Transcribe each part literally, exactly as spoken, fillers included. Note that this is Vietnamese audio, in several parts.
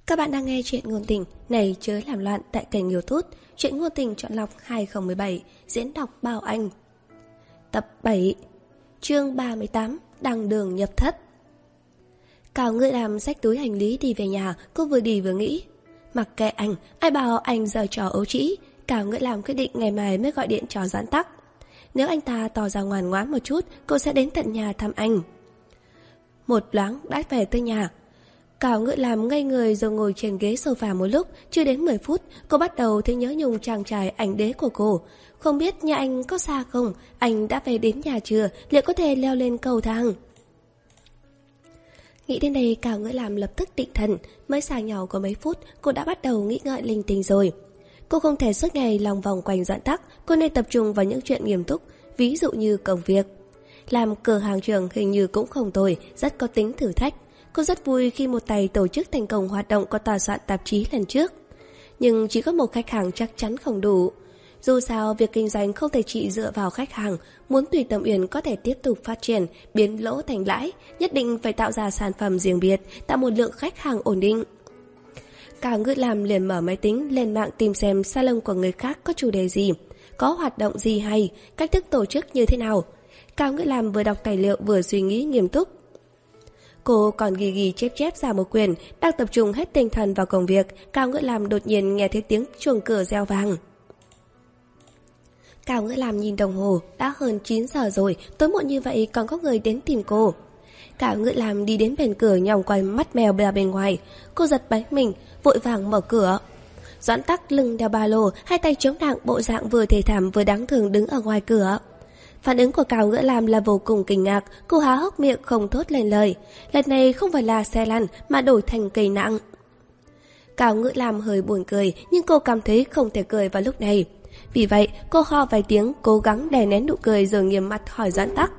Các bạn đang nghe chuyện ngôn tình Này chớ làm loạn tại kênh YouTube Chuyện ngôn tình chọn lọc hai không một bảy. Diễn đọc Bao Anh. Tập bảy. Chương ba mươi tám. Đăng đường nhập thất. Cào Ngự Làm xách túi hành lý đi về nhà. Cô vừa đi vừa nghĩ, mặc kệ anh, ai bảo anh giờ trò ấu trĩ. Cào Ngự Làm quyết định ngày mai mới gọi điện cho Doãn Tắc. Nếu anh ta tỏ ra ngoan ngoãn một chút, cô sẽ đến tận nhà thăm anh. Một loáng đã về tới nhà. Cào Ngự Làm ngây người rồi ngồi trên ghế sofa một lúc. Chưa đến mười phút, cô bắt đầu thấy nhớ nhung chàng trai ảnh đế của cô. Không biết nhà anh có xa không? Anh đã về đến nhà chưa? Liệu có thể leo lên cầu thang? Nghĩ đến đây, Cào Ngự Làm lập tức định thần. Mới xa nhau có mấy phút, cô đã bắt đầu nghĩ ngợi linh tinh rồi. Cô không thể suốt ngày lòng vòng quanh Doãn Tắc. Cô nên tập trung vào những chuyện nghiêm túc, ví dụ như công việc. Làm cửa hàng trường hình như cũng không tồi, rất có tính thử thách. Cô rất vui khi một tay tổ chức thành công hoạt động của tòa soạn tạp chí lần trước. Nhưng chỉ có một khách hàng chắc chắn không đủ. Dù sao, việc kinh doanh không thể chỉ dựa vào khách hàng. Muốn Tùy Tâm Uyển có thể tiếp tục phát triển, biến lỗ thành lãi, nhất định phải tạo ra sản phẩm riêng biệt, tạo một lượng khách hàng ổn định. Cào Ngự Làm liền mở máy tính lên mạng tìm xem salon của người khác có chủ đề gì, có hoạt động gì hay, cách thức tổ chức như thế nào. Cào Ngự Làm vừa đọc tài liệu vừa suy nghĩ nghiêm túc. Cô còn ghi ghi chép chép ra một quyển, đang tập trung hết tinh thần vào công việc. Cào Ngự Làm đột nhiên nghe thấy tiếng chuông cửa reo vang. Cào Ngự Làm nhìn đồng hồ, đã hơn chín giờ rồi, tối muộn như vậy còn có người đến tìm cô. Cào Ngự Làm đi đến bên cửa nhòng quay mắt mèo ra bên ngoài. Cô giật bắn mình, vội vàng mở cửa. Doãn Tắc lưng đeo ba lô, hai tay chống nặng, bộ dạng vừa thê thảm vừa đáng thương đứng ở ngoài cửa. Phản ứng của Cào Ngự Làm là vô cùng kinh ngạc. Cô há hốc miệng không thốt lên lời. Lần này không phải là xe lăn mà đổi thành cây nặng. Cào Ngự Làm hơi buồn cười, nhưng cô cảm thấy không thể cười vào lúc này. Vì vậy cô ho vài tiếng, cố gắng đè nén nụ cười rồi nghiêm mặt hỏi Doãn Tắc.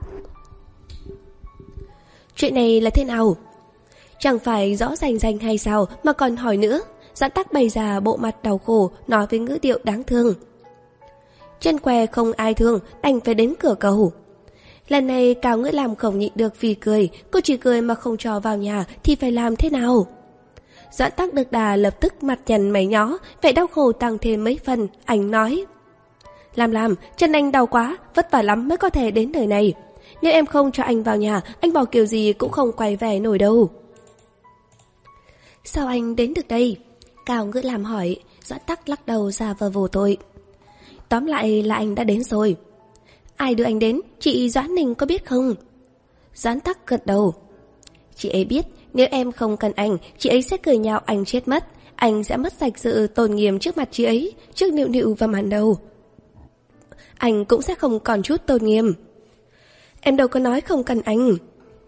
Chuyện này là thế nào? Chẳng phải rõ rành rành hay sao mà còn hỏi nữa? Doãn Tắc bày ra bộ mặt đau khổ, nói với ngữ điệu đáng thương. Chân què không ai thương, đành phải đến cửa cầu. Lần này Cào Ngự Làm không nhịn được vì cười. Cô chỉ cười mà không cho vào nhà thì phải làm thế nào? Doãn Tắc được đà lập tức mặt nhăn mày nhó, vẻ đau khổ tăng thêm mấy phần. Anh nói, Làm Làm, chân anh đau quá, vất vả lắm mới có thể đến đời này. Nếu em không cho anh vào nhà, anh bảo kiểu gì cũng không quay về nổi đâu. Sao anh đến được đây? Cào Ngự Làm hỏi. Doãn Tắc lắc đầu ra vờ vô tội. Tóm lại là anh đã đến rồi. Ai đưa anh đến? Chị Doãn Ninh có biết không? Doãn Tắc gật đầu. Chị ấy biết, nếu em không cần anh, chị ấy sẽ cười nhạo anh chết mất. Anh sẽ mất sạch sự tôn nghiêm trước mặt chị ấy, trước Nịu Nịu và màn đầu. Anh cũng sẽ không còn chút tôn nghiêm. Em đâu có nói không cần anh.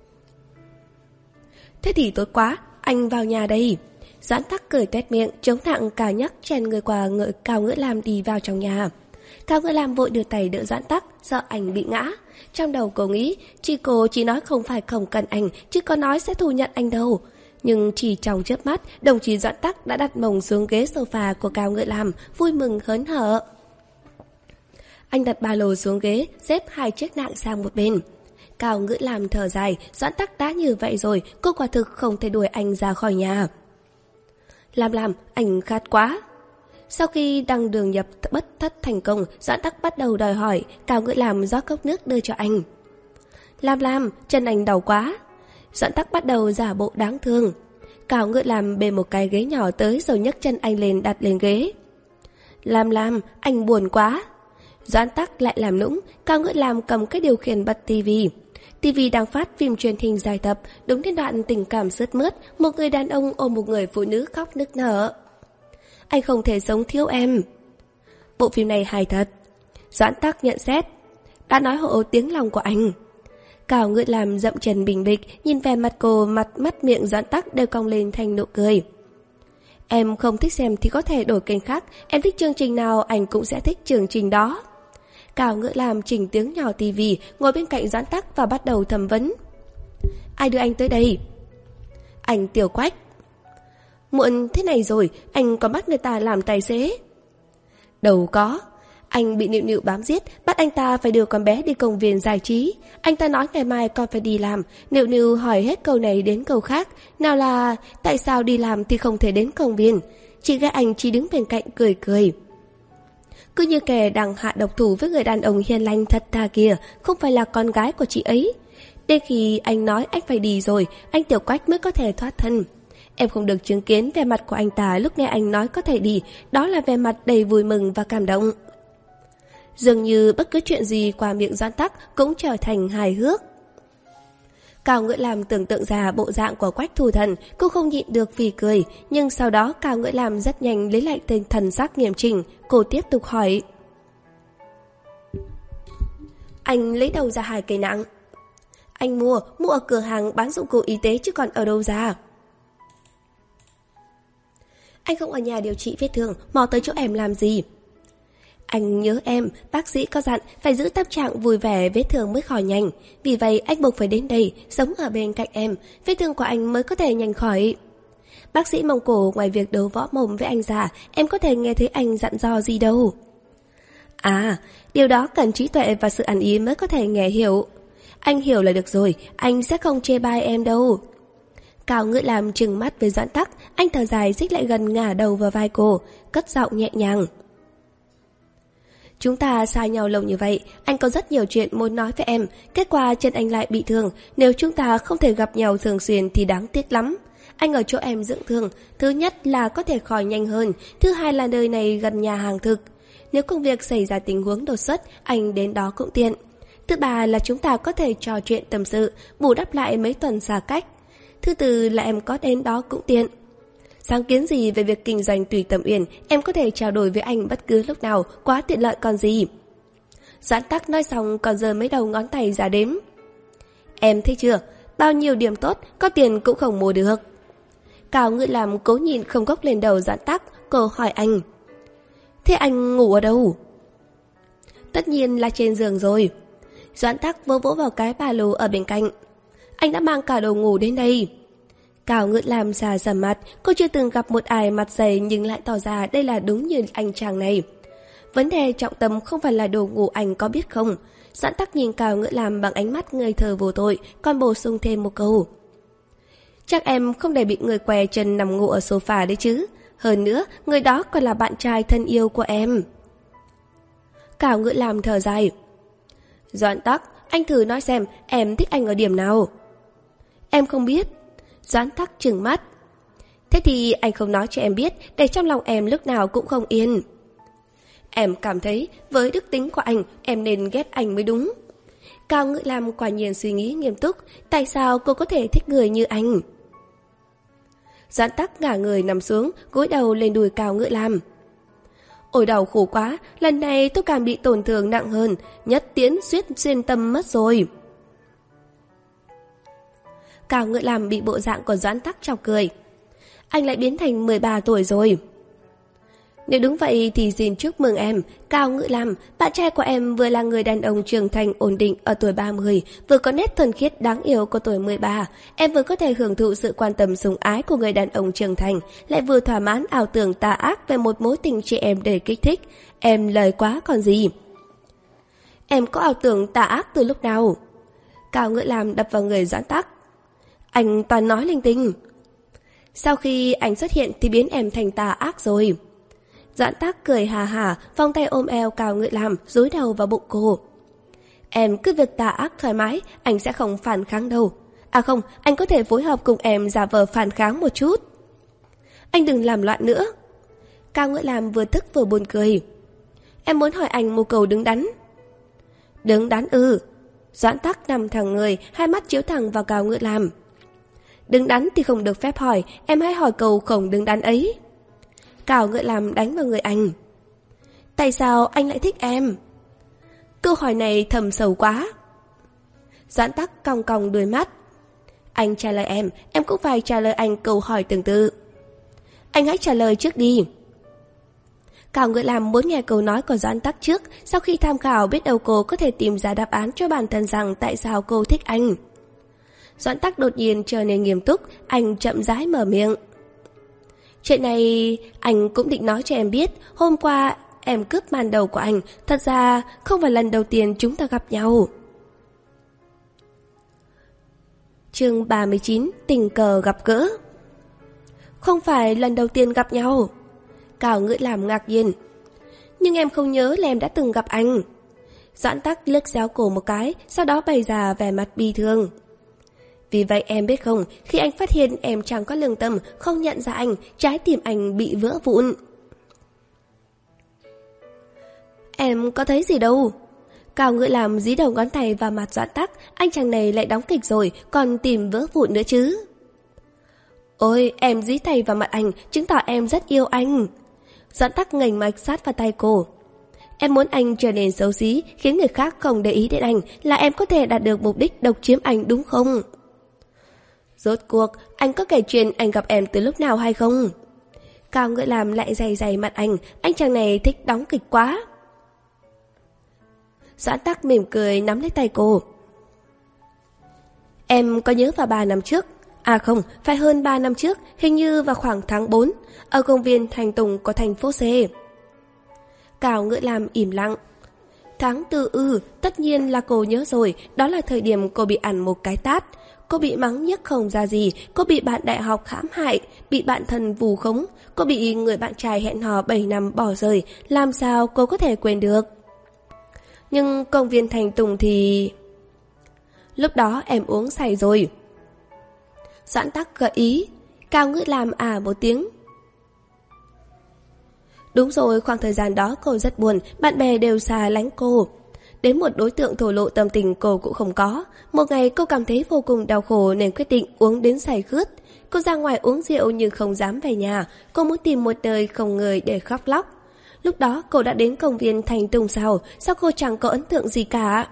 Thế thì tốt quá, anh vào nhà đây. Doãn Tắc cười tét miệng, chống nặng cả nhắc chèn người qua ngựa Cào Ngự Làm đi vào trong nhà. Cào Ngự Làm vội đưa tay đỡ Doãn Tắc, sợ anh bị ngã. Trong đầu cô nghĩ, chị cô chỉ nói không phải không cần anh, chứ có nói sẽ thu nhận anh đâu. Nhưng chỉ trong chớp mắt, đồng chí Doãn Tắc đã đặt mông xuống ghế sofa của Cào Ngự Làm, vui mừng hớn hở. Anh đặt ba lô xuống ghế, xếp hai chiếc nạng sang một bên. Cào Ngự Làm thở dài, Doãn Tắc đã như vậy rồi, cô quả thực không thể đuổi anh ra khỏi nhà. Làm Làm, anh khát quá. Sau khi đăng đường nhập bất thất thành công, Doãn Tắc bắt đầu đòi hỏi. Cào Ngự Làm rót cốc nước đưa cho anh. Làm Làm, chân anh đau quá. Doãn Tắc bắt đầu giả bộ đáng thương. Cào Ngự Làm bê một cái ghế nhỏ tới rồi nhấc chân anh lên đặt lên ghế. Làm Làm, anh buồn quá. Doãn Tắc lại làm nũng. Cào Ngự Làm cầm cái điều khiển bật tivi. tivi đang phát phim truyền hình dài tập. Đúng đến đoạn tình cảm sướt mướt, một người đàn ông ôm một người phụ nữ khóc nức nở. Anh không thể sống thiếu em. Bộ phim này hài thật. Doãn Tắc nhận xét. Đã nói hộ tiếng lòng của anh. Cào Ngự Làm dậm chân bình bịch, nhìn về mặt cô, mặt mắt miệng Doãn Tắc đều cong lên thành nụ cười. Em không thích xem thì có thể đổi kênh khác. Em thích chương trình nào anh cũng sẽ thích chương trình đó. Cào Ngự Làm chỉnh tiếng nhỏ tivi, ngồi bên cạnh Doãn Tắc và bắt đầu thẩm vấn. Ai đưa anh tới đây? Anh Tiểu Quách. Muộn thế này rồi, anh còn bắt người ta làm tài xế? Đâu có. Anh bị Nịu Nịu bám giết, bắt anh ta phải đưa con bé đi công viên giải trí. Anh ta nói ngày mai con phải đi làm. Nịu Nịu hỏi hết câu này đến câu khác. Nào là tại sao đi làm thì không thể đến công viên. Chị gái anh chỉ đứng bên cạnh cười cười. Cứ như kẻ đang hạ độc thủ với người đàn ông hiền lành thật thà kia, không phải là con gái của chị ấy. Đến khi anh nói anh phải đi rồi, anh Tiểu Quách mới có thể thoát thân. Em không được chứng kiến vẻ mặt của anh ta lúc nghe anh nói có thể đi, đó là vẻ mặt đầy vui mừng và cảm động. Dường như bất cứ chuyện gì qua miệng Doãn Tắc cũng trở thành hài hước. Cao Ngưỡi Lam tưởng tượng ra bộ dạng của Quách Thủ Thần, cô không nhịn được vì cười, nhưng sau đó Cao Ngưỡi Lam rất nhanh lấy lại tên thần sắc nghiêm chỉnh, cô tiếp tục hỏi. Anh lấy đâu ra hai cây nặng? Anh mua, mua ở cửa hàng bán dụng cụ y tế chứ còn ở đâu ra? Anh không ở nhà điều trị vết thương, mò tới chỗ em làm gì? Anh nhớ em, bác sĩ có dặn phải giữ tâm trạng vui vẻ vết thương mới khỏi nhanh. Vì vậy anh buộc phải đến đây, sống ở bên cạnh em, vết thương của anh mới có thể nhanh khỏi. Bác sĩ Mông Cổ ngoài việc đấu võ mồm với anh già, em có thể nghe thấy anh dặn dò gì đâu. À, điều đó cần trí tuệ và sự ăn ý mới có thể nghe hiểu. Anh hiểu là được rồi, anh sẽ không chê bai em đâu. Cao Ngưỡi Lam trừng mắt với Doãn Tắc, anh thở dài xích lại gần ngả đầu vào vai cô, cất giọng nhẹ nhàng. Chúng ta xa nhau lâu như vậy, anh có rất nhiều chuyện muốn nói với em, kết quả chân anh lại bị thương, nếu chúng ta không thể gặp nhau thường xuyên thì đáng tiếc lắm. Anh ở chỗ em dưỡng thương, thứ nhất là có thể khỏi nhanh hơn, thứ hai là nơi này gần nhà hàng thực. Nếu công việc xảy ra tình huống đột xuất, anh đến đó cũng tiện. Thứ ba là chúng ta có thể trò chuyện tâm sự, bù đắp lại mấy tuần xa cách. Thứ tư là em có đến đó cũng tiện. Sáng kiến gì về việc kinh doanh Tùy Tâm Uyển, em có thể trao đổi với anh bất cứ lúc nào, quá tiện lợi còn gì. Doãn Tắc nói xong còn giơ mấy đầu ngón tay ra đếm. Em thấy chưa, bao nhiêu điểm tốt, có tiền cũng không mua được. Cao Ngưỡi Lam cố nhìn không gốc lên đầu Doãn Tắc, cô hỏi anh. Thế anh ngủ ở đâu? Tất nhiên là trên giường rồi. Doãn Tắc vỗ vỗ vào cái ba lô ở bên cạnh. Anh đã mang cả đồ ngủ đến đây. Cao Ngưỡi Lam xà sầm mặt, cô chưa từng gặp một ai mặt dày nhưng lại tỏ ra đây là đúng như anh chàng này. Vấn đề trọng tâm không phải là đồ ngủ anh có biết không. Doãn Tắc nhìn Cao Ngưỡi Lam bằng ánh mắt ngây thơ vô tội, còn bổ sung thêm một câu. Chắc em không để bị người què chân nằm ngủ ở sofa đấy chứ. Hơn nữa, người đó còn là bạn trai thân yêu của em. Cao Ngưỡi Lam thở dài. Doãn Tắc, anh thử nói xem em thích anh ở điểm nào. Em không biết. Doãn Tắc trừng mắt. Thế thì anh không nói cho em biết, để trong lòng em lúc nào cũng không yên. Em cảm thấy với đức tính của anh, em nên ghét anh mới đúng. Cao Ngưỡi Lam quả nhiên suy nghĩ nghiêm túc, tại sao cô có thể thích người như anh? Doãn Tắc ngả người nằm xuống, gối đầu lên đùi Cao Ngưỡi Lam. Ôi đau khổ quá, lần này tôi càng bị tổn thương nặng hơn, nhất tiễn suýt xuyên tâm mất rồi. Cao Ngưỡi Lam bị bộ dạng của Doãn Tắc chọc cười. Anh lại biến thành mười ba tuổi rồi. Nếu đúng vậy thì xin chúc mừng em, Cao Ngưỡi Lam, bạn trai của em vừa là người đàn ông trưởng thành ổn định ở tuổi ba mươi, vừa có nét thuần khiết đáng yêu của tuổi mười ba. Em vừa có thể hưởng thụ sự quan tâm sủng ái của người đàn ông trưởng thành, lại vừa thỏa mãn ảo tưởng tà ác về một mối tình chị em đầy kích thích. Em lời quá còn gì. Em có ảo tưởng tà ác từ lúc nào? Cao Ngưỡi Lam đập vào người Doãn Tắc. Anh toàn nói linh tinh. Sau khi anh xuất hiện thì biến em thành tà ác rồi. Doãn Tắc cười hà hà, vòng tay ôm eo Cao Ngưỡi Lam, dúi đầu vào bụng cô. Em cứ việc tà ác thoải mái, anh sẽ không phản kháng đâu. À không, anh có thể phối hợp cùng em giả vờ phản kháng một chút. Anh đừng làm loạn nữa. Cao Ngưỡi Lam vừa tức vừa buồn cười. Em muốn hỏi anh một câu đứng đắn. Đứng đắn ư? Doãn Tắc nằm thẳng người, hai mắt chiếu thẳng vào Cao Ngưỡi Lam. Đứng đắn thì không được phép hỏi, em hãy hỏi câu không đứng đắn ấy. Cao Ngưỡi Lam đánh vào người anh. Tại sao anh lại thích em? Câu hỏi này thầm sầu quá. Doãn Tắc cong cong đuôi mắt. Anh trả lời em, em cũng phải trả lời anh câu hỏi tương tự. Anh hãy trả lời trước đi. Cao Ngưỡi Lam muốn nghe câu nói của Doãn Tắc trước, sau khi tham khảo biết đâu cô có thể tìm ra đáp án cho bản thân rằng tại sao cô thích anh. Doãn Tắc đột nhiên trở nên nghiêm túc, anh chậm rãi mở miệng. Chuyện này anh cũng định nói cho em biết, hôm qua em cướp màn đầu của anh. Thật ra không phải lần đầu tiên chúng ta gặp nhau. Chương ba mươi chín, tình cờ gặp gỡ. Không phải lần đầu tiên gặp nhau. Cao Ngữ Lam ngạc nhiên. Nhưng em không nhớ là em đã từng gặp anh. Doãn Tắc liếc xéo cổ một cái, sau đó bày ra vẻ mặt bi thương. Vì vậy em biết không, khi anh phát hiện em chẳng có lương tâm, không nhận ra anh, trái tim anh bị vỡ vụn. Em có thấy gì đâu. Cao Ngữ Lam dí đầu ngón tay vào mặt Doãn Tắc. Anh chàng này lại đóng kịch rồi, còn tìm vỡ vụn nữa chứ. Ôi, em dí tay vào mặt anh, chứng tỏ em rất yêu anh. Doãn Tắc ngẩng mạch sát vào tay cô. Em muốn anh trở nên xấu xí, khiến người khác không để ý đến anh, là em có thể đạt được mục đích độc chiếm anh đúng không? Rốt cuộc, anh có kể chuyện anh gặp em từ lúc nào hay không? Cao Ngữ Lam lại dày dày mặt anh, anh chàng này thích đóng kịch quá. Doãn Tắc mỉm cười nắm lấy tay cô. Em có nhớ vào ba năm trước, à không, phải hơn ba năm trước, hình như vào khoảng tháng bốn, ở công viên Thành Tùng của thành phố C. Cao Ngữ Lam im lặng. Tháng tư ư, tất nhiên là cô nhớ rồi, đó là thời điểm cô bị ăn một cái tát. Cô bị mắng nhiếc không ra gì, cô bị bạn đại học hãm hại, bị bạn thân vù khống, cô bị người bạn trai hẹn hò bảy năm bỏ rơi, làm sao cô có thể quên được. Nhưng công viên Thành Tùng thì... Lúc đó em uống say rồi. Doãn Tắc gợi ý. Cao Ngữ Lam à một tiếng. Đúng rồi, khoảng thời gian đó cô rất buồn, bạn bè đều xa lánh cô. Đến một đối tượng thổ lộ tâm tình cô cũng không có. Một ngày cô cảm thấy vô cùng đau khổ nên quyết định uống đến say khướt. Cô ra ngoài uống rượu nhưng không dám về nhà. Cô muốn tìm một nơi không người để khóc lóc. Lúc đó cô đã đến công viên Thành Tùng sao? Sao cô chẳng có ấn tượng gì cả?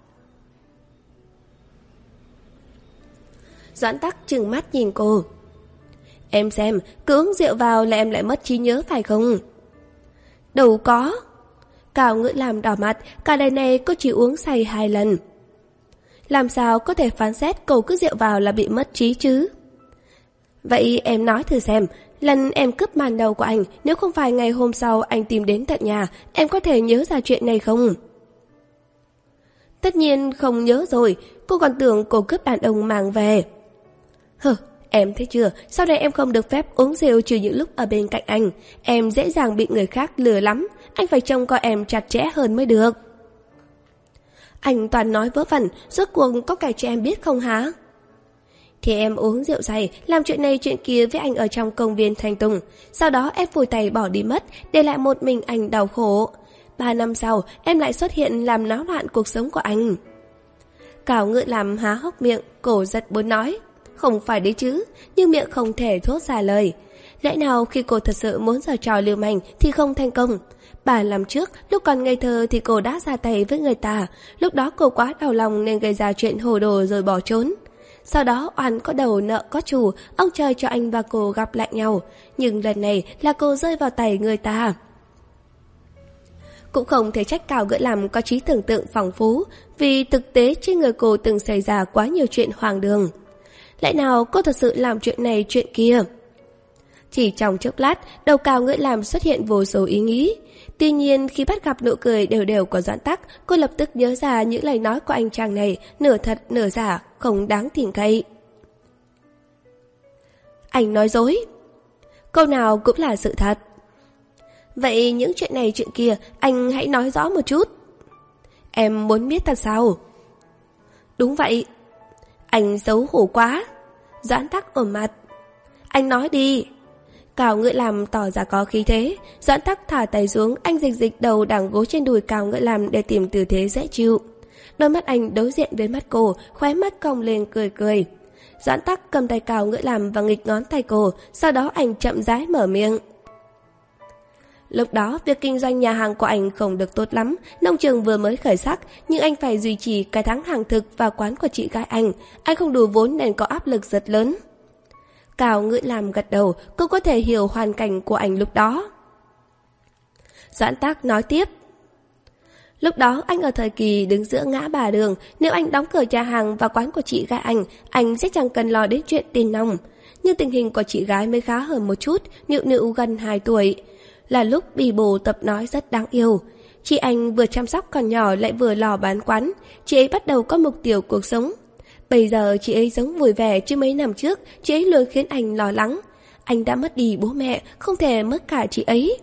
Doãn Tắc trừng mắt nhìn cô. Em xem, cứ uống rượu vào là em lại mất trí nhớ phải không? Đâu có. Cao Ngữ Lam đỏ mặt, cả đời này cô chỉ uống say hai lần. Làm sao có thể phán xét cô cứ rượu vào là bị mất trí chứ? Vậy em nói thử xem, lần em cướp màn đầu của anh, nếu không phải ngày hôm sau anh tìm đến tận nhà, em có thể nhớ ra chuyện này không? Tất nhiên không nhớ rồi, cô còn tưởng cô cướp đàn ông mang về. Hừ, em thấy chưa, sau này em không được phép uống rượu trừ những lúc ở bên cạnh anh. Em dễ dàng bị người khác lừa lắm, anh phải trông coi em chặt chẽ hơn mới được. Anh toàn nói vớ vẩn, rốt cuộc có cái cho em biết không hả? Thì em uống rượu say, làm chuyện này chuyện kia với anh ở trong công viên Thành Tùng. Sau đó em vùi tay bỏ đi mất, để lại một mình anh đau khổ. Ba năm sau, em lại xuất hiện làm náo loạn cuộc sống của anh. Cao Ngữ Lam há hốc miệng, cổ giật muốn nói. Không phải đấy chứ, nhưng miệng không thể thốt ra lời. Lẽ nào khi cô thật sự muốn giở trò lưu manh thì không thành công? Ba năm trước, lúc còn ngây thơ thì cô đã ra tay với người ta. Lúc đó cô quá đau lòng nên gây ra chuyện hồ đồ rồi bỏ trốn. Sau đó oan có đầu nợ có chủ, ông trời cho anh và cô gặp lại nhau. Nhưng lần này là cô rơi vào tay người ta. Cũng không thể trách Cao Ngữ Lam có trí tưởng tượng phong phú, vì thực tế trên người cô từng xảy ra quá nhiều chuyện hoang đường. Lẽ nào cô thật sự làm chuyện này chuyện kia? Chỉ trong chốc lát, đầu Cao Ngữ Lam xuất hiện vô số ý nghĩ. Tuy nhiên khi bắt gặp nụ cười đều đều của Doãn Tắc, cô lập tức nhớ ra những lời nói của anh chàng này, nửa thật nửa giả, không đáng tin cậy. Anh nói dối. Câu nào cũng là sự thật. Vậy những chuyện này chuyện kia, anh hãy nói rõ một chút. Em muốn biết thật sao? Đúng vậy. Anh xấu hổ quá. Doãn Tắc ổn mặt. Anh nói đi. Cao Ngữ Lam tỏ ra có khí thế. Doãn Tắc thả tay xuống, anh dịch dịch đầu đằng gối trên đùi Cao Ngữ Lam để tìm tư thế dễ chịu. Đôi mắt anh đối diện với mắt cô, khóe mắt cong lên cười cười. Doãn Tắc cầm tay Cao Ngữ Lam và nghịch ngón tay cô, sau đó anh chậm rãi mở miệng. Lúc đó, việc kinh doanh nhà hàng của anh không được tốt lắm, nông trường vừa mới khởi sắc, nhưng anh phải duy trì cái tháng hàng thực và quán của chị gái anh. Anh không đủ vốn nên có áp lực rất lớn. Cao Ngữ Lam gật đầu, cô có thể hiểu hoàn cảnh của anh lúc đó. Doãn Tắc nói tiếp. Lúc đó anh ở thời kỳ đứng giữa ngã ba đường, nếu anh đóng cửa nhà hàng và quán của chị gái anh, anh sẽ chẳng cần lo đến chuyện tiền nong. Nhưng tình hình của chị gái mới khá hơn một chút, nịu nịu gần hai tuổi. là lúc Bì Bồ tập nói rất đáng yêu. Chị anh vừa chăm sóc con nhỏ lại vừa lò bán quán, chị ấy bắt đầu có mục tiêu cuộc sống. Bây giờ chị ấy giống vui vẻ, chứ mấy năm trước chị ấy luôn khiến anh lo lắng. Anh đã mất đi bố mẹ, không thể mất cả chị ấy.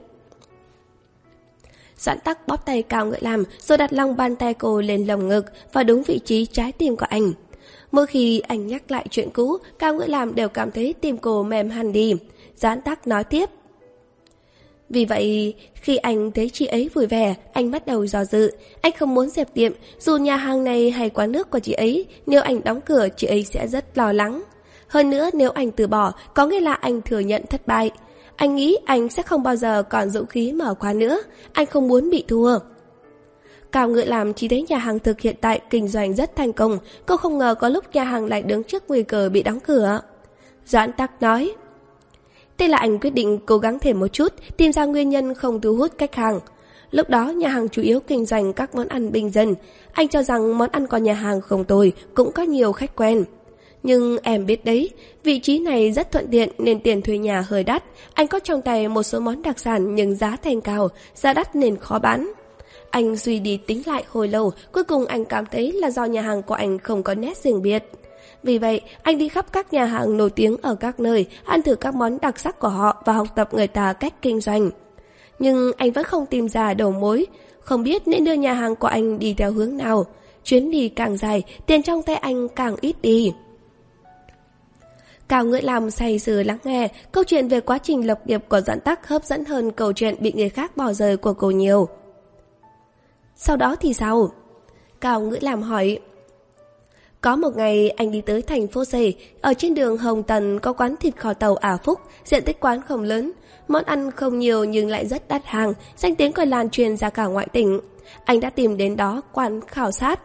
Doãn Tắc bóp tay Cao Ngựa Lam rồi đặt lòng bàn tay cô lên lồng ngực và đúng vị trí trái tim của anh. Mỗi khi anh nhắc lại chuyện cũ, Cao Ngựa Lam đều cảm thấy tim cô mềm hẳn đi. Doãn Tắc nói tiếp. Vì vậy, khi anh thấy chị ấy vui vẻ, anh bắt đầu do dự. Anh không muốn dẹp tiệm, dù nhà hàng này hay quán nước của chị ấy, nếu anh đóng cửa, chị ấy sẽ rất lo lắng. Hơn nữa, nếu anh từ bỏ, có nghĩa là anh thừa nhận thất bại. Anh nghĩ anh sẽ không bao giờ còn dũng khí mở quán nữa. Anh không muốn bị thua. Cao Ngựa Lam chỉ thấy nhà hàng thực hiện tại kinh doanh rất thành công. Cô không ngờ có lúc nhà hàng lại đứng trước nguy cơ bị đóng cửa. Doãn Tắc nói. Thế là anh quyết định cố gắng thêm một chút, tìm ra nguyên nhân không thu hút khách hàng. Lúc đó nhà hàng chủ yếu kinh doanh các món ăn bình dân. Anh cho rằng món ăn của nhà hàng không tồi, cũng có nhiều khách quen. Nhưng em biết đấy, vị trí này rất thuận tiện nên tiền thuê nhà hơi đắt. Anh có trong tay một số món đặc sản nhưng giá thành cao, giá đắt nên khó bán. Anh suy đi tính lại hồi lâu, cuối cùng anh cảm thấy là do nhà hàng của anh không có nét riêng biệt. Vì vậy, anh đi khắp các nhà hàng nổi tiếng ở các nơi, ăn thử các món đặc sắc của họ và học tập người ta cách kinh doanh. Nhưng anh vẫn không tìm ra đầu mối, không biết nên đưa nhà hàng của anh đi theo hướng nào. Chuyến đi càng dài, tiền trong tay anh càng ít đi. Cao Ngựa Lam say sưa lắng nghe, câu chuyện về quá trình lập nghiệp của Doãn Tắc hấp dẫn hơn câu chuyện bị người khác bỏ rơi của cô nhiều. Sau đó thì sao? Cao Ngựa Lam hỏi. Có một ngày anh đi tới thành phố C, ở trên đường Hồng Tần có quán thịt kho tàu Ả Phúc, diện tích quán không lớn, món ăn không nhiều nhưng lại rất đắt hàng, danh tiếng còn lan truyền ra cả ngoại tỉnh. Anh đã tìm đến đó quán khảo sát.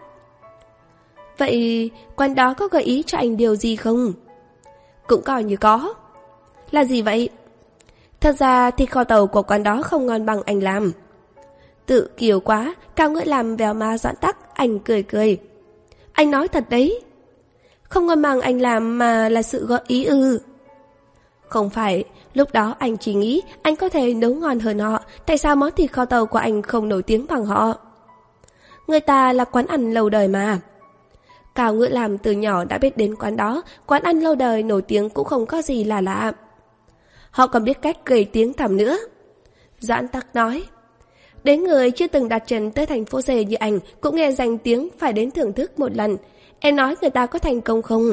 Vậy quán đó có gợi ý cho anh điều gì không? Cũng coi như có. Là gì vậy? Thật ra thịt kho tàu của quán đó không ngon bằng anh làm. Tự kiều quá, Cao Ngựa Lam véo má Doãn Tắc, anh cười cười. Anh nói thật đấy. Không ngon bằng anh làm mà là sự gợi ý ư? Không phải, lúc đó anh chỉ nghĩ anh có thể nấu ngon hơn họ. Tại sao món thịt kho tàu của anh không nổi tiếng bằng họ? Người ta là quán ăn lâu đời mà. Cao Ngựa Lam từ nhỏ đã biết đến quán đó. Quán ăn lâu đời nổi tiếng cũng không có gì là lạ. Họ còn biết cách gây tiếng tăm nữa. Doãn Tắc nói. Đến người chưa từng đặt chân tới thành phố C như anh cũng nghe danh tiếng phải đến thưởng thức một lần. Em nói người ta có thành công không?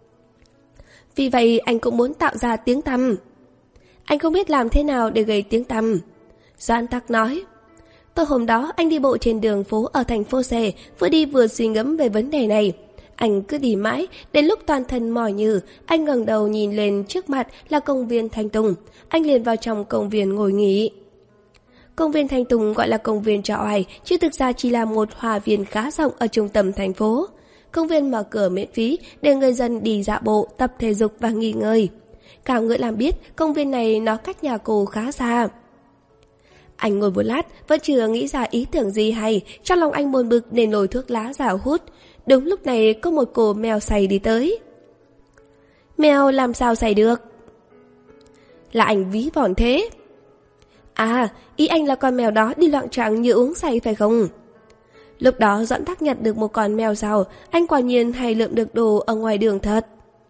Vì vậy anh cũng muốn tạo ra tiếng tăm. Anh không biết làm thế nào để gây tiếng tăm. Doãn Tắc nói. Tối hôm đó anh đi bộ trên đường phố ở thành phố C, vừa đi vừa suy ngẫm về vấn đề này. Anh cứ đi mãi, đến lúc toàn thân mỏi nhừ, anh ngẩng đầu nhìn lên trước mặt là công viên Thanh Tùng. Anh liền vào trong công viên ngồi nghỉ. Công viên Thanh Tùng gọi là công viên trò oải, chứ thực ra chỉ là một hoa viên khá rộng ở trung tâm thành phố. Công viên mở cửa miễn phí để người dân đi dạo bộ, tập thể dục và nghỉ ngơi. Cao Ngựa Lam biết công viên này nó cách nhà cô khá xa. Anh ngồi một lát, vẫn chưa nghĩ ra ý tưởng gì hay, trong lòng anh buồn bực nên lôi thuốc lá ra hút. Đúng lúc này có một cô mèo say đi tới. Mèo làm sao say được? Là anh ví von thế. À, ý anh là con mèo đó đi loạng choạng như uống say phải không? Lúc đó Doãn Tắc nhặt được một con mèo sao, anh quả nhiên hay lượm được đồ ở ngoài đường thật.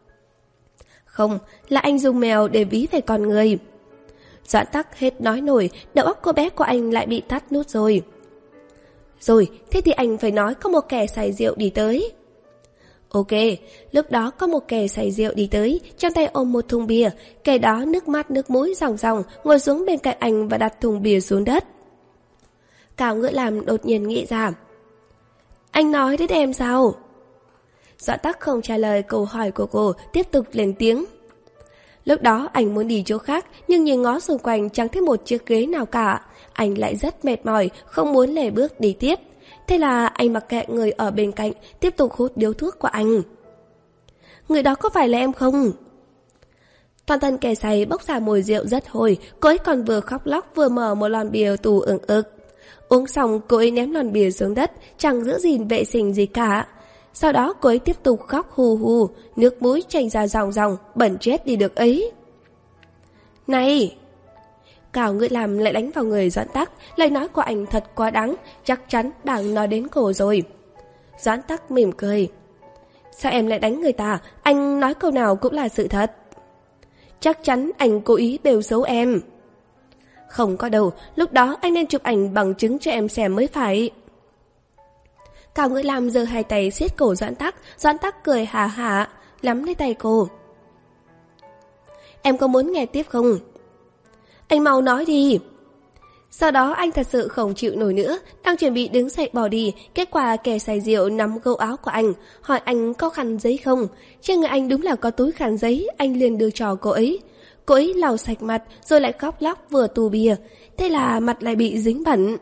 Không, là anh dùng mèo để ví về con người. Doãn Tắc hết nói nổi, đầu óc cô bé của anh lại bị tắt nút rồi. Rồi, thế thì anh phải nói có một kẻ say rượu đi tới. Ok, lúc đó có một kẻ say rượu đi tới, trong tay ôm một thùng bia. Kẻ đó nước mắt nước mũi ròng ròng, ngồi xuống bên cạnh anh và đặt thùng bia xuống đất. Cao Ngựa Lam đột nhiên nghĩ ra. Anh nói đến em sao? Doãn Tắc không trả lời câu hỏi của cô, tiếp tục lên tiếng. Lúc đó anh muốn đi chỗ khác, nhưng nhìn ngó xung quanh chẳng thấy một chiếc ghế nào cả. Anh lại rất mệt mỏi, không muốn lề bước đi tiếp. Thế là anh mặc kệ người ở bên cạnh, tiếp tục hút điếu thuốc của anh. Người đó có phải là em không? Toàn thân kẻ say bốc ra mùi rượu rất hôi, cô ấy còn vừa khóc lóc vừa mở một lon bia tù ửng ực. Uống xong cô ấy ném lon bia xuống đất, chẳng giữ gìn vệ sinh gì cả. Sau đó cô ấy tiếp tục khóc hù hù, nước mũi chảy ra ròng ròng, bẩn chết đi được ấy. Này! Cao Ngữ Lam lại đánh vào người Doãn Tắc, lời nói của anh thật quá đáng, chắc chắn đang nói đến cổ rồi. Doãn Tắc mỉm cười. Sao em lại đánh người ta? Anh nói câu nào cũng là sự thật. Chắc chắn anh cố ý bêu xấu em. Không có đâu, lúc đó anh nên chụp ảnh bằng chứng cho em xem mới phải. Cao Ngữ Lam giơ hai tay siết cổ Doãn Tắc, Doãn Tắc cười hà hả, nắm lấy tay cô. Em có muốn nghe tiếp không? Anh mau nói đi. Sau đó anh thật sự không chịu nổi nữa, đang chuẩn bị đứng dậy bỏ đi, kết quả kẻ say rượu nắm gâu áo của anh, hỏi anh có khăn giấy không. Trên người anh đúng là có túi khăn giấy, anh liền đưa cho cô ấy. Cô ấy lau sạch mặt rồi lại khóc lóc vừa tù bìa, thế là mặt lại bị dính bẩn.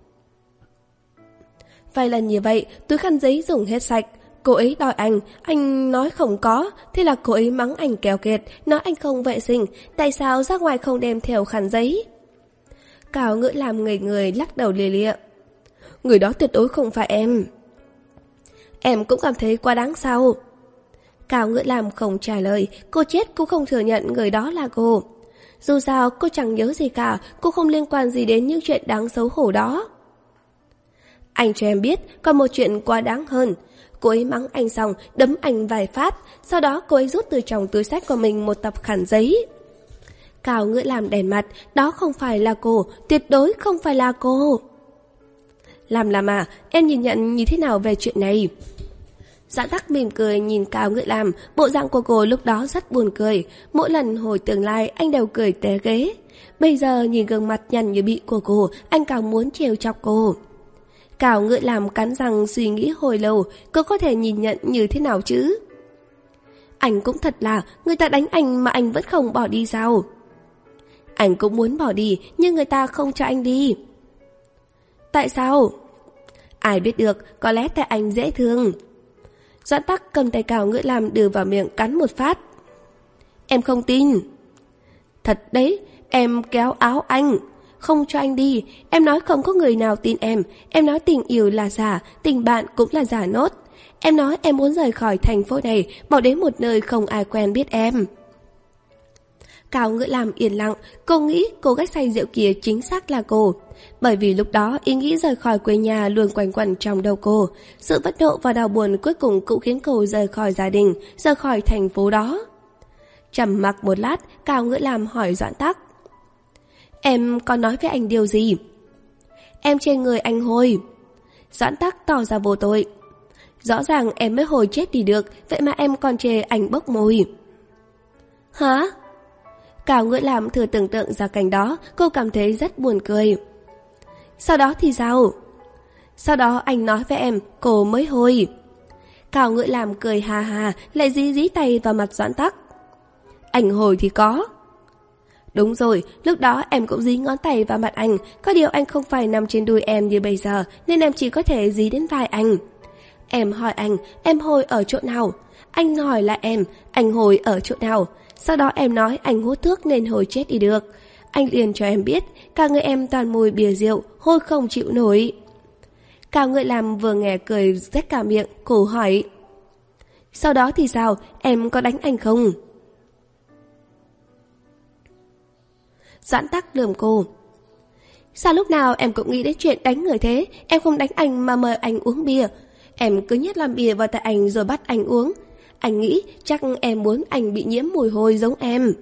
Vài lần như vậy, túi khăn giấy dùng hết sạch. Cô ấy đòi anh, anh nói không có, thế là cô ấy mắng anh keo kiệt, nói anh không vệ sinh, tại sao ra ngoài không đem theo khăn giấy. Cao Ngữ Lam ngây người lắc đầu lìa lịa. Người đó tuyệt đối không phải em. Em cũng cảm thấy quá đáng sao? Cao Ngữ Lam không trả lời, cô chết cũng không thừa nhận người đó là cô. Dù sao cô chẳng nhớ gì cả, cô không liên quan gì đến những chuyện đáng xấu hổ đó. Anh cho em biết, còn một chuyện quá đáng hơn. Cô ấy mắng anh xong, đấm anh vài phát, sau đó cô ấy rút từ trong túi xách của mình một tập khăn giấy. Cao Ngữ Lam đèn mặt, đó không phải là cô, tuyệt đối không phải là cô. Làm làm à, em nhìn nhận như thế nào về chuyện này? Doãn Tắc mỉm cười nhìn Cao Ngữ Lam, bộ dạng của cô lúc đó rất buồn cười. Mỗi lần hồi tương lai anh đều cười té ghế. Bây giờ nhìn gương mặt nhăn như bị của cô, anh càng muốn trêu chọc cô. Cao Ngữ Lam cắn răng suy nghĩ hồi lâu, cô có thể nhìn nhận như thế nào chứ? Anh cũng thật là, người ta đánh anh mà anh vẫn không bỏ đi sao? Anh cũng muốn bỏ đi, nhưng người ta không cho anh đi. Tại sao? Ai biết được, có lẽ tại anh dễ thương. Doãn Tắc cầm tay Cao Ngữ Lam đưa vào miệng cắn một phát. Em không tin. Thật đấy, em kéo áo anh, không cho anh đi. Em nói không có người nào tin em. Em nói tình yêu là giả, tình bạn cũng là giả nốt. Em nói em muốn rời khỏi thành phố này, bỏ đến một nơi không ai quen biết em. Cao Ngữ Lam yên lặng, cô nghĩ cô gái say rượu kia chính xác là cô. Bởi vì lúc đó ý nghĩ rời khỏi quê nhà luôn quanh quẩn trong đầu cô. Sự bất nộ và đau buồn cuối cùng cũng khiến cô rời khỏi gia đình, rời khỏi thành phố đó. Trầm mặc một lát, Cao Ngữ Lam hỏi Doãn Tắc. Em có nói với anh điều gì? Em chê người anh hôi. Doãn Tắc tỏ ra vô tội. Rõ ràng em mới hồi chết đi được, vậy mà em còn chê anh bốc mùi. Hả? Cao Ngữ Lam thừa tưởng tượng ra cảnh đó, cô cảm thấy rất buồn cười. Sau đó thì sao? Sau đó anh nói với em, cô mới hôi. Cao Ngữ Lam cười hà hà, lại dí dí tay vào mặt Doãn Tắc. Anh hồi thì có. Đúng rồi, lúc đó em cũng dí ngón tay vào mặt anh, có điều anh không phải nằm trên đùi em như bây giờ, nên em chỉ có thể dí đến vai anh. Em hỏi anh, em hồi ở chỗ nào? Anh hỏi lại em, anh hồi ở chỗ nào? Sau đó em nói anh hút thuốc nên hồi chết đi được. Anh liền cho em biết, cả người em toàn mùi bia rượu, hôi không chịu nổi. Cao Ngữ Lam vừa nghe cười rách cả miệng, cô hỏi. Sau đó thì sao, em có đánh anh không? Doãn Tắc lườm cô. Sao lúc nào em cũng nghĩ đến chuyện đánh người thế? Em không đánh anh mà mời anh uống bia. Em cứ nhét làm bia vào tay anh rồi bắt anh uống. Anh nghĩ chắc em muốn anh bị nhiễm mùi hôi giống em.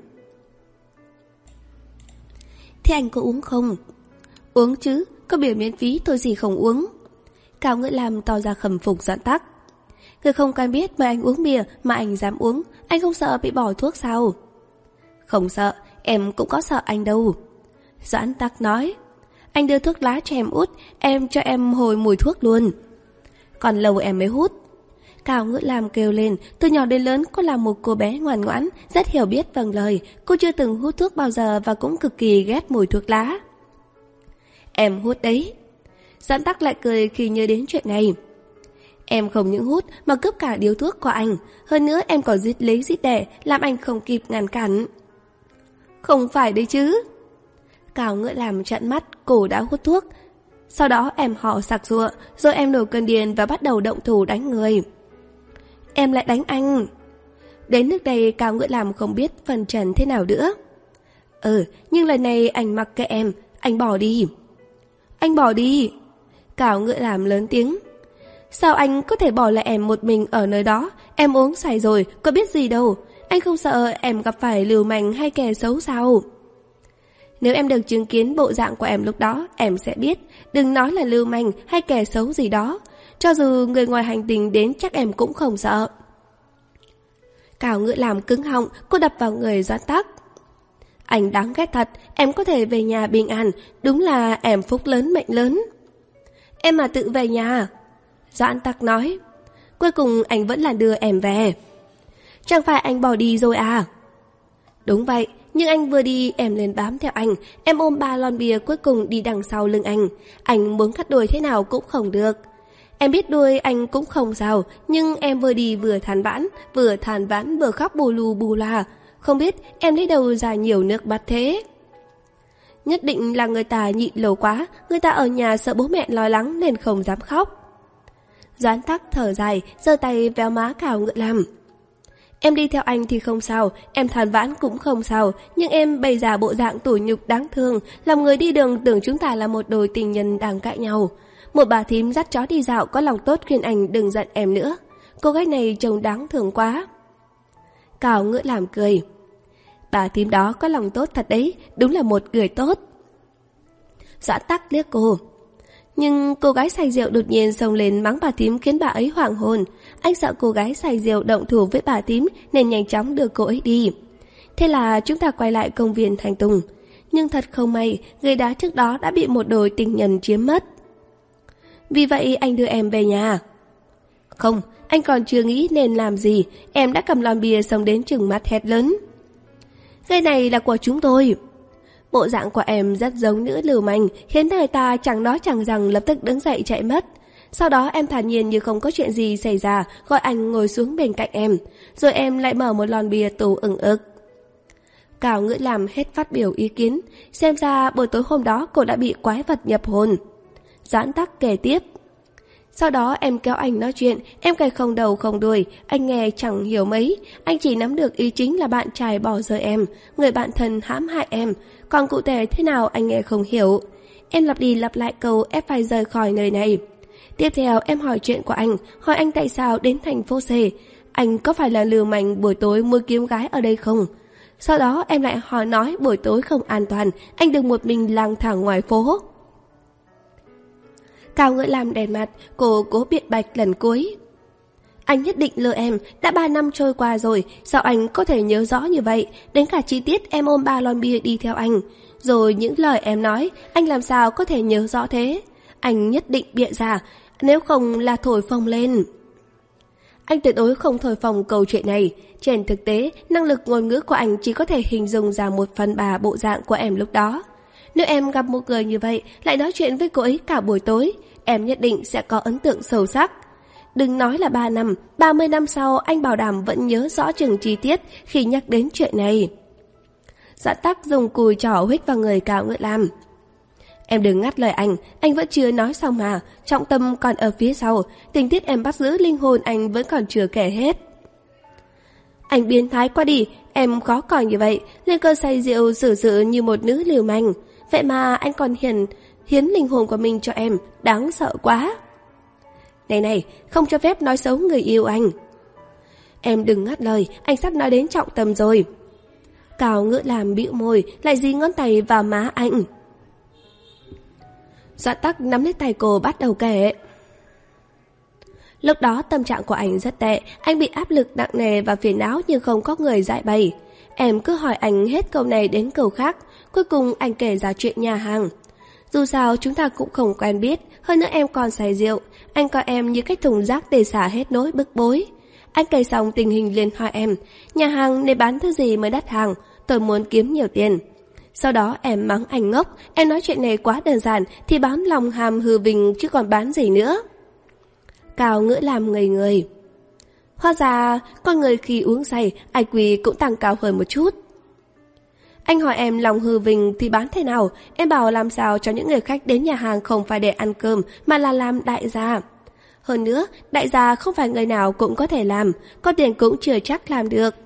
Thế anh có uống không? Uống chứ, có bia miễn phí tôi gì không uống. Cao Ngữ Lam tỏ ra khâm phục Doãn Tắc. Người không quen biết mời anh uống bia mà anh dám uống, anh không sợ bị bỏ thuốc sao? Không sợ, em cũng có sợ anh đâu. Doãn Tắc nói. Anh đưa thuốc lá cho em út, em cho em hồi mùi thuốc luôn. Còn lâu em mới hút. Cao Ngữ Lam kêu lên, từ nhỏ đến lớn cô là một cô bé ngoan ngoãn, rất hiểu biết vâng lời. Cô chưa từng hút thuốc bao giờ và cũng cực kỳ ghét mùi thuốc lá. Em hút đấy. Doãn Tắc lại cười khi nhớ đến chuyện này. Em không những hút mà cướp cả điếu thuốc của anh. Hơn nữa em còn giết lấy giết đẻ, làm anh không kịp ngăn cản. Không phải đấy chứ. Cao Ngữ Lam trợn mắt, cô đã hút thuốc. Sau đó em họ sặc sụa, rồi em nổi cơn điên và bắt đầu động thủ đánh người. Em lại đánh anh. Đến nước đây Cao Ngữ Lam không biết phân trần thế nào nữa. Ừ, nhưng lần này anh mặc kệ em, anh bỏ đi. Anh bỏ đi. Cao Ngựa Lam lớn tiếng. Sao anh có thể bỏ lại em một mình ở nơi đó? Em uống say rồi, có biết gì đâu. Anh không sợ em gặp phải lưu manh hay kẻ xấu sao? Nếu em được chứng kiến bộ dạng của em lúc đó, em sẽ biết. Đừng nói là lưu manh hay kẻ xấu gì đó. Cho dù người ngoài hành tinh đến chắc em cũng không sợ. Cao Ngựa Lam cứng họng, cô đập vào người Doãn Tắc. Anh đáng ghét thật, em có thể về nhà bình an, đúng là em phúc lớn mệnh lớn. Em mà tự về nhà. Doãn Tắc nói. Cuối cùng anh vẫn là đưa em về. Chẳng phải anh bỏ đi rồi à? Đúng vậy, nhưng anh vừa đi em liền bám theo anh. Em ôm ba lon bia cuối cùng đi đằng sau lưng anh. Anh muốn cắt đuôi thế nào cũng không được. Em biết đuôi anh cũng không sao, nhưng em vừa đi vừa than vãn, vừa than vãn vừa khóc bù lù bù la. Không biết em lấy đâu ra nhiều nước mắt thế. Nhất định là người ta nhịn lâu quá, người ta ở nhà sợ bố mẹ lo lắng nên không dám khóc. Doãn Tắc thở dài, giơ tay véo má Cao Ngựa Lam. Em đi theo anh thì không sao, em than vãn cũng không sao, nhưng em bày ra bộ dạng tủi nhục đáng thương, làm người đi đường tưởng chúng ta là một đôi tình nhân đang cãi nhau. Một bà thím dắt chó đi dạo có lòng tốt khuyên anh đừng giận em nữa. Cô gái này trông đáng thương quá. Cao Ngựa Lam cười. Bà thím đó có lòng tốt thật đấy, đúng là một người tốt. Doãn Tắc liếc cô. Nhưng cô gái say rượu đột nhiên xông lên mắng bà thím khiến bà ấy hoảng hồn. Anh sợ cô gái say rượu động thủ với bà thím nên nhanh chóng đưa cô ấy đi. Thế là chúng ta quay lại công viên Thanh Tùng. Nhưng thật không may, ghế đá trước đó đã bị một đôi tình nhân chiếm mất. Vì vậy anh đưa em về nhà. Không, anh còn chưa nghĩ nên làm gì. Em đã cầm lon bia xông đến trừng mắt hét lớn. Ghế này là của chúng tôi. Bộ dạng của em rất giống nữ lưu manh, khiến người ta chẳng nói chẳng rằng lập tức đứng dậy chạy mất. Sau đó em thản nhiên như không có chuyện gì xảy ra, gọi anh ngồi xuống bên cạnh em. Rồi em lại mở một lon bia tù ửng ực. Cao Ngựa Lam hết phát biểu ý kiến. Xem ra buổi tối hôm đó cô đã bị quái vật nhập hồn. Doãn Tắc kể tiếp. Sau đó em kéo anh nói chuyện, em kể không đầu không đuôi, anh nghe chẳng hiểu mấy. Anh chỉ nắm được ý chính là bạn trai bỏ rơi em, người bạn thân hãm hại em. Còn cụ thể thế nào anh nghe không hiểu. Em lặp đi lặp lại câu em phải rời khỏi nơi này. Tiếp theo em hỏi chuyện của anh, hỏi anh tại sao đến thành phố C. Anh có phải là lưu manh buổi tối mua kiếm gái ở đây không? Sau đó em lại hỏi nói buổi tối không an toàn, anh đừng một mình lang thang ngoài phố. Cao Ngựa Lam đèn mặt, cô cố biện bạch lần cuối. Anh nhất định lừa em, đã ba năm trôi qua rồi, sao anh có thể nhớ rõ như vậy? Đến cả chi tiết em ôm ba lon bia đi theo anh. Rồi những lời em nói, anh làm sao có thể nhớ rõ thế? Anh nhất định bịa ra, nếu không là thổi phồng lên. Anh tuyệt đối không thổi phồng câu chuyện này. Trên thực tế, năng lực ngôn ngữ của anh chỉ có thể hình dung ra một phần ba bộ dạng của em lúc đó. Nếu em gặp một người như vậy, lại nói chuyện với cô ấy cả buổi tối, em nhất định sẽ có ấn tượng sâu sắc. Đừng nói là ba năm, ba mươi năm sau anh bảo đảm vẫn nhớ rõ chừng chi tiết khi nhắc đến chuyện này. Doãn Tắc dùng cùi trỏ huých vào người Cao Ngựa Lam. Em đừng ngắt lời anh, anh vẫn chưa nói xong mà, trọng tâm còn ở phía sau, tình tiết em bắt giữ linh hồn anh vẫn còn chưa kể hết. Anh biến thái quá đi, em khó coi như vậy, lên cơn say rượu xử sự như một nữ lưu manh. Vậy mà anh còn hiền, hiến linh hồn của mình cho em, đáng sợ quá. Này này, không cho phép nói xấu người yêu anh. Em đừng ngắt lời, anh sắp nói đến trọng tâm rồi. Cao Ngựa Lam bĩu môi, lại dí ngón tay vào má anh. Doãn Tắc nắm lấy tay cô bắt đầu kể. Lúc đó tâm trạng của anh rất tệ, anh bị áp lực nặng nề và phiền não nhưng không có người giải bày. Em cứ hỏi anh hết câu này đến câu khác, cuối cùng anh kể ra chuyện nhà hàng. Dù sao chúng ta cũng không quen biết, hơn nữa em còn say rượu, anh coi em như cái thùng rác để xả hết nỗi bức bối. Anh kể xong tình hình liền hỏi em, nhà hàng nên bán thứ gì mới đắt hàng, tôi muốn kiếm nhiều tiền. Sau đó em mắng anh ngốc, em nói chuyện này quá đơn giản thì bám lòng hàm hư vinh chứ còn bán gì nữa. Cao Ngựa Lam ngây người. Hóa ra con người khi uống say i kiu cũng tăng cao hơn một chút. Anh hỏi em lòng hư vinh thì bán thế nào, em bảo làm sao cho những người khách đến nhà hàng không phải để ăn cơm mà là làm đại gia. Hơn nữa, đại gia không phải người nào cũng có thể làm, có tiền cũng chưa chắc làm được.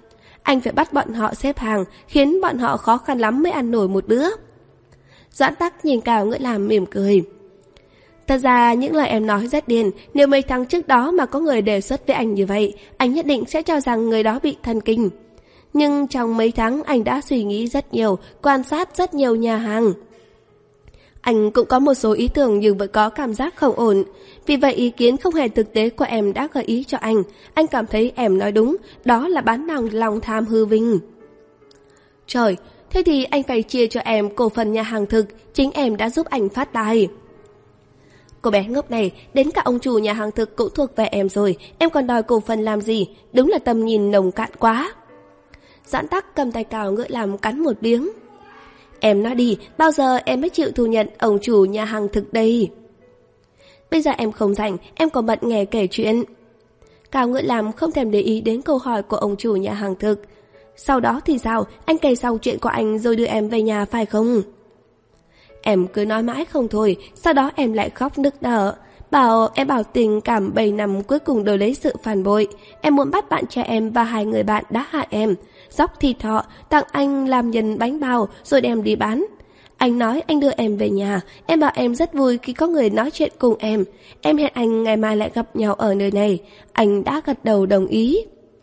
anh phải bắt bọn họ xếp hàng, khiến bọn họ khó khăn lắm mới ăn nổi một bữa. Doãn Tắc nhìn Cao Ngữ Lam mỉm cười. Thật ra những lời em nói rất điên, nếu mấy tháng trước đó mà có người đề xuất với anh như vậy, anh nhất định sẽ cho rằng người đó bị thần kinh. Nhưng trong mấy tháng anh đã suy nghĩ rất nhiều, quan sát rất nhiều nhà hàng. Anh cũng có một số ý tưởng nhưng vẫn có cảm giác không ổn. Vì vậy ý kiến không hề thực tế của em đã gợi ý cho anh. Anh cảm thấy em nói đúng, đó là bán lòng lòng tham hư vinh. Trời, thế thì anh phải chia cho em cổ phần nhà hàng thực, chính em đã giúp anh phát tài. Cô bé ngốc này, đến cả ông chủ nhà hàng thực cũng thuộc về em rồi, em còn đòi cổ phần làm gì, đúng là tầm nhìn nồng cạn quá. Doãn Tắc cầm tay Cao Ngữ Lam cắn một miếng. Em nói đi, bao giờ em mới chịu thừa nhận ông chủ nhà hàng thực đây? Bây giờ em không rảnh, em còn bận nghe kể chuyện. Cao Ngữ Lam không thèm để ý đến câu hỏi của ông chủ nhà hàng thực. Sau đó thì sao, anh kể xong chuyện của anh rồi đưa em về nhà phải không? Em cứ nói mãi không thôi, sau đó em lại khóc nức nở. Bảo em bảo tình cảm bảy năm cuối cùng đổi lấy sự phản bội. Em muốn bắt bạn trai em và hai người bạn đã hại em, dóc thịt họ, tặng anh làm nhân bánh bao rồi đem đi bán. Anh nói anh đưa em về nhà, em bảo em rất vui khi có người nói chuyện cùng em. Em hẹn anh ngày mai lại gặp nhau ở nơi này. Anh đã gật đầu đồng ý.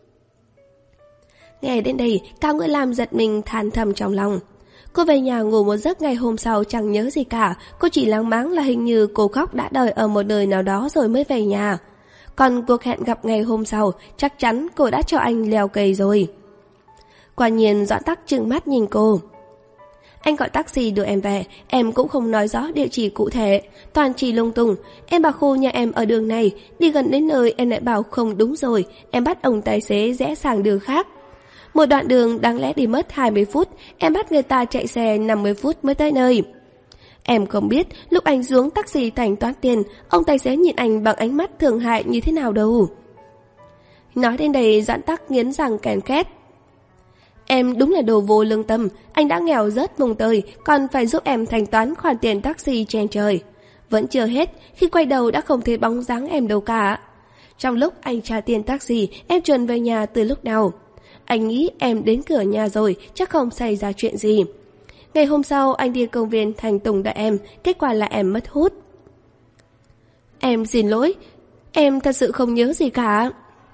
Nghe đến đây, Cao Ngữ Lam giật mình than thầm trong lòng. Cô về nhà ngủ một giấc ngày hôm sau chẳng nhớ gì cả, cô chỉ láng máng là hình như cô khóc đã đời ở một nơi nào đó rồi mới về nhà. Còn cuộc hẹn gặp ngày hôm sau, chắc chắn cô đã cho anh leo cây rồi. Quả nhiên Doãn Tắc trừng mắt nhìn cô. Anh gọi taxi đưa em về, em cũng không nói rõ địa chỉ cụ thể, toàn chỉ lung tung. Em bảo khu nhà em ở đường này, đi gần đến nơi em lại bảo không đúng rồi, em bắt ông tài xế rẽ sang đường khác. Một đoạn đường đáng lẽ đi mất hai mươi phút, em bắt người ta chạy xe năm mươi phút mới tới nơi. Em không biết lúc anh xuống taxi thanh toán tiền, ông tài xế nhìn anh bằng ánh mắt thương hại như thế nào đâu. Nói đến đây Doãn Tắc nghiến răng kèn két. Em đúng là đồ vô lương tâm, anh đã nghèo rớt mùng tơi, còn phải giúp em thanh toán khoản tiền taxi trên trời. Vẫn chưa hết, khi quay đầu đã không thấy bóng dáng em đâu cả. Trong lúc anh trả tiền taxi, em chuẩn về nhà từ lúc nào. Anh nghĩ em đến cửa nhà rồi, chắc không xảy ra chuyện gì. Ngày hôm sau anh đi công viên Thành Tùng đợi em, kết quả là em mất hút. Em xin lỗi, em thật sự không nhớ gì cả.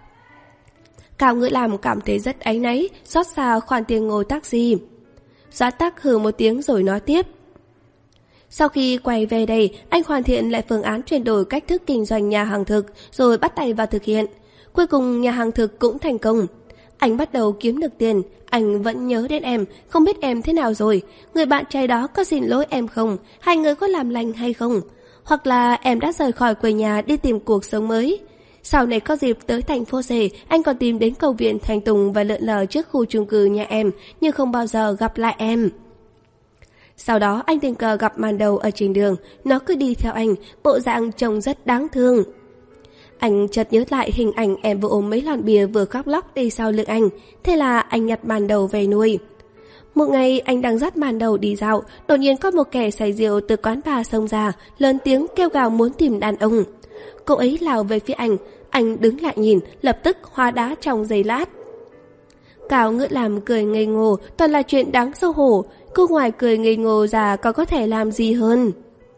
Cao Ngữ Lam cảm thấy rất áy náy, xót xa khoản tiền ngồi taxi. Doãn Tắc hừ một tiếng rồi nói tiếp. Sau khi quay về đây, anh hoàn thiện lại phương án chuyển đổi cách thức kinh doanh nhà hàng thực, rồi bắt tay vào thực hiện. Cuối cùng nhà hàng thực cũng thành công. Anh bắt đầu kiếm được tiền, anh vẫn nhớ đến em, không biết em thế nào rồi, người bạn trai đó có xin lỗi em không, hai người có làm lành hay không, hoặc là em đã rời khỏi quê nhà đi tìm cuộc sống mới. Sau này có dịp tới thành phố C, anh còn tìm đến cầu viện Thành Tùng và lượn lờ trước khu chung cư nhà em, nhưng không bao giờ gặp lại em. Sau đó anh tình cờ gặp màn đầu ở trên đường, nó cứ đi theo anh, bộ dạng trông rất đáng thương. Anh chợt nhớ lại hình ảnh em vừa ôm mấy lon bia vừa khóc lóc đi sau lưng anh, thế là anh nhặt màn đầu về nuôi. Một ngày anh đang dắt màn đầu đi dạo, đột nhiên có một kẻ say rượu từ quán bar xông ra, lớn tiếng kêu gào muốn tìm đàn ông. Cô ấy lao về phía anh, anh đứng lại nhìn, lập tức hóa đá trong giây lát. Cao Ngữ Lam cười ngây ngô, toàn là chuyện đáng xấu hổ, cô ngoài cười ngây ngô ra còn có thể làm gì hơn.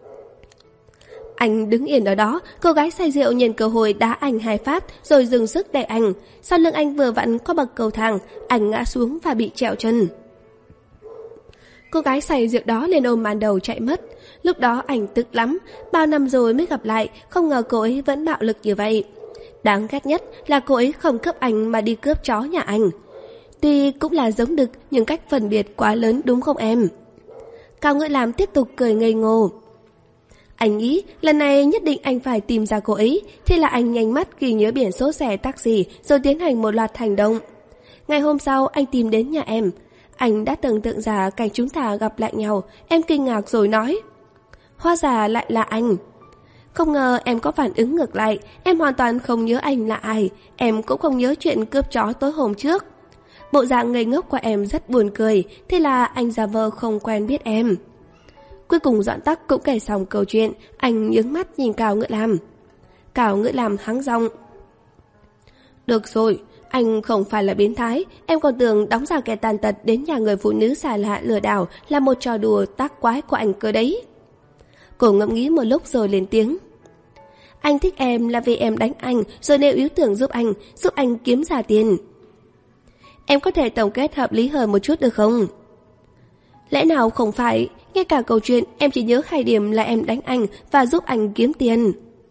Anh đứng yên ở đó, cô gái say rượu nhân cơ hội đá anh hai phát rồi dừng sức đẩy anh. Sau lưng anh vừa vặn có bậc cầu thang, anh ngã xuống và bị trẹo chân. Cô gái say rượu đó lên ôm màn đầu chạy mất. Lúc đó anh tức lắm, bao năm rồi mới gặp lại, không ngờ cô ấy vẫn bạo lực như vậy. Đáng ghét nhất là cô ấy không cướp anh mà đi cướp chó nhà anh. Tuy cũng là giống đực nhưng cách phân biệt quá lớn đúng không em? Cao Ngữ Lam tiếp tục cười ngây ngô. Anh nghĩ lần này nhất định anh phải tìm ra cô ấy, thế là anh nhanh mắt ghi nhớ biển số xe taxi rồi tiến hành một loạt hành động. Ngày hôm sau anh tìm đến nhà em. Anh đã tưởng tượng ra cảnh chúng ta gặp lại nhau, em kinh ngạc rồi nói. Hóa ra lại là anh. Không ngờ em có phản ứng ngược lại, em hoàn toàn không nhớ anh là ai, em cũng không nhớ chuyện cướp chó tối hôm trước. Bộ dạng ngây ngốc của em rất buồn cười, thế là anh giả vờ không quen biết em. Cuối cùng Doãn Tắc cũng kể xong câu chuyện, anh nhướng mắt nhìn Cao Ngữ Lam. Cao Ngữ Lam hắng giọng. Được rồi, Anh không phải là biến thái, em còn tưởng đóng giả kẻ tàn tật đến nhà người phụ nữ xa lạ lừa đảo là một trò đùa tác quái của anh cơ đấy. Cô ngẫm nghĩ một lúc rồi lên tiếng. Anh thích em là vì em đánh anh rồi nêu ý tưởng giúp anh, giúp anh kiếm ra tiền. Em có thể tổng kết hợp lý hơn một chút được không? Lẽ nào không phải, ngay cả câu chuyện em chỉ nhớ hai điểm là em đánh anh và giúp anh kiếm tiền.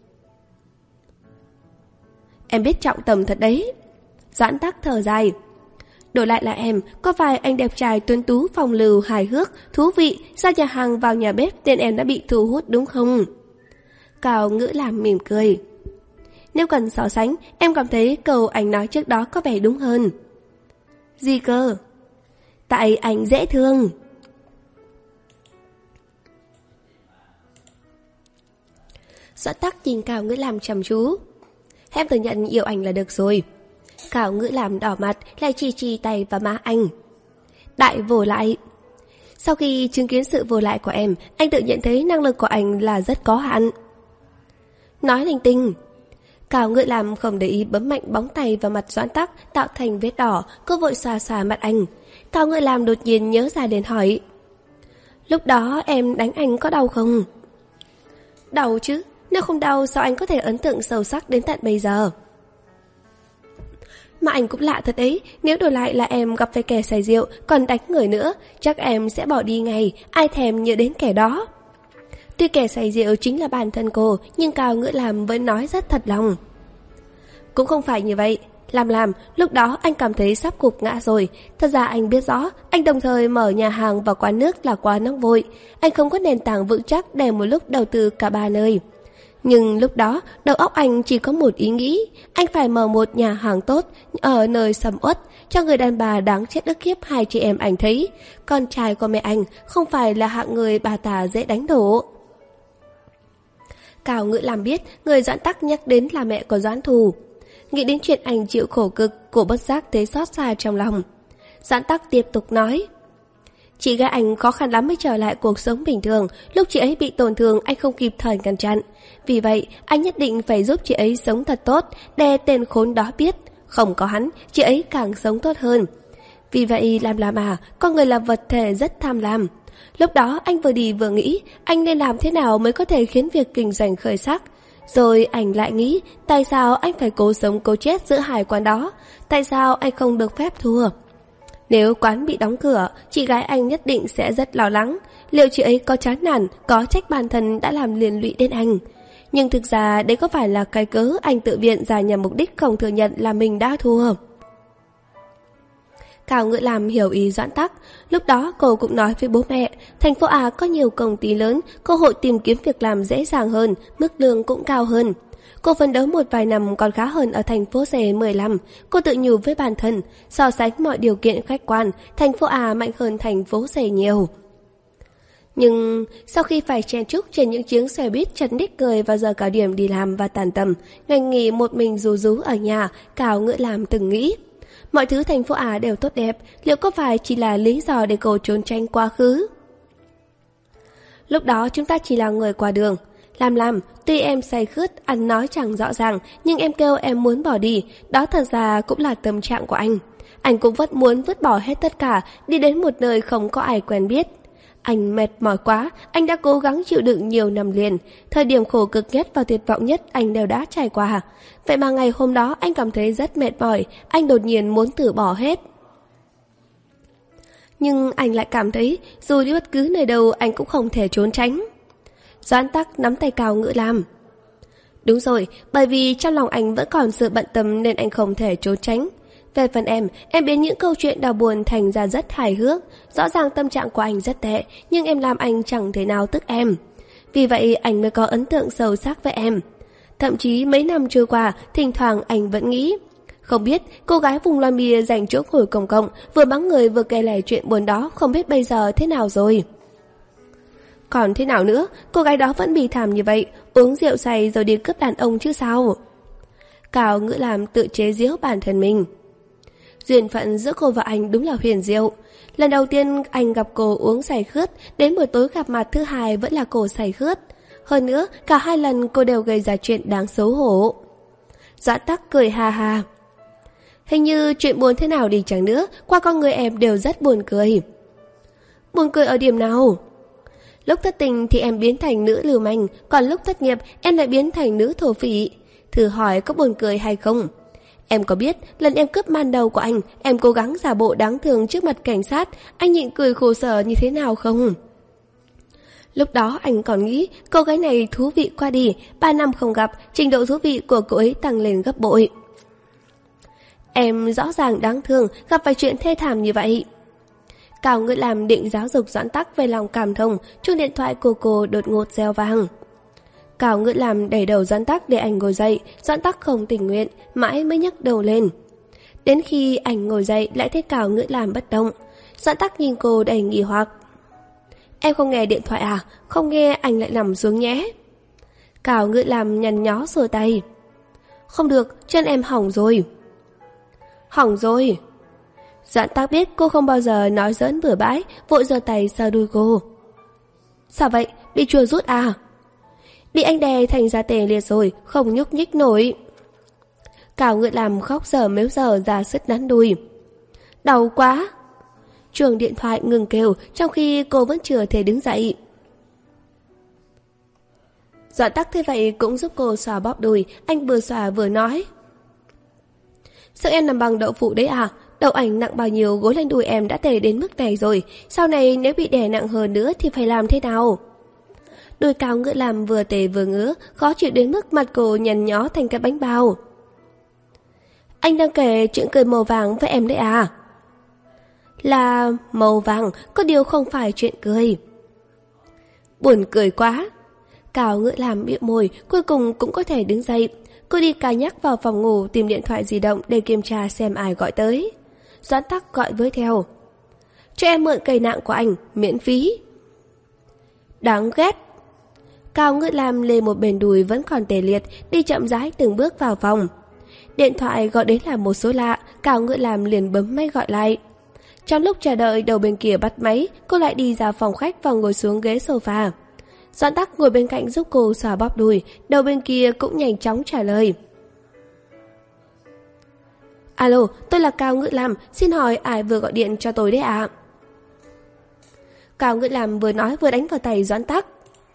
Em biết trọng tầm thật đấy. Doãn Tắc thở dài. Đổi lại là em, có phải anh đẹp trai tuấn tú phong lưu hài hước, thú vị, ra nhà hàng vào nhà bếp nên em đã bị thu hút đúng không? Cao Ngữ Lam mỉm cười. Nếu cần so sánh, em cảm thấy câu anh nói trước đó có vẻ đúng hơn. Gì cơ? Tại anh dễ thương. Doãn Tắc nhìn Cao Ngữ Lam chăm chú. Em thừa nhận yêu anh là được rồi. Cao Ngữ Lam đỏ mặt, lại chỉ chỉ tay vào má anh. Đại vô lại. Sau khi chứng kiến sự vô lại của em, anh tự nhận thấy năng lực của anh là rất có hạn. Nói linh tinh. Cao Ngữ Lam không để ý bấm mạnh bóng tay vào mặt Doãn Tắc tạo thành vết đỏ, cô vội xoa xoa mặt anh. Cao Ngữ Lam đột nhiên nhớ ra đến hỏi. Lúc đó em đánh anh có đau không? Đau chứ, nếu không đau sao anh có thể ấn tượng sâu sắc đến tận bây giờ? Mà anh cũng lạ thật ấy, nếu đổi lại là em gặp phải kẻ say rượu còn đánh người nữa, chắc em sẽ bỏ đi ngay, ai thèm nhớ đến kẻ đó. Tuy kẻ say rượu chính là bản thân cô, nhưng Cao Ngữ Lam vẫn nói rất thật lòng. Cũng không phải như vậy. Làm làm, lúc đó anh cảm thấy sắp gục ngã rồi. Thật ra anh biết rõ, anh đồng thời mở nhà hàng và quán nước là quá nóng vội. Anh không có nền tảng vững chắc để một lúc đầu tư cả ba nơi. Nhưng lúc đó, đầu óc anh chỉ có một ý nghĩ. Anh phải mở một nhà hàng tốt, ở nơi sầm uất, cho người đàn bà đáng chết ức hiếp hai chị em anh thấy. Con trai của mẹ anh không phải là hạng người bà tà dễ đánh đổ. Cao Ngữ Lam biết người Doãn Tắc nhắc đến là mẹ của Doãn Thù. Nghĩ đến chuyện anh chịu khổ cực, cô bất giác thấy xót xa trong lòng. Doãn Tắc tiếp tục nói. Chị gái anh khó khăn lắm mới trở lại cuộc sống bình thường. Lúc chị ấy bị tổn thương anh không kịp thời ngăn chặn. Vì vậy anh nhất định phải giúp chị ấy sống thật tốt, để tên khốn đó biết không có hắn, chị ấy càng sống tốt hơn. Vì vậy làm làm à, con người là vật thể rất tham lam. Lúc đó anh vừa đi vừa nghĩ anh nên làm thế nào mới có thể khiến việc kinh doanh khởi sắc. Rồi anh lại nghĩ tại sao anh phải cố sống cố chết giữa hai quán đó, tại sao anh không được phép thua. Nếu quán bị đóng cửa, chị gái anh nhất định sẽ rất lo lắng. Liệu chị ấy có chán nản, có trách bản thân đã làm liên lụy đến anh. Nhưng thực ra đấy có phải là cái cớ anh tự viện ra nhằm mục đích không thừa nhận là mình đã thua. Cao Ngữ Lam hiểu ý Doãn Tắc. Lúc đó cô cũng nói với bố mẹ, thành phố A có nhiều công ty lớn, cơ hội tìm kiếm việc làm dễ dàng hơn, mức lương cũng cao hơn. Cô phấn đấu một vài năm còn khá hơn ở thành phố C mười lăm. Cô tự nhủ với bản thân, so sánh mọi điều kiện khách quan, thành phố A mạnh hơn thành phố C nhiều. Nhưng sau khi phải chen chúc trên những chuyến xe buýt chật ních người vào giờ cao điểm đi làm và tàn tầm, ngày nghỉ một mình rú rú ở nhà, Cao Ngữ Lam từng nghĩ, mọi thứ thành phố A đều tốt đẹp, liệu có phải chỉ là lý do để cô trốn tránh quá khứ? Lúc đó chúng ta chỉ là người qua đường. Làm làm, tuy em say khướt, ăn nói chẳng rõ ràng, nhưng em kêu em muốn bỏ đi, đó thật ra cũng là tâm trạng của anh. Anh cũng vẫn muốn vứt bỏ hết tất cả, đi đến một nơi không có ai quen biết. Anh mệt mỏi quá, anh đã cố gắng chịu đựng nhiều năm liền. Thời điểm khổ cực nhất và tuyệt vọng nhất anh đều đã trải qua. Vậy mà ngày hôm đó anh cảm thấy rất mệt mỏi, anh đột nhiên muốn từ bỏ hết. Nhưng anh lại cảm thấy dù đi bất cứ nơi đâu anh cũng không thể trốn tránh. Doãn Tắc nắm tay Cao Ngữ Lam. Đúng rồi, bởi vì trong lòng anh vẫn còn sự bận tâm nên anh không thể trốn tránh. Về phần em, em biến những câu chuyện đau buồn thành ra rất hài hước. Rõ ràng tâm trạng của anh rất tệ, nhưng em làm anh chẳng thể nào tức em. Vì vậy anh mới có ấn tượng sâu sắc với em. Thậm chí mấy năm trôi qua, thỉnh thoảng anh vẫn nghĩ, không biết cô gái vùng loa bia dành chỗ ngồi công cộng, vừa mắng người vừa kể lể chuyện buồn đó, không biết bây giờ thế nào rồi. Còn thế nào nữa, cô gái đó vẫn bị thảm như vậy, uống rượu say rồi đi cướp đàn ông chứ sao. Cao Ngữ Lam tự chế giễu bản thân mình. Duyên phận giữa cô và anh đúng là huyền diệu. Lần đầu tiên anh gặp cô uống say khướt, đến buổi tối gặp mặt thứ hai vẫn là cô say khướt. Hơn nữa, cả hai lần cô đều gây ra chuyện đáng xấu hổ. Doãn Tắc cười ha ha. Hình như chuyện buồn thế nào đi chăng nữa, qua con người em đều rất buồn cười. Buồn cười ở điểm nào? Lúc thất tình thì em biến thành nữ lưu manh, còn lúc thất nghiệp em lại biến thành nữ thổ phỉ. Thử hỏi có buồn cười hay không? Em có biết lần em cướp man đầu của anh, em cố gắng giả bộ đáng thương trước mặt cảnh sát, anh nhịn cười khổ sở như thế nào không? Lúc đó anh còn nghĩ cô gái này thú vị qua đi, ba năm không gặp, trình độ thú vị của cô ấy tăng lên gấp bội. Em rõ ràng đáng thương, gặp phải chuyện thê thảm như vậy. Cao Ngữ Lam định giáo dục Doãn Tắc về lòng cảm thông, chuông điện thoại của cô đột ngột reo vang. Cao Ngữ Lam đẩy đầu Doãn Tắc để anh ngồi dậy, Doãn Tắc không tình nguyện, mãi mới nhấc đầu lên. Đến khi anh ngồi dậy lại thấy Cao Ngữ Lam bất động. Doãn Tắc nhìn cô đầy nghi hoặc. Em không nghe điện thoại à? Không nghe anh lại nằm xuống nhé. Cao Ngữ Lam nhăn nhó xua tay. Không được, chân em hỏng rồi. Hỏng rồi. Doãn Tắc biết cô không bao giờ nói giỡn bừa bãi, vội giơ tay sờ đuôi cô. Sao vậy? Bị chùa rút à? Bị anh đè thành ra tê liệt rồi, không nhúc nhích nổi. Cao Ngữ Lam khóc dở mếu dở ra sứt nắn đùi. Đau quá. Chuông điện thoại ngừng kêu, trong khi cô vẫn chưa thể đứng dậy. Doãn Tắc thế vậy cũng giúp cô xoa bóp đùi, anh vừa xoa vừa nói. Sợ em nằm bằng đậu phụ đấy à? Đầu ảnh nặng bao nhiêu gối lên đùi em đã tệ đến mức này rồi, sau này nếu bị đè nặng hơn nữa thì phải làm thế nào? Đôi Cao Ngữ Lam vừa tệ vừa ngứa, khó chịu đến mức mặt cô nhăn nhó thành cái bánh bao. Anh đang kể chuyện cười màu vàng với em đấy à? Là màu vàng, có điều không phải chuyện cười. Buồn cười quá. Cao Ngữ Lam bĩu môi, cuối cùng cũng có thể đứng dậy. Cô đi cà nhắc vào phòng ngủ tìm điện thoại di động để kiểm tra xem ai gọi tới. Doãn Tắc gọi với theo. Cho em mượn cây nạng của anh, miễn phí. Đáng ghét. Cao Ngữ Lam lê một bên đùi vẫn còn tê liệt, đi chậm rãi từng bước vào phòng. Điện thoại gọi đến là một số lạ, Cao Ngữ Lam liền bấm máy gọi lại. Trong lúc chờ đợi đầu bên kia bắt máy, cô lại đi ra phòng khách và ngồi xuống ghế sofa. Doãn Tắc ngồi bên cạnh giúp cô xoa bóp đùi, đầu bên kia cũng nhanh chóng trả lời. Alo, tôi là Cao Ngữ Lam, xin hỏi ai vừa gọi điện cho tôi đấy ạ? À? Cao Ngữ Lam vừa nói vừa đánh vào tay Doãn Tắc.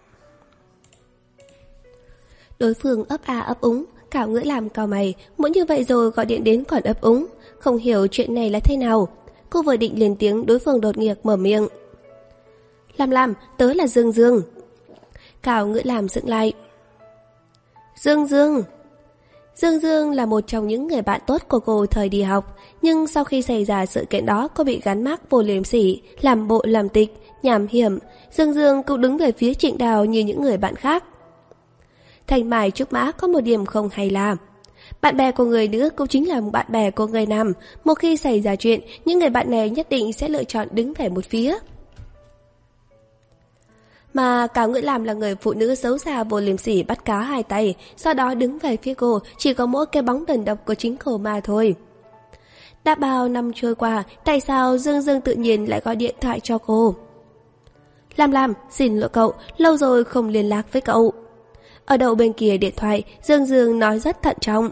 Đối phương ấp a ấp úng, Cao Ngữ Lam cau mày, muốn như vậy rồi gọi điện đến còn ấp úng, không hiểu chuyện này là thế nào. Cô vừa định lên tiếng, đối phương đột ngột mở miệng. Lam Lam, tớ là Dương Dương. Cao Ngữ Lam dựng lại. Dương Dương. Dương Dương là một trong những người bạn tốt của cô thời đi học, nhưng sau khi xảy ra sự kiện đó cô bị gắn mác vô liêm sỉ, làm bộ làm tịch, nhảm hiểm. Dương Dương cũng đứng về phía Trịnh Đào như những người bạn khác. Thanh Mai Trúc Mã có một điểm không hay là bạn bè của người nữ cũng chính là bạn bè của người nam. Một khi xảy ra chuyện, những người bạn này nhất định sẽ lựa chọn đứng về một phía. Mà Cao Ngữ Lam là người phụ nữ xấu xa vô liêm sỉ bắt cá hai tay, sau đó đứng về phía cô chỉ có mỗi cái bóng đần độc của chính cô mà thôi. Đã bao năm trôi qua, tại sao Dương Dương tự nhiên lại gọi điện thoại cho cô? Lam Lam, xin lỗi cậu, lâu rồi không liên lạc với cậu. Ở đầu bên kia điện thoại, Dương Dương nói rất thận trọng.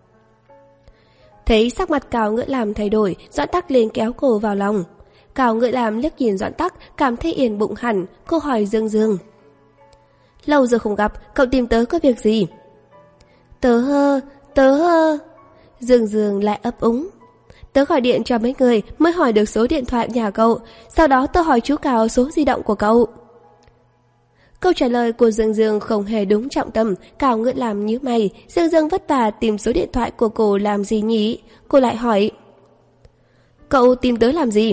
Thấy sắc mặt Cao Ngữ Lam thay đổi, Doãn Tắc liền kéo cô vào lòng. Cao Ngữ Lam liếc nhìn Doãn Tắc, cảm thấy yên bụng hẳn. Cô hỏi Dương Dương. Lâu rồi không gặp, cậu tìm tớ có việc gì? Tớ hơ, tớ hơ. Dương Dương lại ấp úng. Tớ gọi điện cho mấy người mới hỏi được số điện thoại nhà cậu, sau đó tớ hỏi chú Cao số di động của cậu. Câu trả lời của Dương Dương không hề đúng trọng tâm. Cao Ngữ Lam nhíu mày. Dương Dương vất vả tìm số điện thoại của cô làm gì nhỉ? Cô lại hỏi. Cậu tìm tớ làm gì?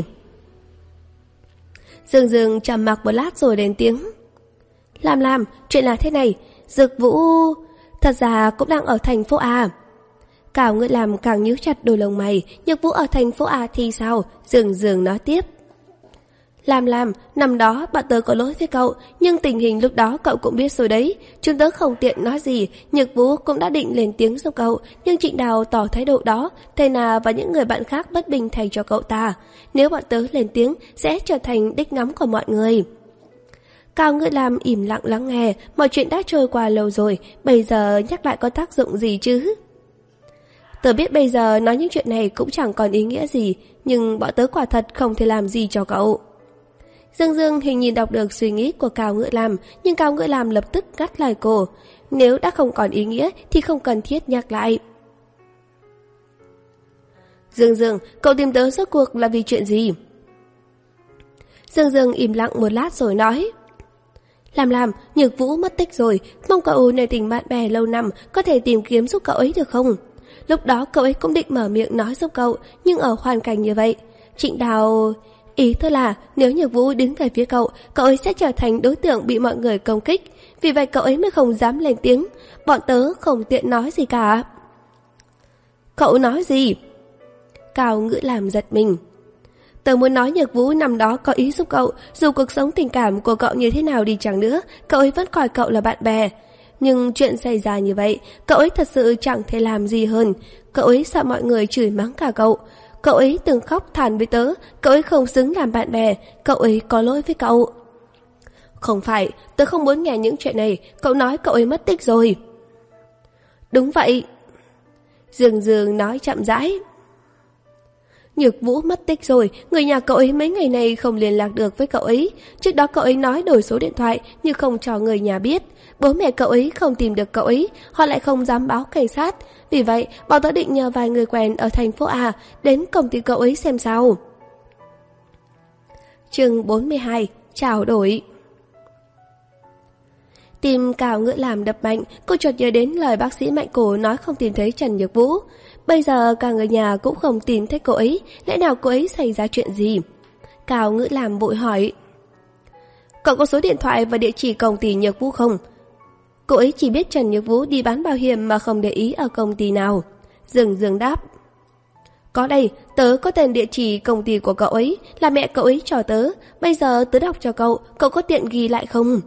Dương Dương trầm mặc một lát rồi đến tiếng. Lam Lam, chuyện là thế này. Dược Vũ thật ra cũng đang ở thành phố A. Cao Ngữ Lam càng nhíu chặt đôi lông mày. Dược Vũ ở thành phố A thì sao? Dương Dương nói tiếp. Lam Lam, năm đó bạn tớ có lỗi với cậu, nhưng tình hình lúc đó cậu cũng biết rồi đấy. Chúng tớ không tiện nói gì. Nhược Vũ cũng đã định lên tiếng giúp cậu, nhưng Trịnh Đào tỏ thái độ đó, thầy nào và những người bạn khác bất bình thay cho cậu ta. Nếu bạn tớ lên tiếng, sẽ trở thành đích ngắm của mọi người. Cao Ngữ Lam im lặng lắng nghe. Mọi chuyện đã trôi qua lâu rồi, bây giờ nhắc lại có tác dụng gì chứ? Tớ biết bây giờ nói những chuyện này cũng chẳng còn ý nghĩa gì, nhưng bọn tớ quả thật không thể làm gì cho cậu. Dương Dương hình nhìn đọc được suy nghĩ của Cao Ngữ Lam, nhưng Cao Ngữ Lam lập tức ngắt lời cô. Nếu đã không còn ý nghĩa thì không cần thiết nhắc lại. Dương Dương, cậu tìm tớ rốt cuộc là vì chuyện gì? Dương Dương im lặng một lát rồi nói. Làm làm, Nhược Vũ mất tích rồi, mong cậu nể tình bạn bè lâu năm có thể tìm kiếm giúp cậu ấy được không? Lúc đó cậu ấy cũng định mở miệng nói giúp cậu, nhưng ở hoàn cảnh như vậy, Trịnh Đào... Ý tôi là nếu Nhược Vũ đứng về phía cậu, cậu ấy sẽ trở thành đối tượng bị mọi người công kích. Vì vậy cậu ấy mới không dám lên tiếng. Bọn tớ không tiện nói gì cả. Cậu nói gì? Cao Ngữ Lam giật mình. Tớ muốn nói Nhược Vũ năm đó có ý giúp cậu. Dù cuộc sống tình cảm của cậu như thế nào đi chăng nữa, cậu ấy vẫn coi cậu là bạn bè. Nhưng chuyện xảy ra như vậy, cậu ấy thật sự chẳng thể làm gì hơn. Cậu ấy sợ mọi người chửi mắng cả cậu. Cậu ấy từng khóc than với tớ, cậu ấy không xứng làm bạn bè, cậu ấy có lỗi với cậu. Không phải, tớ không muốn nghe những chuyện này, cậu nói cậu ấy mất tích rồi. Đúng vậy. Dương Dương nói chậm rãi. Nhược Vũ mất tích rồi, người nhà cậu ấy mấy ngày nay không liên lạc được với cậu ấy. Trước đó cậu ấy nói đổi số điện thoại nhưng không cho người nhà biết. Bố mẹ cậu ấy không tìm được cậu ấy, họ lại không dám báo cảnh sát. Vì vậy, bọn tớ định nhờ vài người quen ở thành phố A đến công ty cậu ấy xem sao. Chương bốn mươi hai. Trao đổi. Tim Cao Ngữ Lam đập mạnh, cô chợt nhớ đến lời bác sĩ Mạnh Cổ nói không tìm thấy Trần Nhược Vũ. Bây giờ cả người nhà cũng không tìm thấy cô ấy, lẽ nào cô ấy xảy ra chuyện gì? Cao Ngữ Lam vội hỏi. Cậu có số điện thoại và địa chỉ công ty Nhược Vũ không? Cô ấy chỉ biết Trần Nhược Vũ đi bán bảo hiểm mà không để ý ở công ty nào. Dương Dương đáp. Có đây, tớ có tên địa chỉ công ty của cậu ấy, là mẹ cậu ấy cho tớ. Bây giờ tớ đọc cho cậu, cậu có tiện ghi lại không?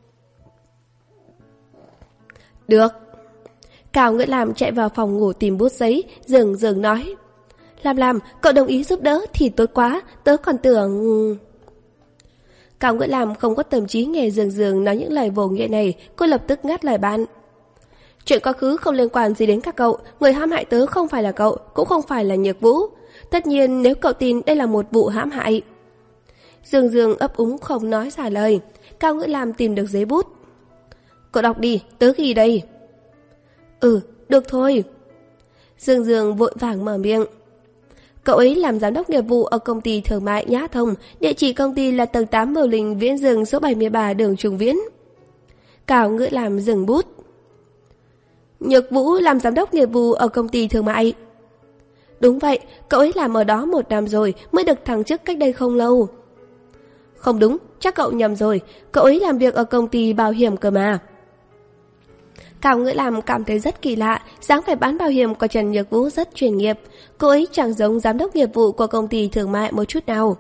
Được. Cao Ngữ Lam chạy vào phòng ngủ tìm bút giấy, Dương Dương nói. Làm làm, cậu đồng ý giúp đỡ thì tốt quá, tớ còn tưởng... Cao Ngữ Lam không có tâm trí nghe Dương Dương nói những lời vô nghĩa này, cô lập tức ngắt lời bạn. Chuyện quá khứ không liên quan gì đến các cậu, người hãm hại tớ không phải là cậu, cũng không phải là Nhược Vũ. Tất nhiên nếu cậu tin đây là một vụ hãm hại. Dương Dương ấp úng không nói trả lời. Cao Ngữ Lam tìm được giấy bút. Cậu đọc đi, tớ ghi đây. Ừ, được thôi. Dương Dương vội vàng mở miệng. Cậu ấy làm giám đốc nghiệp vụ ở công ty thương mại Nhã Thông, địa chỉ công ty là tầng tám Bầu Linh Viễn Dương số bảy mươi ba đường Trung Viễn. Cao Ngữ Lam dừng bút. Nhược Vũ làm giám đốc nghiệp vụ ở công ty thương mại. Đúng vậy, cậu ấy làm ở đó một năm rồi, mới được thăng chức cách đây không lâu. Không đúng, chắc cậu nhầm rồi, cậu ấy làm việc ở công ty bảo hiểm cơ mà. Cao Ngữ Lam cảm thấy rất kỳ lạ, dáng vẻ bán bảo hiểm của Trần Nhược Vũ rất chuyên nghiệp. Cô ấy chẳng giống giám đốc nghiệp vụ của công ty thương mại một chút nào.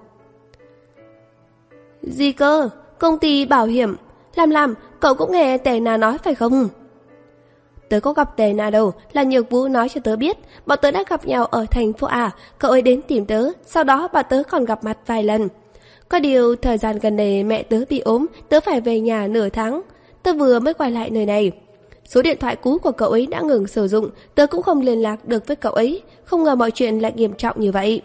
Gì cơ? Công ty bảo hiểm? Làm làm, cậu cũng nghe Tề Na nói phải không? Tớ có gặp Tề Na đâu, là Nhược Vũ nói cho tớ biết. Bọn tớ đã gặp nhau ở thành phố A, cậu ấy đến tìm tớ, sau đó bọn tớ còn gặp mặt vài lần. Có điều thời gian gần đây mẹ tớ bị ốm, tớ phải về nhà nửa tháng. Tớ vừa mới quay lại nơi này. Số điện thoại cũ của cậu ấy đã ngừng sử dụng, tớ cũng không liên lạc được với cậu ấy, không ngờ mọi chuyện lại nghiêm trọng như vậy.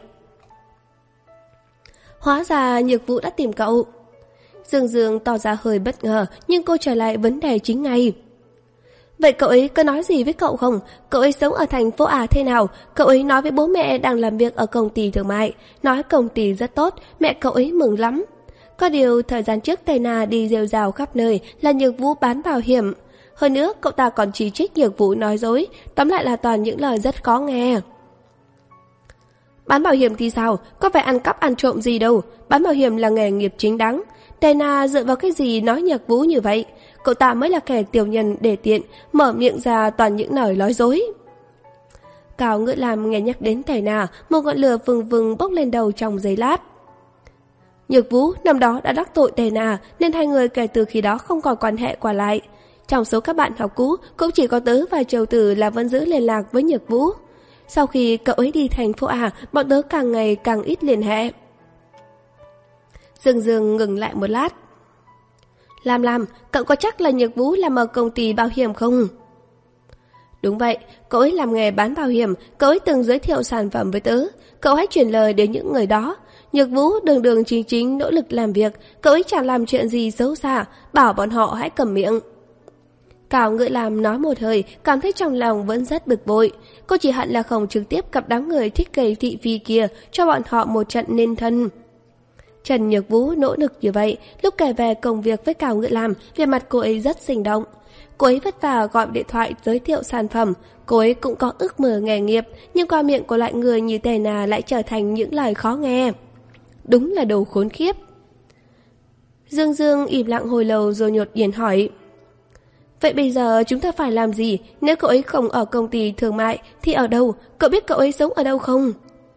Hóa ra Nhược Vũ đã tìm cậu. Dương Dương tỏ ra hơi bất ngờ, nhưng cô trở lại vấn đề chính ngay. Vậy cậu ấy có nói gì với cậu không? Cậu ấy sống ở thành phố A thế nào? Cậu ấy nói với bố mẹ đang làm việc ở công ty thương mại, nói công ty rất tốt, mẹ cậu ấy mừng lắm. Có điều thời gian trước Tây Na đi rêu rào khắp nơi là Nhược Vũ bán bảo hiểm. Hơn nữa cậu ta còn chỉ trích Nhược Vũ nói dối, tóm lại là toàn những lời rất khó nghe. Bán bảo hiểm thì sao? Có phải ăn cắp ăn trộm gì đâu. Bán bảo hiểm là nghề nghiệp chính đáng. Dana dựa vào cái gì nói Nhược Vũ như vậy? Cậu ta mới là kẻ tiểu nhân để tiện, mở miệng ra toàn những lời nói dối. Cao Ngữ Lam nghe nhắc đến Dana, một ngọn lửa vừng vừng bốc lên đầu trong giây lát. Nhược Vũ năm đó đã đắc tội Dana, nên hai người kể từ khi đó không còn quan hệ qua lại. Trong số các bạn học cũ, cũng chỉ có tớ và Châu Tử là vẫn giữ liên lạc với Nhược Vũ. Sau khi cậu ấy đi thành phố A, bọn tớ càng ngày càng ít liên hệ. Dương Dương ngừng lại một lát. Làm làm, cậu có chắc là Nhược Vũ làm ở công ty bảo hiểm không? Đúng vậy, cậu ấy làm nghề bán bảo hiểm, cậu ấy từng giới thiệu sản phẩm với tớ. Cậu hãy truyền lời đến những người đó. Nhược Vũ đường đường chính chính nỗ lực làm việc, cậu ấy chẳng làm chuyện gì xấu xa, bảo bọn họ hãy cầm miệng. Cao Ngự Lam nói một hơi, cảm thấy trong lòng vẫn rất bực bội. Cô chỉ hận là không trực tiếp gặp đám người thích gây thị phi kia, cho bọn họ một trận nên thân. Trần Nhược Vũ nỗ lực như vậy, lúc kể về công việc với Cao Ngự Lam, vẻ mặt cô ấy rất sinh động. Cô ấy vất vả gọi điện thoại giới thiệu sản phẩm, cô ấy cũng có ước mơ nghề nghiệp, nhưng qua miệng của loại người như Tề Na lại trở thành những lời khó nghe. Đúng là đồ khốn khiếp. Dương Dương im lặng hồi lâu rồi nhột nhạt hỏi: Vậy bây giờ chúng ta phải làm gì? Nếu cậu ấy không ở công ty thương mại thì ở đâu? Cậu biết cậu ấy sống ở đâu không?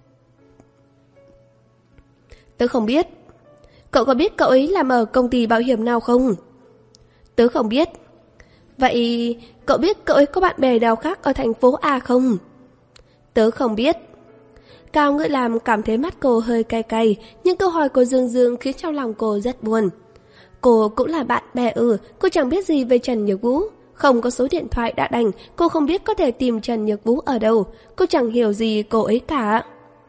Tớ không biết. Cậu có biết cậu ấy làm ở công ty bảo hiểm nào không? Tớ không biết. Vậy cậu biết cậu ấy có bạn bè nào khác ở thành phố A không? Tớ không biết. Cao Ngự Lam cảm thấy mắt cô hơi cay cay, nhưng câu hỏi của Dương Dương khiến trong lòng cô rất buồn. Cô cũng là bạn bè ư, cô chẳng biết gì về Trần Nhược Vũ. Không có số điện thoại đã đành, cô không biết có thể tìm Trần Nhược Vũ ở đâu. Cô chẳng hiểu gì cô ấy cả.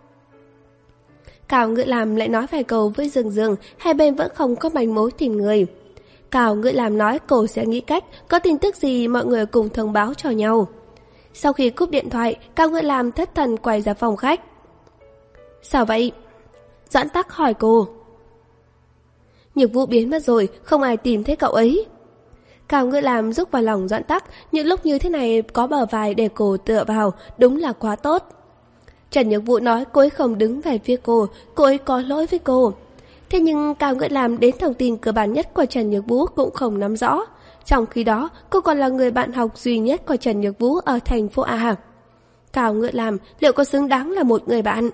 Cao Ngự Lam lại nói vài câu với Dương Dương, hai bên vẫn không có manh mối tìm người. Cao Ngự Lam nói cô sẽ nghĩ cách, có tin tức gì mọi người cùng thông báo cho nhau. Sau khi cúp điện thoại, Cao Ngự Lam thất thần quay ra phòng khách. Sao vậy? Doãn Tắc hỏi cô. Nhược Vũ biến mất rồi, không ai tìm thấy cậu ấy. Cao Ngự Lam rúc vào lòng Doãn Tắc, những lúc như thế này có bờ vai để cô tựa vào, đúng là quá tốt. Trần Nhược Vũ nói cô ấy không đứng về phía cô, cô ấy có lỗi với cô. Thế nhưng Cao Ngự Lam đến thông tin cơ bản nhất của Trần Nhược Vũ cũng không nắm rõ. Trong khi đó, cô còn là người bạn học duy nhất của Trần Nhược Vũ ở thành phố A. Cao Ngự Lam liệu có xứng đáng là một người bạn?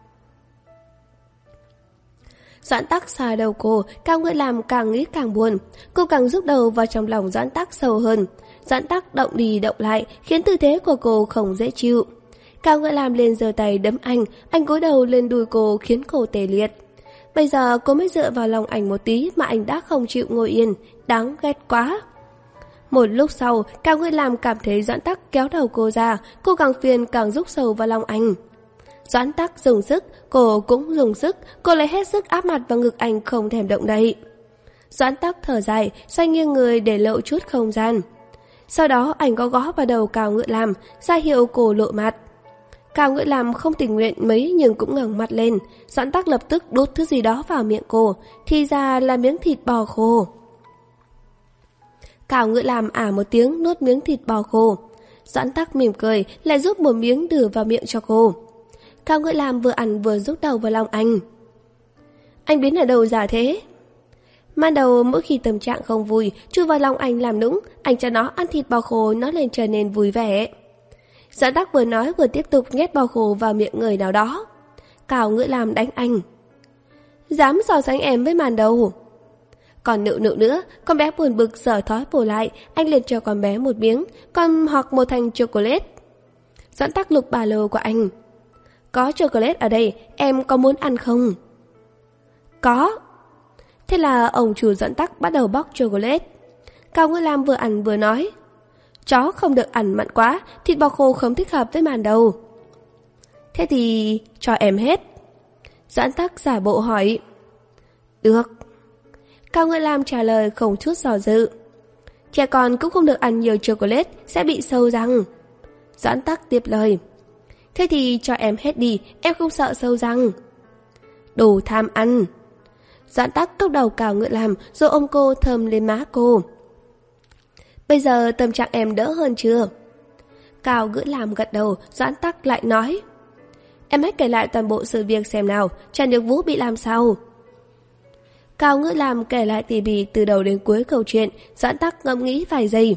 Doãn Tắc xa đầu cô, Cao Ngự Lam càng nghĩ càng buồn. Cô càng rúc đầu vào trong lòng Doãn Tắc sâu hơn. Doãn Tắc động đi động lại, khiến tư thế của cô không dễ chịu. Cao Ngự Lam lên giơ tay đấm anh, anh cúi đầu lên đùi cô khiến cô tê liệt. Bây giờ cô mới dựa vào lòng anh một tí mà anh đã không chịu ngồi yên, đáng ghét quá. Một lúc sau, Cao Ngự Lam cảm thấy Doãn Tắc kéo đầu cô ra, cô càng phiền càng rúc sâu vào lòng anh. Doãn Tắc dùng sức, cô cũng dùng sức, cô lấy hết sức áp mặt vào ngực anh không thèm động đậy. Doãn Tắc thở dài, xoay nghiêng người để lộ chút không gian. Sau đó anh có gõ vào đầu Cao Ngự Lam, ra hiệu cô lộ mặt. Cao Ngự Lam không tình nguyện mấy nhưng cũng ngẩng mặt lên. Doãn Tắc lập tức đút thứ gì đó vào miệng cô, thì ra là miếng thịt bò khô. Cao Ngự Lam ả một tiếng nuốt miếng thịt bò khô. Doãn Tắc mỉm cười, lại giúp một miếng đưa vào miệng cho cô. Cao Ngự Lam vừa ăn vừa rút đầu vào lòng anh. Anh biến ở đâu giả thế? Ban đầu mỗi khi tâm trạng không vui, chui vào lòng anh làm nũng, anh cho nó ăn thịt bò khô, nó lên trở nên vui vẻ. Doãn Tắc vừa nói vừa tiếp tục nhét bò khô vào miệng người nào đó. Cao Ngự Lam đánh anh. Dám so sánh em với màn đầu. Còn nựu nựu nữa, con bé buồn bực giở thói bổ lại, anh liền cho con bé một miếng, còn hoặc một thành chocolate. Doãn Tắc lục ba lô của anh. Có chocolate ở đây, em có muốn ăn không? Có. Thế là ông chủ Doãn Tắc bắt đầu bóc chocolate. Cao Ngự Lam vừa ăn vừa nói. Chó không được ăn mặn quá, thịt bò khô không thích hợp với màn đầu. Thế thì cho em hết. Doãn Tắc giả bộ hỏi. Được. Cao Ngự Lam trả lời không chút do dự. Trẻ con cũng không được ăn nhiều chocolate, sẽ bị sâu răng. Doãn Tắc tiếp lời. Thế thì cho em hết đi, em không sợ sâu răng. Đồ tham ăn. Doãn Tắc cốc đầu Cao Ngự Lam rồi ôm cô thơm lên má cô. Bây giờ tâm trạng em đỡ hơn chưa? Cao Ngự Lam gật đầu, Doãn Tắc lại nói. Em hãy kể lại toàn bộ sự việc xem nào, Trần Nhược Vũ bị làm sao? Cao Ngự Lam kể lại tỉ mỉ từ đầu đến cuối câu chuyện, Doãn Tắc ngẫm nghĩ vài giây.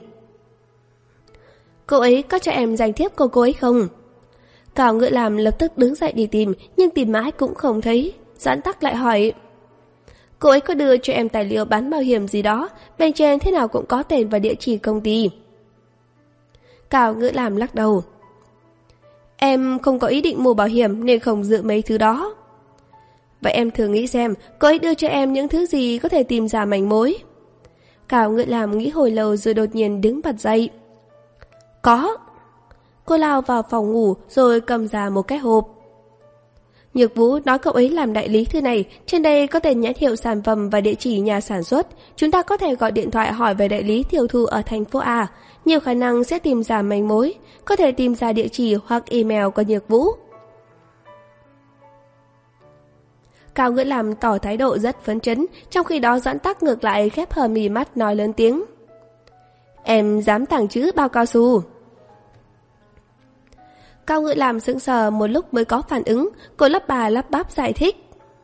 Cô ấy có cho em danh thiếp của cô ấy không? Cao Ngự Lam lập tức đứng dậy đi tìm, nhưng tìm mãi cũng không thấy. Doãn Tắc lại hỏi. Cô ấy có đưa cho em tài liệu bán bảo hiểm gì đó, bên trên thế nào cũng có tên và địa chỉ công ty. Cao Ngự Lam lắc đầu. Em không có ý định mua bảo hiểm nên không giữ mấy thứ đó. Vậy em thử nghĩ xem, cô ấy đưa cho em những thứ gì có thể tìm ra manh mối? Cao Ngự Lam nghĩ hồi lâu rồi đột nhiên đứng bật dậy. Có. Cô lao vào phòng ngủ rồi cầm ra một cái hộp. Nhược Vũ nói cậu ấy làm đại lý thư này, trên đây có tên nhãn hiệu sản phẩm và địa chỉ nhà sản xuất. Chúng ta có thể gọi điện thoại hỏi về đại lý tiêu thụ ở thành phố A. Nhiều khả năng sẽ tìm ra manh mối, có thể tìm ra địa chỉ hoặc email của Nhược Vũ. Cao Ngữ Lam tỏ thái độ rất phấn chấn, trong khi đó Doãn Tắc ngược lại khép hờ mí mắt nói lớn tiếng. Em dám tàng trữ bao cao su? Cao Ngữ Lam sững sờ một lúc mới có phản ứng, cô lắp bà lắp bắp giải thích.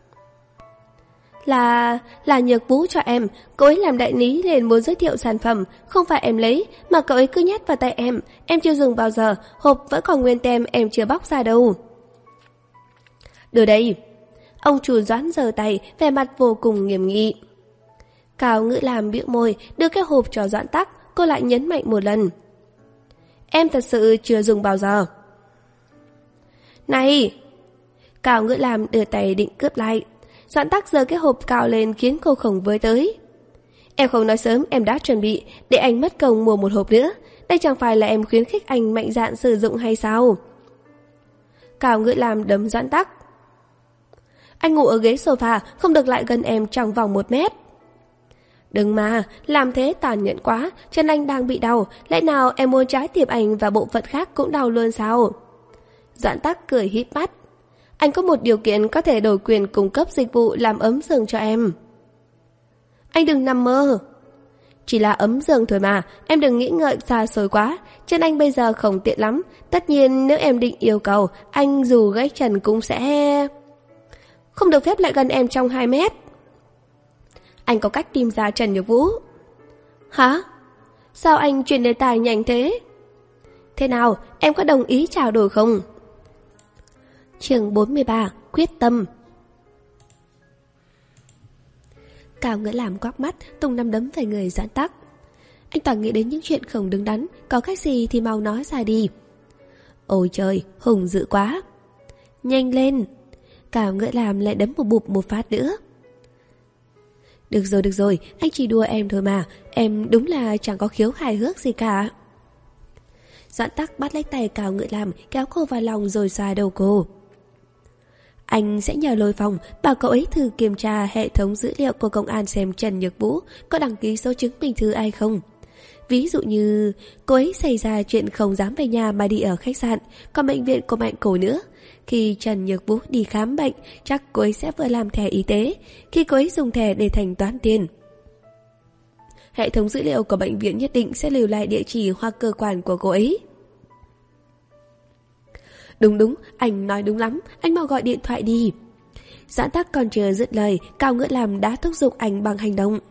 Là... là Nhược Vũ cho em, cậu ấy làm đại lý liền muốn giới thiệu sản phẩm, không phải em lấy, mà cậu ấy cứ nhét vào tay em, em chưa dùng bao giờ, hộp vẫn còn nguyên tem em chưa bóc ra đâu. Đưa đây. Ông chủ Doãn giơ tay, vẻ mặt vô cùng nghiêm nghị. Cao Ngữ Lam bĩu môi, đưa cái hộp cho Doãn Tắc, cô lại nhấn mạnh một lần. Em thật sự chưa dùng bao giờ. Này! Cao Ngữ Lam đưa tay định cướp lại. Doãn Tắc giơ cái hộp cao lên khiến cô không với tới. Em không nói sớm em đã chuẩn bị, để anh mất công mua một hộp nữa. Đây chẳng phải là em khuyến khích anh mạnh dạn sử dụng hay sao? Cao Ngữ Lam đấm Doãn Tắc. Anh ngủ ở ghế sofa, không được lại gần em trong vòng một mét. Đừng mà, làm thế tàn nhẫn quá, chân anh đang bị đau, lẽ nào em muốn trái tim anh và bộ phận khác cũng đau luôn sao? Doãn Tắc cười híp mắt. Anh có một điều kiện có thể đổi quyền cung cấp dịch vụ làm ấm giường cho em. Anh đừng nằm mơ. Chỉ là ấm giường thôi mà, em đừng nghĩ ngợi xa xôi quá, chân anh bây giờ không tiện lắm. Tất nhiên nếu em định yêu cầu, anh dù gãy chân cũng sẽ... Không được phép lại gần em trong hai mét. Anh có cách tìm ra Trần Nhược Vũ. Hả? Sao anh chuyển đề tài nhanh thế? Thế nào, em có đồng ý trao đổi không? Chương bốn mươi ba, quyết tâm. Cao Ngữ Lam quắc mắt, tung năm đấm về người Doãn Tắc. Anh toàn nghĩ đến những chuyện không đứng đắn, có cách gì thì mau nói ra đi. Ôi trời, hùng dữ quá. Nhanh lên. Cao Ngữ Lam lại đấm một bụp một phát nữa. Được rồi, được rồi, anh chỉ đùa em thôi mà, em đúng là chẳng có khiếu hài hước gì cả. Doãn Tắc bắt lấy tay Cao Ngữ Lam, kéo cô vào lòng rồi xoa đầu cô. Anh sẽ nhờ Lôi Phong bảo cậu ấy thử kiểm tra hệ thống dữ liệu của công an xem Trần Nhược Vũ có đăng ký số chứng minh thư ai không. Ví dụ như cô ấy xảy ra chuyện không dám về nhà mà đi ở khách sạn, còn bệnh viện của Mạnh Cổ nữa. Khi Trần Nhược Vũ đi khám bệnh, chắc cô ấy sẽ vừa làm thẻ y tế, khi cô ấy dùng thẻ để thanh toán tiền. Hệ thống dữ liệu của bệnh viện nhất định sẽ lưu lại địa chỉ hoặc cơ quan của cô ấy. Đúng đúng, anh nói đúng lắm, anh mau gọi điện thoại đi. Doãn Tắc còn chưa dứt lời, Cao Ngữ Lam đã thúc giục anh bằng hành động.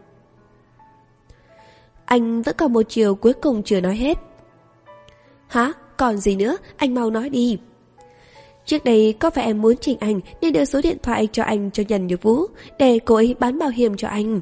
Anh vẫn còn một chiều cuối cùng chưa nói hết. Hả? Còn gì nữa? Anh mau nói đi. Trước đây có phải em muốn trình anh nên đưa số điện thoại cho anh cho Trần Nhược Vũ để cô ấy bán bảo hiểm cho anh?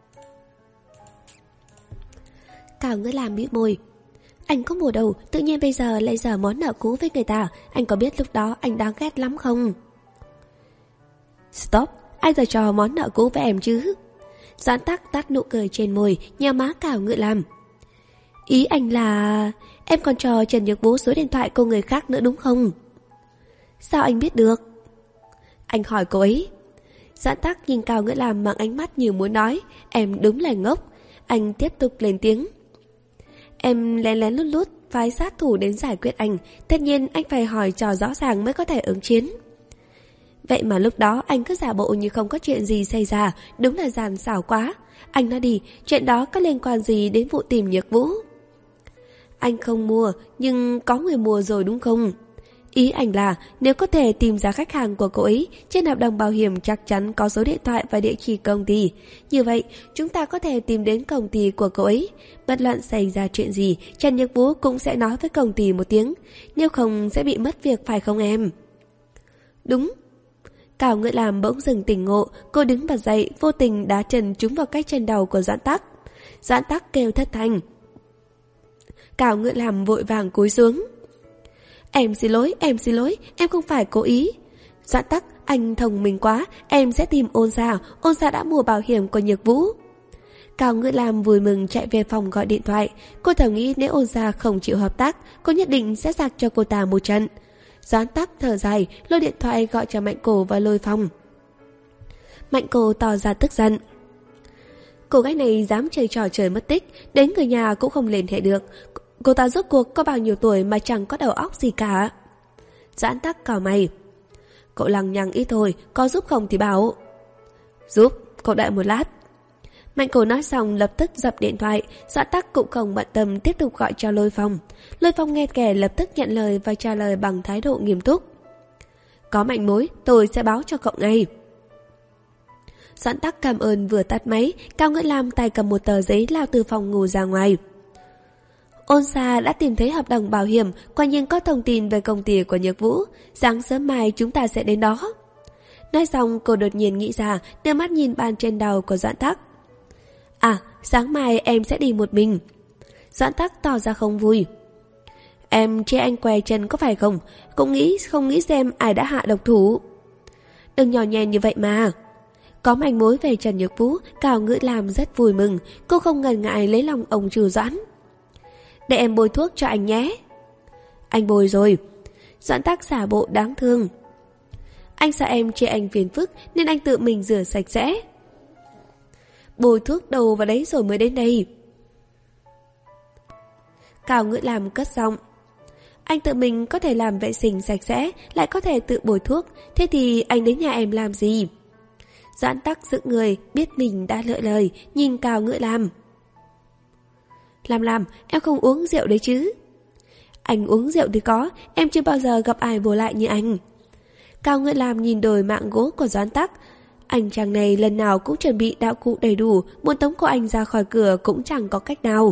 Cao Ngữ Lam bĩu môi. Anh có mùa đầu, tự nhiên bây giờ lại giở món nợ cũ với người ta. Anh có biết lúc đó anh đáng ghét lắm không? Stop, anh giờ trò món nợ cũ với em chứ? Doãn Tắc tắt nụ cười trên môi, nhào má Cao Ngữ Lam. Ý anh là... em còn trò Trần Nhược Vũ số điện thoại của người khác nữa đúng không? Sao anh biết được? Anh hỏi cô ấy. Doãn Tắc nhìn Cao Ngữ Lam bằng ánh mắt như muốn nói, em đúng là ngốc. Anh tiếp tục lên tiếng. Em lén lén lút lút phái sát thủ đến giải quyết anh, tất nhiên anh phải hỏi trò rõ ràng mới có thể ứng chiến. Vậy mà lúc đó anh cứ giả bộ như không có chuyện gì xảy ra, đúng là giàn xảo quá. Anh nói đi, chuyện đó có liên quan gì đến vụ tìm Nhược Vũ? Anh không mua, nhưng có người mua rồi đúng không? Ý anh là nếu có thể tìm ra khách hàng của cô ấy, trên hợp đồng bảo hiểm chắc chắn có số điện thoại và địa chỉ công ty. Như vậy, chúng ta có thể tìm đến công ty của cô ấy. Bất luận xảy ra chuyện gì, Trần Nhược Vũ cũng sẽ nói với công ty một tiếng. Nếu không sẽ bị mất việc phải không em? Đúng. Cao Ngữ Lam bỗng dừng tỉnh ngộ, cô đứng bật dậy, vô tình đá chân trúng vào cái chân đầu của Doãn Tắc. Doãn Tắc kêu thất thanh. Cao Ngữ Lam vội vàng cúi xuống. Em xin lỗi, em xin lỗi, em không phải cố ý. Doãn Tắc, anh thông minh quá, em sẽ tìm Ôn Gia, Ôn Gia đã mua bảo hiểm của Nhược Vũ. Cao Ngữ Lam vui mừng chạy về phòng gọi điện thoại. Cô thầm nghĩ nếu Ôn Gia không chịu hợp tác, cô nhất định sẽ giặc cho cô ta một trận. Doãn Tắc thở dài, lôi điện thoại gọi cho Mạnh Cổ và Lôi Phong. Mạnh Cổ tỏ ra tức giận. Cô gái này dám chơi trò trời mất tích, đến người nhà cũng không liên hệ được. Cô ta rốt cuộc có bao nhiêu tuổi mà chẳng có đầu óc gì cả. Doãn Tắc cau mày. Cậu lằng nhằng ít thôi, có giúp không thì bảo. Giúp, cậu đợi một lát. Mạnh Cổ nói xong lập tức dập điện thoại. Doãn Tắc cũng không bận tâm tiếp tục gọi cho Lôi Phong. Lôi Phong nghe kẻ lập tức nhận lời và trả lời bằng thái độ nghiêm túc. Có manh mối, tôi sẽ báo cho cậu ngay. Doãn Tắc cảm ơn vừa tắt máy. Cao Ngữ Lam tay cầm một tờ giấy lao từ phòng ngủ ra ngoài. Ôn Sa đã tìm thấy hợp đồng bảo hiểm, quả nhiên có thông tin về công ty của Nhược Vũ. Sáng sớm mai chúng ta sẽ đến đó. Nói xong cô đột nhiên nghĩ ra, đưa mắt nhìn bàn trên đầu của Doãn Tắc. À, sáng mai em sẽ đi một mình. Doãn Tắc tỏ ra không vui. Em chê anh què chân có phải không? Cũng nghĩ không nghĩ xem ai đã hạ độc thủ. Đừng nhỏ nhẹ như vậy mà. Có manh mối về Trần Nhược Vũ, Cao Ngữ Lam rất vui mừng. Cô không ngần ngại lấy lòng ông chủ Doãn. Để em bôi thuốc cho anh nhé. Anh bôi rồi. Doãn Tắc giả bộ đáng thương. Anh sợ em chê anh phiền phức nên anh tự mình rửa sạch sẽ. Bôi thuốc đầu vào đấy rồi mới đến đây. Cao Ngữ Lam cất giọng. Anh tự mình có thể làm vệ sinh sạch sẽ, lại có thể tự bôi thuốc, thế thì anh đến nhà em làm gì? Doãn Tắc dựng người, biết mình đã lỡ lời, nhìn Cao Ngữ Lam. Làm làm, em không uống rượu đấy chứ? Anh uống rượu thì có, em chưa bao giờ gặp ai vô lại như anh. Cao Ngữ Lam nhìn đồi mạng gỗ của Doãn Tắc. Anh chàng này lần nào cũng chuẩn bị đạo cụ đầy đủ, muốn tống cô anh ra khỏi cửa cũng chẳng có cách nào.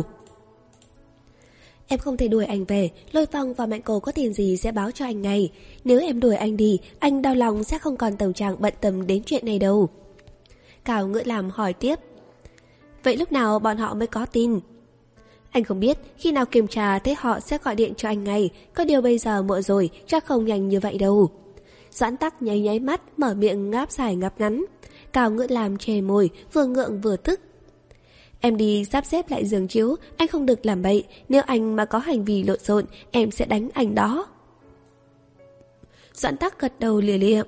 Em không thể đuổi anh về, Lôi Phong và Mạnh Cổ có tiền gì sẽ báo cho anh ngay. Nếu em đuổi anh đi, anh đau lòng sẽ không còn tâm trạng bận tâm đến chuyện này đâu. Cao Ngữ Lam hỏi tiếp. Vậy lúc nào bọn họ mới có tin? Anh không biết, khi nào kiểm tra thế họ sẽ gọi điện cho anh ngay. Có điều bây giờ muộn rồi, chắc không nhanh như vậy đâu. Doãn Tắc nháy nháy mắt, mở miệng ngáp dài ngáp ngắn. Cao Ngữ Lam chề môi, vừa ngượng vừa tức. Em đi sắp xếp lại giường chiếu, anh không được làm bậy. Nếu anh mà có hành vi lộn xộn, em sẽ đánh anh đó. Doãn Tắc gật đầu lìa lịa.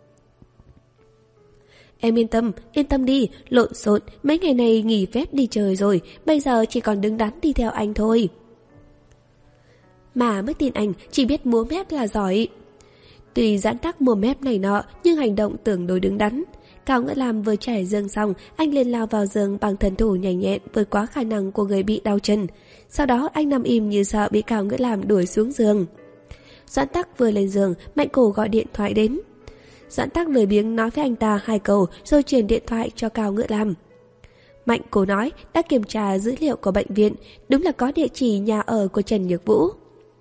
Em yên tâm, yên tâm đi, lộn xộn, mấy ngày này nghỉ phép đi chơi rồi, bây giờ chỉ còn đứng đắn đi theo anh thôi. Mà mới tin anh, chỉ biết múa mép là giỏi. Tuy Doãn Tắc mồm mép này nọ, nhưng hành động tương đối đứng đắn. Cao Ngữ Lam vừa trải giường xong, anh liền lao vào giường bằng thần thủ nhanh nhẹn vượt quá khả năng của người bị đau chân. Sau đó anh nằm im như sợ bị Cao Ngữ Lam đuổi xuống giường. Doãn Tắc vừa lên giường, Mạnh Cổ gọi điện thoại đến. Doãn Tắc lười biếng nói với anh ta hai câu rồi truyền điện thoại cho Cao Ngữ Lam. Mạnh Cổ nói đã kiểm tra dữ liệu của bệnh viện, đúng là có địa chỉ nhà ở của Trần Nhược Vũ.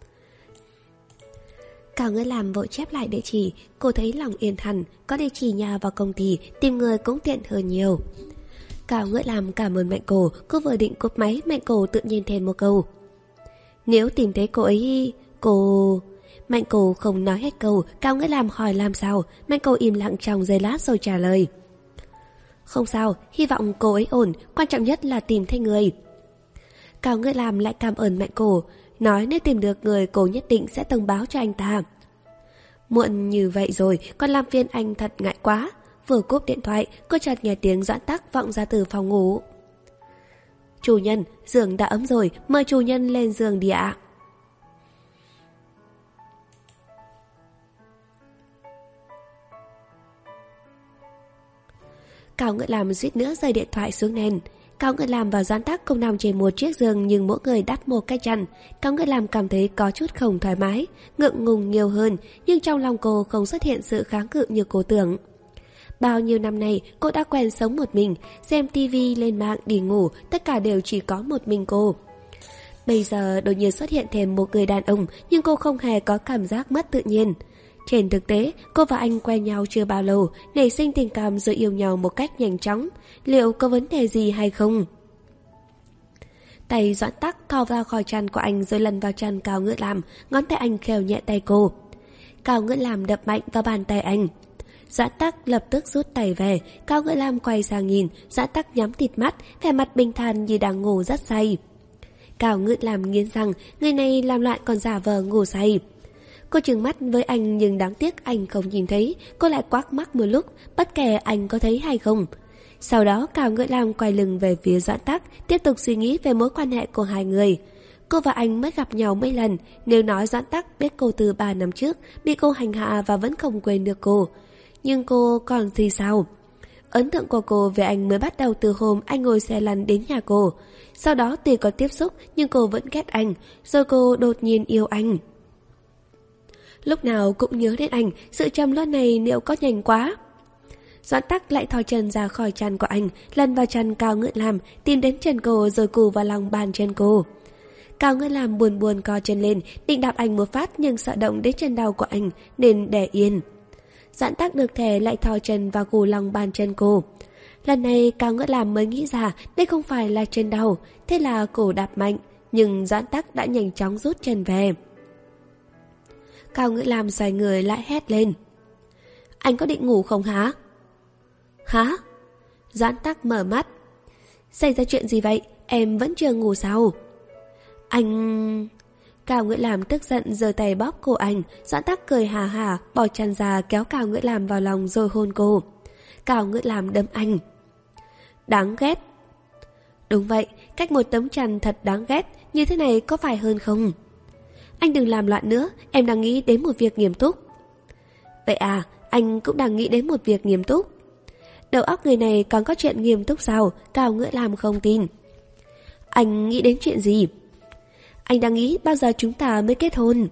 Cao Ngữ Lam vội chép lại địa chỉ, cô thấy lòng yên hẳn, có địa chỉ nhà và công ty, tìm người cũng tiện hơn nhiều. Cao Ngữ Lam cảm ơn Mạnh Cổ, cô vừa định cúp máy, Mạnh Cổ tự nhiên thêm một câu. Nếu tìm thấy cô ấy, cô... Mạnh Cổ không nói hết câu, Cao Ngữ Lam hỏi làm sao, Mạnh Cổ im lặng trong giây lát rồi trả lời. Không sao, hy vọng cô ấy ổn, quan trọng nhất là tìm thấy người. Cao Ngữ Lam lại cảm ơn Mạnh Cổ, nói nếu tìm được người cô nhất định sẽ thông báo cho anh ta. Muộn như vậy rồi, còn làm phiền anh thật ngại quá. Vừa cúp điện thoại, cô chợt nghe tiếng Doãn Tắc vọng ra từ phòng ngủ. Chủ nhân, giường đã ấm rồi, mời chủ nhân lên giường đi ạ. Cao Ngữ Lam suýt nữa rơi điện thoại xuống nền. Cao Ngữ Lam và Doãn Tắc cùng nằm trên một chiếc giường nhưng mỗi người đắp một cái chăn. Cao Ngữ Lam cảm thấy có chút không thoải mái, ngượng ngùng nhiều hơn, nhưng trong lòng cô không xuất hiện sự kháng cự như cô tưởng. Bao nhiêu năm nay cô đã quen sống một mình, xem tivi, lên mạng, đi ngủ, tất cả đều chỉ có một mình cô. Bây giờ đột nhiên xuất hiện thêm một người đàn ông, nhưng cô không hề có cảm giác mất tự nhiên. Trên thực tế, cô và anh quen nhau chưa bao lâu, nảy sinh tình cảm rồi yêu nhau một cách nhanh chóng. Liệu có vấn đề gì hay không? Tay Doãn Tắc thò vào khỏi chăn của anh rồi lần vào chăn Cao Ngữ Lam, ngón tay anh khều nhẹ tay cô. Cao Ngữ Lam đập mạnh vào bàn tay anh. Doãn Tắc lập tức rút tay về. Cao Ngữ Lam quay sang nhìn, Doãn Tắc nhắm tịt mắt, vẻ mặt bình thản như đang ngủ rất say. Cao Ngữ Lam nghiến rằng người này làm lại còn giả vờ ngủ say. Cô trừng mắt với anh nhưng đáng tiếc anh không nhìn thấy. Cô lại quắc mắt một lúc, bất kể anh có thấy hay không. Sau đó Cao Ngữ Lam quay lưng về phía Doãn Tắc, tiếp tục suy nghĩ về mối quan hệ của hai người. Cô và anh mới gặp nhau mấy lần. Nếu nói Doãn Tắc biết cô từ ba năm trước, bị cô hành hạ và vẫn không quên được cô, nhưng cô còn thì sao? Ấn tượng của cô về anh mới bắt đầu từ hôm anh ngồi xe lăn đến nhà cô. Sau đó tuy có tiếp xúc nhưng cô vẫn ghét anh. Rồi cô đột nhiên yêu anh. Lúc nào cũng nhớ đến anh. Sự trầm luân này liệu có nhanh quá? Doãn Tắc lại thò chân ra khỏi chăn của anh, lần vào chăn Cao Ngữ Lam, tìm đến chân cô rồi cù vào lòng bàn chân cô. Cao Ngữ Lam buồn buồn co chân lên, định đạp anh một phát nhưng sợ động đến chân đau của anh nên để yên. Doãn Tắc được thể lại thò chân vào cù lòng bàn chân cô. Lần này Cao Ngữ Lam mới nghĩ ra đây không phải là chân đau, thế là cô đạp mạnh, nhưng Doãn Tắc đã nhanh chóng rút chân về. Cao Ngữ Lam xoay người lại hét lên. Anh có định ngủ không hả? Hả? Doãn Tắc mở mắt. Xảy ra chuyện gì vậy? Em vẫn chưa ngủ sao? Anh... Cao Ngữ Lam tức giận giơ tay bóp cổ anh. Doãn Tắc cười hà hà, bỏ chăn ra kéo Cao Ngữ Lam vào lòng rồi hôn cô. Cao Ngữ Lam đấm anh. Đáng ghét. Đúng vậy, cách một tấm chăn thật đáng ghét. Như thế này có phải hơn không? Anh đừng làm loạn nữa, em đang nghĩ đến một việc nghiêm túc. Vậy à, anh cũng đang nghĩ đến một việc nghiêm túc. Đầu óc người này còn có chuyện nghiêm túc sao? Cao Ngữ Lam không tin. Anh nghĩ đến chuyện gì? Anh đang nghĩ bao giờ chúng ta mới kết hôn?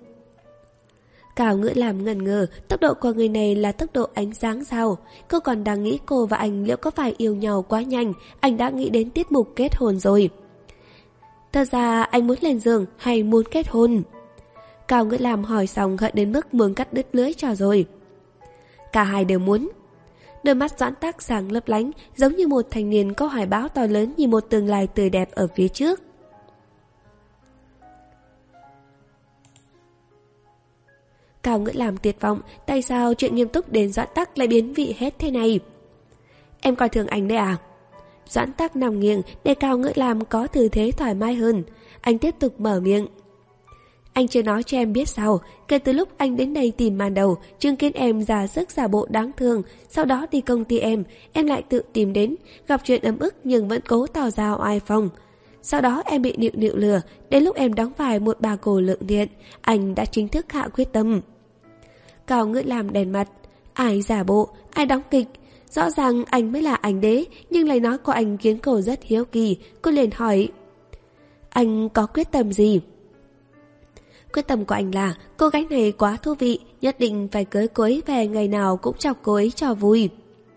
Cao Ngữ Lam ngần ngừ, tốc độ của người này là tốc độ ánh sáng sao? Cô còn đang nghĩ cô và anh liệu có phải yêu nhau quá nhanh, anh đã nghĩ đến tiết mục kết hôn rồi. Thật ra anh muốn lên giường hay muốn kết hôn? Cao Ngữ Lam hỏi xong hận đến mức muốn cắt đứt lưỡi cho rồi. Cả hai đều muốn. Đôi mắt Doãn Tắc sáng lấp lánh, giống như một thanh niên có hoài bão to lớn nhìn một tương lai tươi đẹp ở phía trước. Cao Ngữ Lam tuyệt vọng, tại sao chuyện nghiêm túc đến Doãn Tắc lại biến vị hết thế này? Em coi thường anh đấy à? Doãn Tắc nằm nghiêng để Cao Ngữ Lam có tư thế thoải mái hơn. Anh tiếp tục mở miệng. Anh chưa nói cho em biết sao, kể từ lúc anh đến đây tìm màn đầu, chứng kiến em giả sức giả bộ đáng thương, sau đó đi công ty em, em lại tự tìm đến, gặp chuyện ấm ức nhưng vẫn cố tỏ ra oai phong. Sau đó em bị nịu nịu lừa, đến lúc em đóng vai một bà cô lượng điện, anh đã chính thức hạ quyết tâm. Cao Ngữ Lam đèn mặt, ai giả bộ, ai đóng kịch, rõ ràng anh mới là anh đế, nhưng lời nói của anh khiến cô rất hiếu kỳ, cô liền hỏi. Anh có quyết tâm gì? Quyết tâm của anh là cô gái này quá thú vị, nhất định phải cưới cô ấy về ngày nào cũng chọc cô ấy cho vui.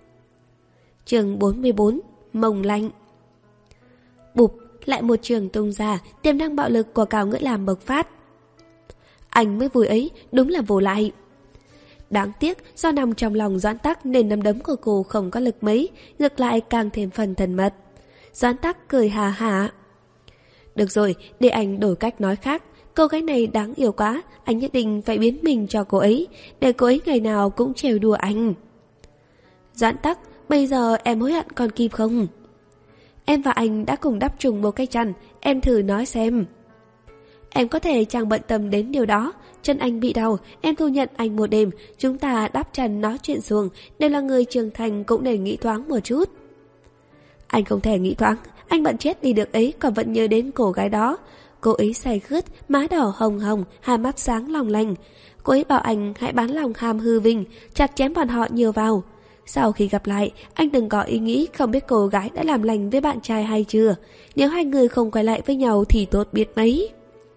Chương bốn mươi bốn, Mông Lạnh. Bụp, lại một trường tung ra, tiềm năng bạo lực của Cao Ngữ Lam bộc phát. Anh mới vui ấy, đúng là vô lại. Đáng tiếc, do nằm trong lòng Doãn Tắc nên nắm đấm của cô không có lực mấy, ngược lại càng thêm phần thân mật. Doãn Tắc cười hà hà. Được rồi, để anh đổi cách nói khác. Cô gái này đáng yêu quá, anh nhất định phải biến mình cho cô ấy, để cô ấy ngày nào cũng trêu đùa anh. Doãn Tắc, bây giờ em hối hận còn kịp không? Em và anh đã cùng đắp chung một cái chăn, em thử nói xem. Em có thể chẳng bận tâm đến điều đó. Chân anh bị đau, em thu nhận anh một đêm, chúng ta đắp chăn nói chuyện xuồng, đều là người trưởng thành cũng nên nghĩ thoáng một chút. Anh không thể nghĩ thoáng, anh bận chết đi được ấy còn vẫn nhớ đến cô gái đó. Cô ấy say khướt, má đỏ hồng hồng, hai mắt sáng long lanh. Cô ấy bảo anh hãy bán lòng ham hư vinh, chặt chém bọn họ nhiều vào. Sau khi gặp lại, anh từng có ý nghĩ không biết cô gái đã làm lành với bạn trai hay chưa. Nếu hai người không quay lại với nhau thì tốt biết mấy.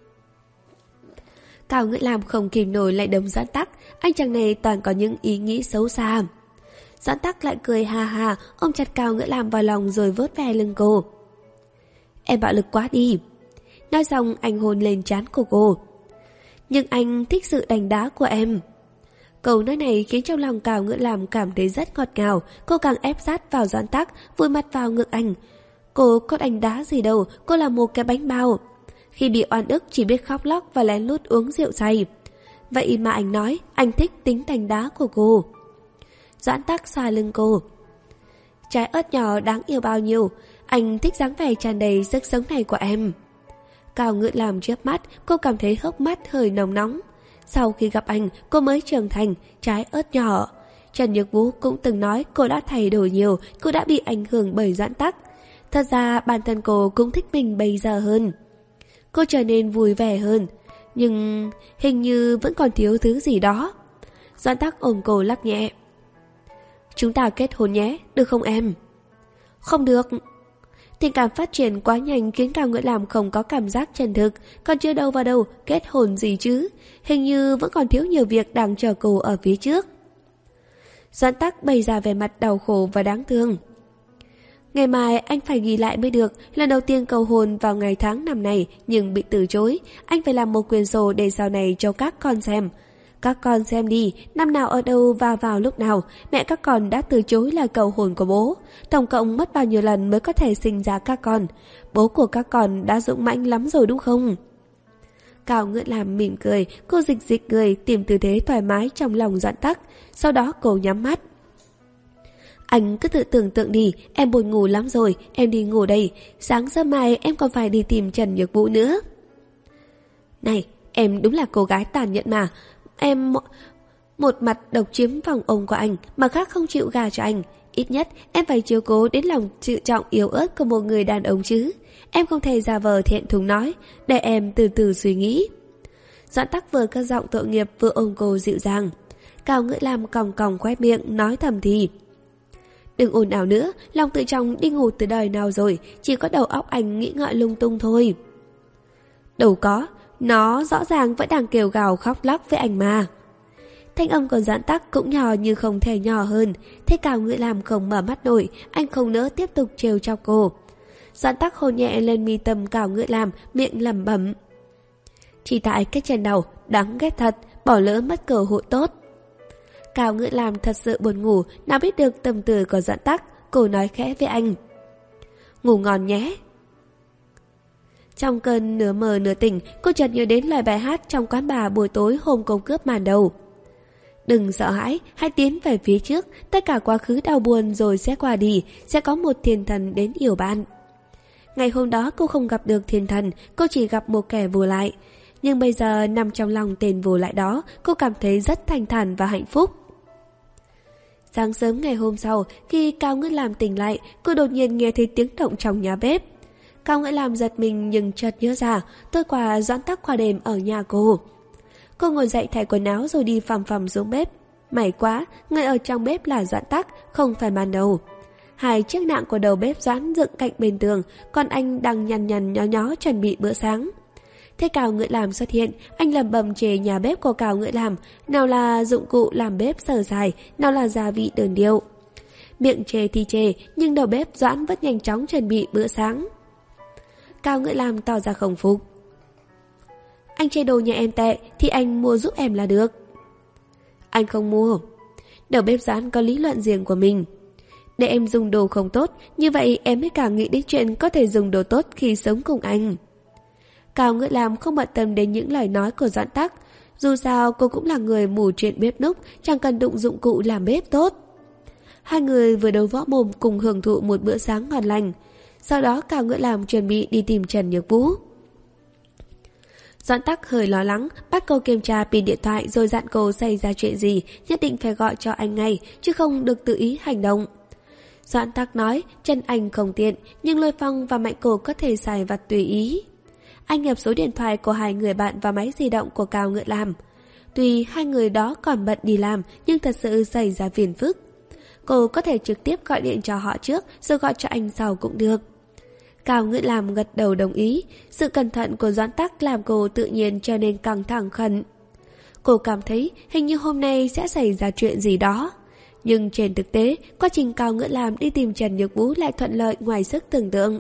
Cao Ngữ Lam không kìm nổi lại đấm Doãn Tắc, anh chàng này toàn có những ý nghĩ xấu xa. Doãn Tắc lại cười ha ha, ôm chặt Cao Ngữ Lam vào lòng rồi vớt ve lưng cô. Em bạo lực quá đi. Nói xong anh hôn lên trán của cô. Nhưng anh thích sự đánh đá của em. Câu nói này khiến trong lòng Cao Ngữ Lam cảm thấy rất ngọt ngào. Cô càng ép sát vào Doãn Tắc, vùi mặt vào ngực anh. Cô có đánh đá gì đâu, cô là một cái bánh bao. Khi bị oan ức chỉ biết khóc lóc và lén lút uống rượu say. Vậy mà anh nói anh thích tính đánh đá của cô. Doãn Tắc xoa lưng cô. Trái ớt nhỏ đáng yêu bao nhiêu, anh thích dáng vẻ tràn đầy sức sống này của em. Cao Ngữ Lam chớp mắt, cô cảm thấy hốc mắt hơi nồng nóng. Sau khi gặp anh, cô mới trưởng thành, trái ớt nhỏ. Trần Nhược Vũ cũng từng nói cô đã thay đổi nhiều, cô đã bị ảnh hưởng bởi Doãn Tắc. Thật ra bản thân cô cũng thích mình bây giờ hơn. Cô trở nên vui vẻ hơn, nhưng hình như vẫn còn thiếu thứ gì đó. Doãn Tắc ôm cô lắc nhẹ. Chúng ta kết hôn nhé, được không em? Không được. Tình cảm phát triển quá nhanh khiến Cao Ngữ Lam không có cảm giác chân thực, còn chưa đâu vào đâu, kết hôn gì chứ? Hình như vẫn còn thiếu nhiều việc đang chờ cô ở phía trước. Doãn Tắc bày ra vẻ mặt đau khổ và đáng thương. Ngày mai anh phải ghi lại mới được, lần đầu tiên cầu hôn vào ngày tháng năm này nhưng bị từ chối, anh phải làm một quyển sổ để sau này cho các con xem. Các con xem đi, năm nào ở đâu và vào lúc nào, mẹ các con đã từ chối lời cầu hôn của bố. Tổng cộng mất bao nhiêu lần mới có thể sinh ra các con. Bố của các con đã dũng mãnh lắm rồi đúng không? Cao Ngữ Lam mỉm cười, cô dịch dịch người tìm tư thế thoải mái trong lòng Doãn Tắc. Sau đó cô nhắm mắt. Anh cứ tự tưởng tượng đi, em buồn ngủ lắm rồi, em đi ngủ đây. Sáng sớm mai em còn phải đi tìm Trần Nhược Vũ nữa. Này, em đúng là cô gái tàn nhẫn mà. Em một mặt độc chiếm vòng ôm của anh, mà khác không chịu gà cho anh. Ít nhất em phải chiếu cố đến lòng tự trọng yếu ớt của một người đàn ông chứ. Em không thể giả vờ thiện thùng nói, để em từ từ suy nghĩ. Doãn Tắc vừa cất giọng tội nghiệp vừa ôm cô dịu dàng. Cao Ngữ Lam còng còng khoét miệng nói thầm thì. Đừng ồn ào nữa, lòng tự trọng đi ngủ từ đời nào rồi, chỉ có đầu óc anh nghĩ ngợi lung tung thôi. Đâu có, nó rõ ràng vẫn đang kêu gào khóc lóc với anh mà. Thanh âm của Doãn Tắc cũng nhỏ như không thể nhỏ hơn. Thế Cao Ngữ Lam không mở mắt nổi, anh không nỡ tiếp tục trêu chọc cô. Doãn Tắc hôn nhẹ lên mi tâm Cao Ngữ Lam, miệng lẩm bẩm. Chỉ tại cái chân đầu, đáng ghét thật, bỏ lỡ mất cơ hội tốt. Cao Ngữ Lam thật sự buồn ngủ, nào biết được tâm tư của Doãn Tắc, cô nói khẽ với anh. Ngủ ngon nhé. Trong cơn nửa mờ nửa tỉnh, cô chợt nhớ đến lời bài hát trong quán bà buổi tối hôm công cướp màn đầu. Đừng sợ hãi, hãy tiến về phía trước, tất cả quá khứ đau buồn rồi sẽ qua đi, sẽ có một thiên thần đến yêu bạn. Ngày hôm đó cô không gặp được thiên thần, cô chỉ gặp một kẻ vô lại. Nhưng bây giờ nằm trong lòng tên vô lại đó, cô cảm thấy rất thanh thản và hạnh phúc. Sáng sớm ngày hôm sau, khi Cao Ngữ Lam tỉnh lại, cô đột nhiên nghe thấy tiếng động trong nhà bếp. Cao Ngữ Lam giật mình nhưng chợt nhớ ra, tối qua Doãn Tắc qua đêm ở nhà cô. Cô ngồi dậy thay quần áo rồi đi phằm phằm xuống bếp. May quá, người ở trong bếp là Doãn Tắc, không phải màn đầu. Hai chiếc nạng của đầu bếp Doãn dựng cạnh bên tường, còn anh đang nhằn nhằn nhó nhó chuẩn bị bữa sáng. Thế Cao Ngữ Lam xuất hiện, anh lẩm bẩm chê nhà bếp của Cao Ngữ Lam, nào là dụng cụ làm bếp sờ dài, nào là gia vị đơn điệu. Miệng chê thì chê, nhưng đầu bếp Doãn vẫn nhanh chóng chuẩn bị bữa sáng. Cao Ngữ Lam tỏ ra không phục. Anh chê đồ nhà em tệ thì anh mua giúp em là được. Anh không mua. Đầu bếp Doãn có lý luận riêng của mình. Để em dùng đồ không tốt, như vậy em mới càng nghĩ đến chuyện có thể dùng đồ tốt khi sống cùng anh. Cao Ngữ Lam không bận tâm đến những lời nói của Doãn Tắc. Dù sao cô cũng là người mù chuyện bếp núc, chẳng cần đụng dụng cụ làm bếp tốt. Hai người vừa đấu võ mồm cùng hưởng thụ một bữa sáng ngon lành. Sau đó Cao Ngữ Lam chuẩn bị đi tìm Trần Nhược Vũ. Doãn Tắc hơi lo lắng, bắt cô kiểm tra pin điện thoại rồi dặn cô xảy ra chuyện gì nhất định phải gọi cho anh ngay, chứ không được tự ý hành động. Doãn Tắc nói chân anh không tiện, nhưng Lôi Phong và Mạnh Cổ có thể xài vặt tùy ý. Anh nhập số điện thoại của hai người bạn vào máy di động của Cao Ngữ Lam. Tuy hai người đó còn bận đi làm, nhưng thật sự xảy ra phiền phức. Cô có thể trực tiếp gọi điện cho họ trước rồi gọi cho anh sau cũng được. Cao Ngữ Lam gật đầu đồng ý. Sự cẩn thận của Doãn Tắc làm cô tự nhiên trở nên căng thẳng khẩn. Cô cảm thấy hình như hôm nay sẽ xảy ra chuyện gì đó. Nhưng trên thực tế, quá trình Cao Ngữ Lam đi tìm Trần Nhược Vũ lại thuận lợi ngoài sức tưởng tượng.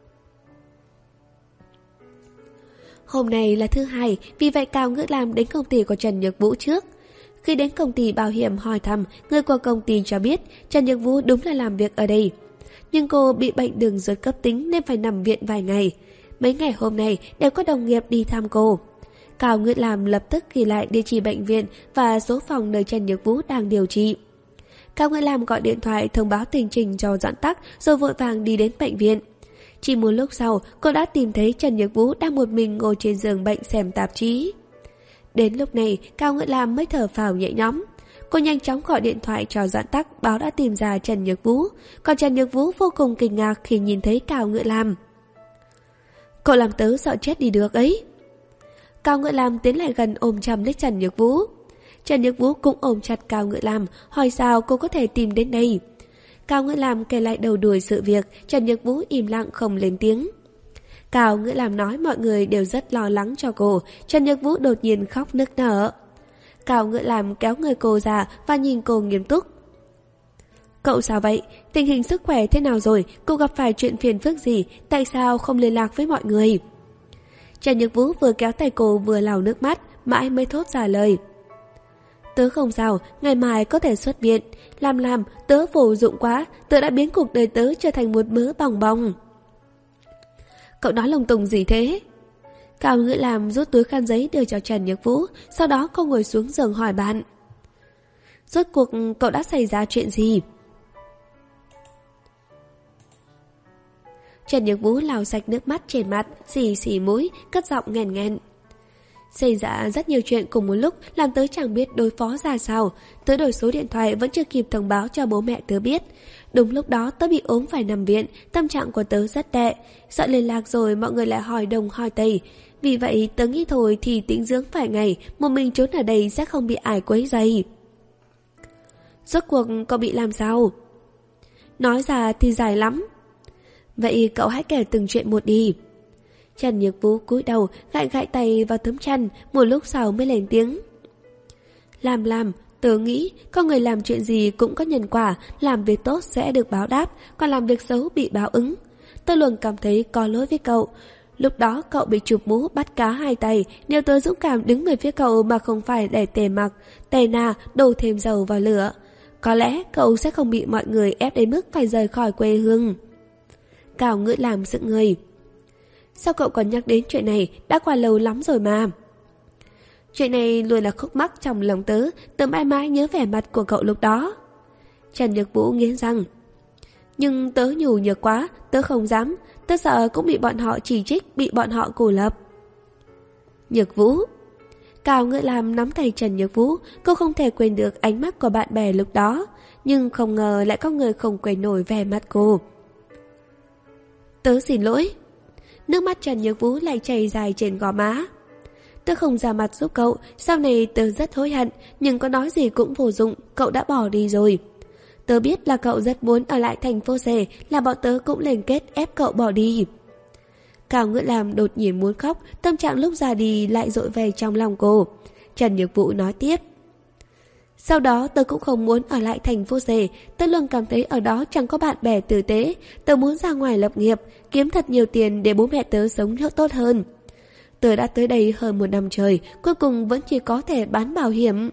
Hôm nay là thứ hai, vì vậy Cao Ngữ Lam đến công ty của Trần Nhược Vũ trước. Khi đến công ty bảo hiểm hỏi thăm, người của công ty cho biết Trần Nhược Vũ đúng là làm việc ở đây. Nhưng cô bị bệnh đường ruột cấp tính nên phải nằm viện vài ngày. Mấy ngày hôm nay đều có đồng nghiệp đi thăm cô. Cao Ngữ Lam lập tức ghi lại địa chỉ bệnh viện và số phòng nơi Trần Nhược Vũ đang điều trị. Cao Ngữ Lam gọi điện thoại thông báo tình trình cho Doãn Tắc rồi vội vàng đi đến bệnh viện. Chỉ một lúc sau, cô đã tìm thấy Trần Nhược Vũ đang một mình ngồi trên giường bệnh xem tạp chí. Đến lúc này, Cao Ngữ Lam mới thở phào nhẹ nhõm. Cô nhanh chóng gọi điện thoại cho Doãn Tắc báo đã tìm ra Trần Nhược Vũ. Còn Trần Nhược Vũ vô cùng kinh ngạc khi nhìn thấy Cao Ngữ Lam. Cậu làm tớ sợ chết đi được ấy. Cao Ngữ Lam tiến lại gần ôm chầm lấy Trần Nhược Vũ. Trần Nhược Vũ cũng ôm chặt Cao Ngữ Lam, hỏi sao cô có thể tìm đến đây. Cao Ngữ Lam kể lại đầu đuôi sự việc, Trần Nhược Vũ im lặng không lên tiếng. Cao Ngữ Lam nói mọi người đều rất lo lắng cho cô, Trần Nhược Vũ đột nhiên khóc nức nở. Cao Ngữ Lam kéo người cô ra và nhìn cô nghiêm túc. Cậu sao vậy? Tình hình sức khỏe thế nào rồi? Cô gặp phải chuyện phiền phức gì? Tại sao không liên lạc với mọi người? Trần Nhược Vũ vừa kéo tay cô vừa lau nước mắt, mãi mới thốt ra lời. Tớ không sao, ngày mai có thể xuất viện. Làm làm, tớ vô dụng quá, tớ đã biến cuộc đời tớ trở thành một mớ bòng bong. Cậu nói lung tung gì thế? Cao Ngữ Lam rút túi khăn giấy đưa cho Trần Nhược Vũ, sau đó cô ngồi xuống giường hỏi bạn. Rốt cuộc cậu đã xảy ra chuyện gì? Trần Nhược Vũ lau sạch nước mắt trên mặt, xì xì mũi, cất giọng nghẹn nghẹn. Xảy ra rất nhiều chuyện cùng một lúc làm tớ chẳng biết đối phó ra sao. Tớ đổi số điện thoại vẫn chưa kịp thông báo cho bố mẹ tớ biết. Đúng lúc đó tớ bị ốm phải nằm viện, tâm trạng của tớ rất tệ. Sợ liên lạc rồi mọi người lại hỏi đông hỏi tây. Vì vậy tớ nghĩ thôi thì tĩnh dưỡng vài ngày, một mình trốn ở đây sẽ không bị ai quấy rầy. Rốt cuộc cậu bị làm sao? Nói ra thì dài lắm. Vậy cậu hãy kể từng chuyện một đi. Trần Nhược Vũ cúi đầu gãi gãi tay vào tấm chăn, một lúc sau mới lên tiếng. Làm làm, tớ nghĩ có người làm chuyện gì cũng có nhân quả, làm việc tốt sẽ được báo đáp, còn làm việc xấu bị báo ứng. Tớ luôn cảm thấy có lỗi với cậu. Lúc đó cậu bị chụp mũ bắt cá hai tay, nếu tớ dũng cảm đứng về phía cậu mà không phải để Tề Mặc, Tề Na đổ thêm dầu vào lửa, có lẽ cậu sẽ không bị mọi người ép đến mức phải rời khỏi quê hương. Cao Ngữ Lam dựng người. Sao cậu còn nhắc đến chuyện này, đã qua lâu lắm rồi mà. Chuyện này luôn là khúc mắc trong lòng tớ, tớ mãi mãi nhớ vẻ mặt của cậu lúc đó. Trần Nhược Vũ nghiến răng. Nhưng tớ nhủ nhược quá, tớ không dám, tớ sợ cũng bị bọn họ chỉ trích, bị bọn họ cô lập. Nhược Vũ. Cao Ngữ Lam nắm tay Trần Nhược Vũ, cô không thể quên được ánh mắt của bạn bè lúc đó, nhưng không ngờ lại có người không quên nổi vẻ mặt cô. Tớ xin lỗi. Nước mắt Trần Nhược Vũ lại chảy dài trên gò má. Tớ không ra mặt giúp cậu, sau này tớ rất hối hận, nhưng có nói gì cũng vô dụng, cậu đã bỏ đi rồi. Tớ biết là cậu rất muốn ở lại thành phố C, là bọn tớ cũng liên kết ép cậu bỏ đi. Cao Ngữ Lam đột nhiên muốn khóc, tâm trạng lúc ra đi lại dội về trong lòng cô. Trần Nhược Vũ nói tiếp. Sau đó tớ cũng không muốn ở lại thành phố C, tớ luôn cảm thấy ở đó chẳng có bạn bè tử tế. Tớ muốn ra ngoài lập nghiệp, kiếm thật nhiều tiền để bố mẹ tớ sống tốt hơn. Tớ đã tới đây hơn một năm trời, cuối cùng vẫn chỉ có thể bán bảo hiểm.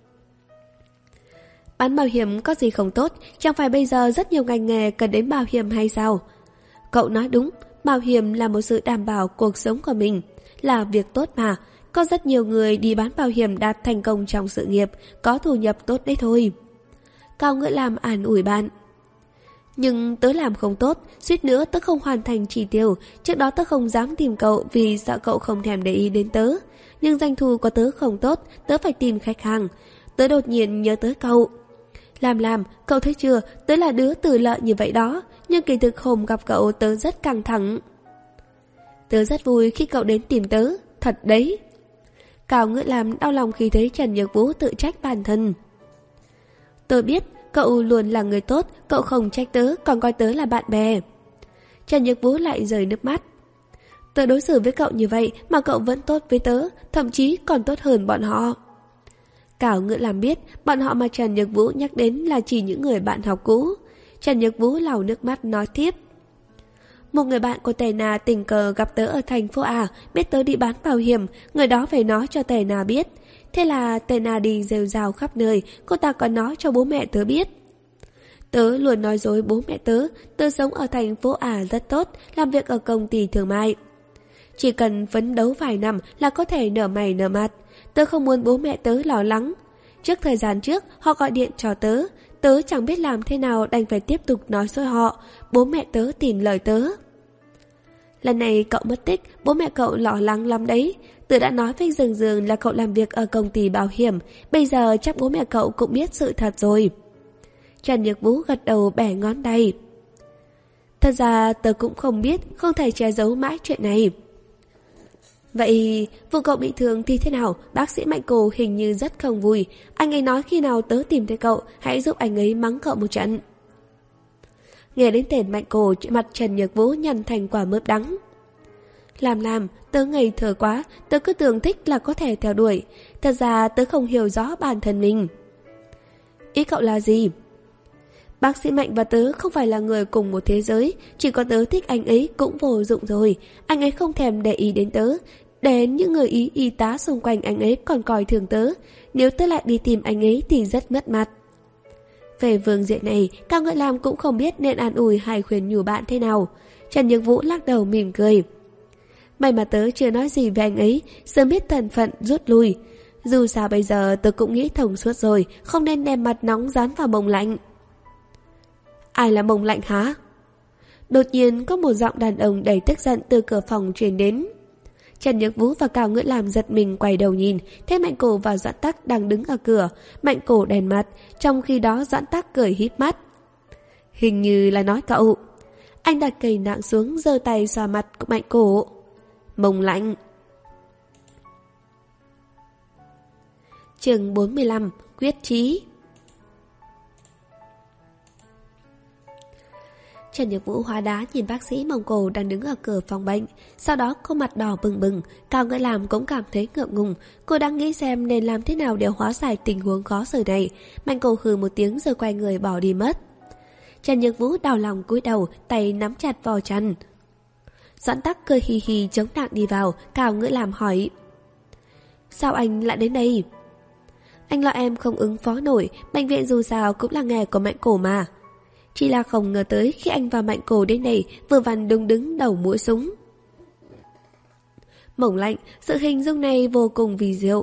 Bán bảo hiểm có gì không tốt, chẳng phải bây giờ rất nhiều ngành nghề cần đến bảo hiểm hay sao? Cậu nói đúng, bảo hiểm là một sự đảm bảo cuộc sống của mình, là việc tốt mà. Có rất nhiều người đi bán bảo hiểm đạt thành công trong sự nghiệp, có thu nhập tốt đấy thôi. Cao Ngữ Lam an ủi bạn. Nhưng tớ làm không tốt, suýt nữa tớ không hoàn thành chỉ tiêu. Trước đó tớ không dám tìm cậu vì sợ cậu không thèm để ý đến tớ. Nhưng doanh thu của tớ không tốt, tớ phải tìm khách hàng. Tớ đột nhiên nhớ tới cậu. Làm làm, cậu thấy chưa, tớ là đứa từ lợi như vậy đó. Nhưng kỳ thực hôm gặp cậu tớ rất căng thẳng. Tớ rất vui khi cậu đến tìm tớ, thật đấy. Cao Ngữ Lam đau lòng khi thấy Trần Nhược Vũ tự trách bản thân. Tôi biết cậu luôn là người tốt, cậu không trách tớ, còn coi tớ là bạn bè. Trần Nhược Vũ lại rơi nước mắt. Tớ đối xử với cậu như vậy mà cậu vẫn tốt với tớ, thậm chí còn tốt hơn bọn họ. Cao Ngữ Lam biết bọn họ mà Trần Nhược Vũ nhắc đến là chỉ những người bạn học cũ. Trần Nhược Vũ lau nước mắt nói tiếp. Một người bạn của Tề Na tình cờ gặp tớ ở thành phố A, biết tớ đi bán bảo hiểm, người đó phải nói cho Tề Na biết. Thế là Tề Na đi rêu rao khắp nơi, cô ta còn nói cho bố mẹ tớ biết. Tớ luôn nói dối bố mẹ tớ, tớ sống ở thành phố A rất tốt, làm việc ở công ty thương mại. Chỉ cần phấn đấu vài năm là có thể nở mày nở mặt, tớ không muốn bố mẹ tớ lo lắng. trước thời gian trước họ gọi điện cho tớ. Tớ chẳng biết làm thế nào đành phải tiếp tục nói dối họ. Bố mẹ tớ tin lời tớ. Lần này cậu mất tích, bố mẹ cậu lo lắng lắm đấy. Tớ đã nói với Dương Dương là cậu làm việc ở công ty bảo hiểm. Bây giờ chắc bố mẹ cậu cũng biết sự thật rồi. Trần Nhược Vũ gật đầu bẻ ngón tay. Thật ra tớ cũng không biết, không thể che giấu mãi chuyện này. Vậy vụ cậu bị thương thì thế nào? Bác sĩ Mạnh Cổ hình như rất không vui. Anh ấy nói khi nào tớ tìm thấy cậu, hãy giúp anh ấy mắng cậu một trận. Nghe đến tên Mạnh Cổ, mặt Trần Nhược Vũ nhăn thành quả mướp đắng. Làm làm, tớ ngây thơ quá, tớ cứ tưởng thích là có thể theo đuổi. Thật ra tớ không hiểu rõ bản thân mình. Ý cậu là gì? Bác sĩ Mạnh và tớ không phải là người cùng một thế giới, chỉ có tớ thích anh ấy cũng vô dụng rồi. Anh ấy không thèm để ý đến tớ, đến những người ý y tá xung quanh anh ấy còn coi thường tớ. Nếu tớ lại đi tìm anh ấy thì rất mất mặt. Về phương diện này, Cao Ngợi Lam cũng không biết nên an ủi hay khuyên nhủ bạn thế nào. Trần Nhược Vũ lắc đầu mỉm cười. May mà tớ chưa nói gì về anh ấy, sớm biết thân phận rút lui. Dù sao bây giờ tớ cũng nghĩ thông suốt rồi, không nên đem mặt nóng dán vào mông lạnh. Ai là mông lạnh hả? Đột nhiên có một giọng đàn ông đầy tức giận từ cửa phòng truyền đến. Trần Nhược Vũ và Cao Ngưỡi Lam giật mình quay đầu nhìn, thấy Mạnh Cổ và Doãn Tắc đang đứng ở cửa. Mạnh Cổ đèn mặt, trong khi đó Doãn Tắc cười híp mắt. Hình như là nói cậu. Anh đặt cây nạng xuống, giơ tay xoa mặt của Mạnh Cổ. Mông lạnh. Chương bốn mươi lăm, quyết chí. Trần Nhược Vũ hóa đá nhìn bác sĩ Mông Cổ đang đứng ở cửa phòng bệnh. Sau đó cô mặt đỏ bừng bừng. Cao Ngưỡi Lam cũng cảm thấy ngượng ngùng. Cô đang nghĩ xem nên làm thế nào để hóa giải tình huống khó xử này. Mạnh Cổ hừ một tiếng rồi quay người bỏ đi mất. Trần Nhược Vũ đau lòng cúi đầu, tay nắm chặt vò chăn. Doãn Tắc cười hì hì chống nạng đi vào. Cao Ngưỡi Lam hỏi: Sao anh lại đến đây? Anh lo em không ứng phó nổi. Bệnh viện dù sao cũng là nghề của Mạnh Cổ mà. Chỉ là không ngờ tới khi anh và Mạnh Cổ đến đây, vừa vặn đúng đứng đầu mũi súng. Mông lạnh, sự hình dung này vô cùng kỳ diệu.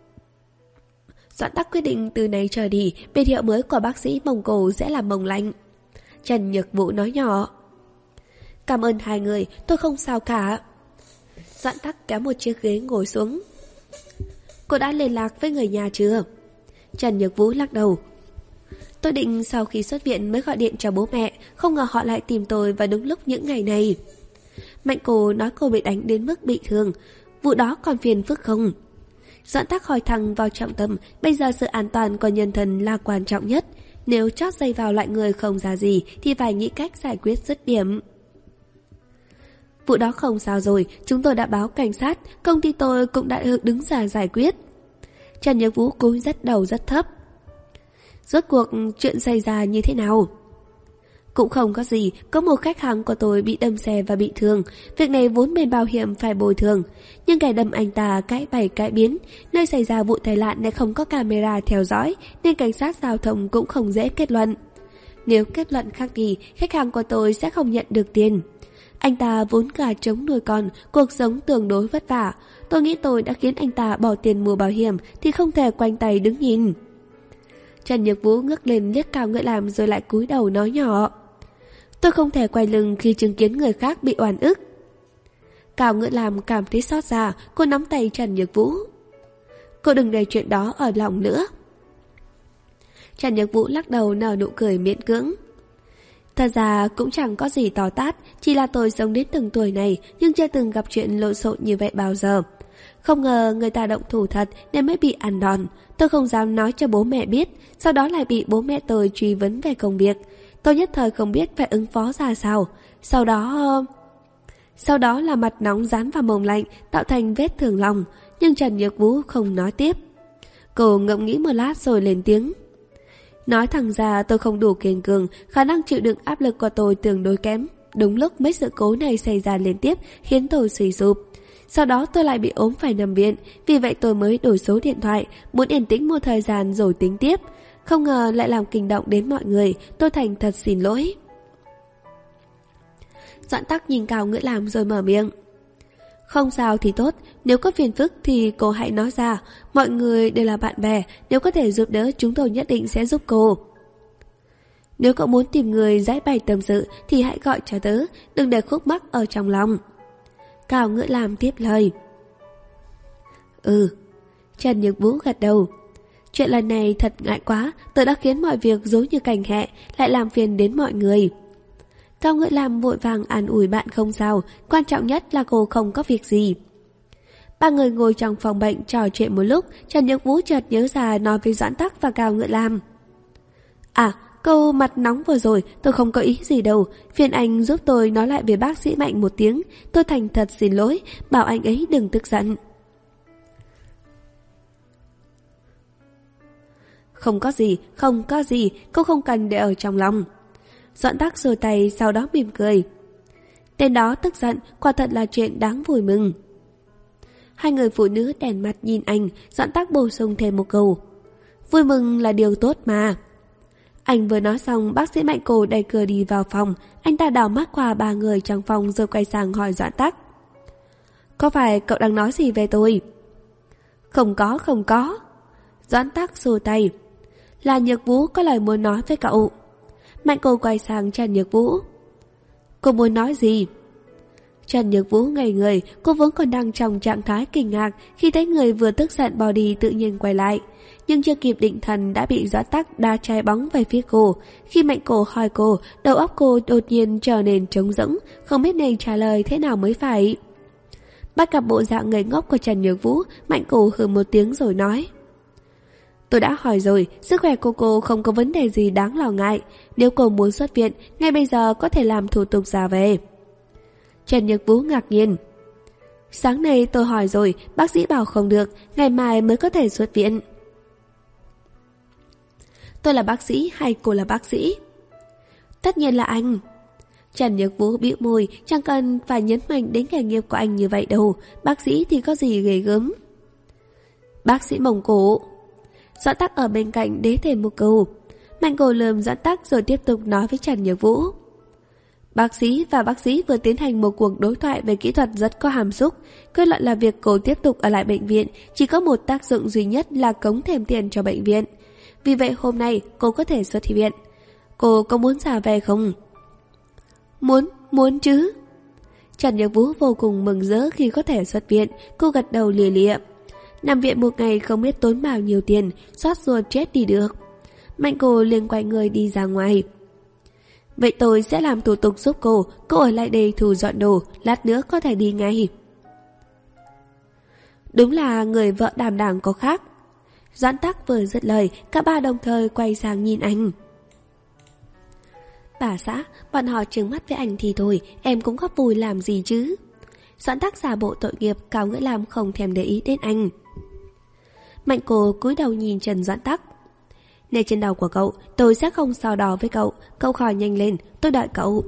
Doãn Tắc quyết định từ nay trở đi, biệt hiệu mới của bác sĩ Mông Cổ sẽ là mông lạnh. Trần Nhược Vũ nói nhỏ: Cảm ơn hai người, tôi không sao cả. Doãn Tắc kéo một chiếc ghế ngồi xuống. Cô đã liên lạc với người nhà chưa? Trần Nhược Vũ lắc đầu. Tôi định sau khi xuất viện mới gọi điện cho bố mẹ, không ngờ họ lại tìm tôi vào đúng lúc những ngày này. Mạnh Cổ nói cô bị đánh đến mức bị thương, vụ đó còn phiền phức không? Doãn Tắc hỏi thẳng vào trọng tâm, bây giờ sự an toàn của nhân thân là quan trọng nhất. Nếu chót dây vào loại người không ra gì thì phải nghĩ cách giải quyết dứt điểm. Vụ đó không sao rồi, chúng tôi đã báo cảnh sát, công ty tôi cũng đã đứng ra giải quyết. Trần Nhược Vũ cúi rất đầu rất thấp. Rốt cuộc chuyện xảy ra như thế nào? Cũng không có gì, có một khách hàng của tôi bị đâm xe và bị thương. Việc này vốn bên bảo hiểm phải bồi thường, nhưng kẻ đâm anh ta cãi bày cãi biến. Nơi xảy ra vụ tai nạn này không có camera theo dõi, nên cảnh sát giao thông cũng không dễ kết luận. Nếu kết luận khác đi, khách hàng của tôi sẽ không nhận được tiền. Anh ta vốn gà trống nuôi con, cuộc sống tương đối vất vả. Tôi nghĩ tôi đã khiến anh ta bỏ tiền mua bảo hiểm thì không thể quanh tay đứng nhìn. Trần Nhược Vũ ngước lên liếc Cao Ngưỡi Lam rồi lại cúi đầu nói nhỏ: Tôi không thể quay lưng khi chứng kiến người khác bị oan ức. Cao Ngưỡi Lam cảm thấy xót xa, cô nắm tay Trần Nhược Vũ. Cô đừng để chuyện đó ở lòng nữa. Trần Nhược Vũ lắc đầu nở nụ cười miễn cưỡng. Thật ra cũng chẳng có gì to tát, chỉ là tôi sống đến từng tuổi này nhưng chưa từng gặp chuyện lộn xộn như vậy bao giờ. Không ngờ người ta động thủ thật nên mới bị ăn đòn. Tôi không dám nói cho bố mẹ biết, sau đó lại bị bố mẹ tôi truy vấn về công việc. Tôi nhất thời không biết phải ứng phó ra sao. Sau đó... Sau đó là mặt nóng dán vào mông lạnh, tạo thành vết thương lòng. Nhưng Trần Nhược Vũ không nói tiếp. Cô ngẫm nghĩ một lát rồi lên tiếng. Nói thẳng ra tôi không đủ kiên cường, khả năng chịu đựng áp lực của tôi tương đối kém. Đúng lúc mấy sự cố này xảy ra liên tiếp khiến tôi suy sụp. Sau đó tôi lại bị ốm phải nằm viện, vì vậy tôi mới đổi số điện thoại, muốn yên tĩnh một thời gian rồi tính tiếp. Không ngờ lại làm kinh động đến mọi người, tôi thành thật xin lỗi. Doãn Tắc nhìn Cao Ngưỡi Lam rồi mở miệng. Không sao thì tốt, nếu có phiền phức thì cô hãy nói ra, mọi người đều là bạn bè, nếu có thể giúp đỡ chúng tôi nhất định sẽ giúp cô. Nếu cậu muốn tìm người giải bày tâm sự thì hãy gọi cho tớ, đừng để khúc mắc ở trong lòng. Cao Ngữ Lam tiếp lời. Ừ. Trần Nhược Vũ gật đầu. Chuyện lần này thật ngại quá, tớ đã khiến mọi việc rối như cành hẹ, lại làm phiền đến mọi người. Cao Ngữ Lam vội vàng an ủi bạn không sao, quan trọng nhất là cô không có việc gì. Ba người ngồi trong phòng bệnh trò chuyện một lúc, Trần Nhược Vũ chợt nhớ ra nói với Doãn Tắc và Cao Ngữ Lam. À, câu mặt nóng vừa rồi tôi không có ý gì đâu, phiền anh giúp tôi nói lại với bác sĩ Mạnh một tiếng, tôi thành thật xin lỗi, bảo anh ấy đừng tức giận. Không có gì, không có gì, cô không cần để ở trong lòng. Doãn Tắc giơ tay sau đó mỉm cười. Tên đó tức giận, quả thật là chuyện đáng vui mừng. Hai người phụ nữ đèn mặt nhìn anh, Doãn Tắc bổ sung thêm một câu. Vui mừng là điều tốt mà. Anh vừa nói xong, bác sĩ Mạnh Cổ đẩy cửa đi vào phòng, anh ta đảo mắt qua ba người trong phòng rồi quay sang hỏi Doãn Tắc. Có phải cậu đang nói gì về tôi? Không có, không có. Doãn Tắc xua tay. Là Nhược Vũ có lời muốn nói với cậu. Mạnh Cổ quay sang Trần Nhược Vũ. Cô muốn nói gì? Trần Nhược Vũ ngây người, cô vốn còn đang trong trạng thái kinh ngạc khi thấy người vừa tức giận bỏ đi tự nhiên quay lại. Nhưng chưa kịp định thần đã bị Doãn Tắc đá trái bóng về phía cô. Khi Mạnh Cổ hỏi cô, đầu óc cô đột nhiên trở nên trống rỗng, không biết nên trả lời thế nào mới phải. Bắt gặp bộ dạng ngây ngốc của Trần Nhược Vũ, Mạnh Cổ hừ một tiếng rồi nói. Tôi đã hỏi rồi, sức khỏe của cô không có vấn đề gì đáng lo ngại. Nếu cô muốn xuất viện, ngay bây giờ có thể làm thủ tục ra về. Trần Nhược Vũ ngạc nhiên. Sáng nay tôi hỏi rồi, bác sĩ bảo không được, ngày mai mới có thể xuất viện. Tôi là bác sĩ hay cô là bác sĩ? Tất nhiên là anh. Trần Nhược Vũ bĩu môi, chẳng cần phải nhấn mạnh đến nghề nghiệp của anh như vậy đâu, bác sĩ thì có gì ghê gớm. Bác sĩ Mông Cổ. Doãn Tắc ở bên cạnh đế thêm một câu. Mạnh Cổ lườm Doãn Tắc rồi tiếp tục nói với Trần Nhược Vũ. Bác sĩ và bác sĩ vừa tiến hành một cuộc đối thoại về kỹ thuật rất có hàm xúc. Kết luận là việc cô tiếp tục ở lại bệnh viện chỉ có một tác dụng duy nhất là cống thêm tiền cho bệnh viện. Vì vậy hôm nay cô có thể xuất viện. Cô có muốn ra về không? Muốn, muốn chứ. Trần Nhược Vũ vô cùng mừng rỡ khi có thể xuất viện. Cô gật đầu lìa lịa. Nằm viện một ngày không biết tốn bao nhiêu tiền, xót ruột chết đi được. Mạnh Cổ liền quay người đi ra ngoài. Vậy tôi sẽ làm thủ tục giúp cô, cô ở lại đây thu dọn đồ, lát nữa có thể đi ngay. Đúng là người vợ đảm đang có khác. Doãn Tắc vừa dứt lời, cả ba đồng thời quay sang nhìn anh. Bà xã, bọn họ trừng mắt với anh thì thôi, em cũng góp vui làm gì chứ. Doãn Tắc giả bộ tội nghiệp, Cao Ngữ Lam không thèm để ý đến anh. Mạnh Cổ cúi đầu nhìn Trần Doãn Tắc. Nề trên đầu của cậu, tôi sẽ không so đo với cậu, cậu khỏi nhanh lên, tôi đợi cậu.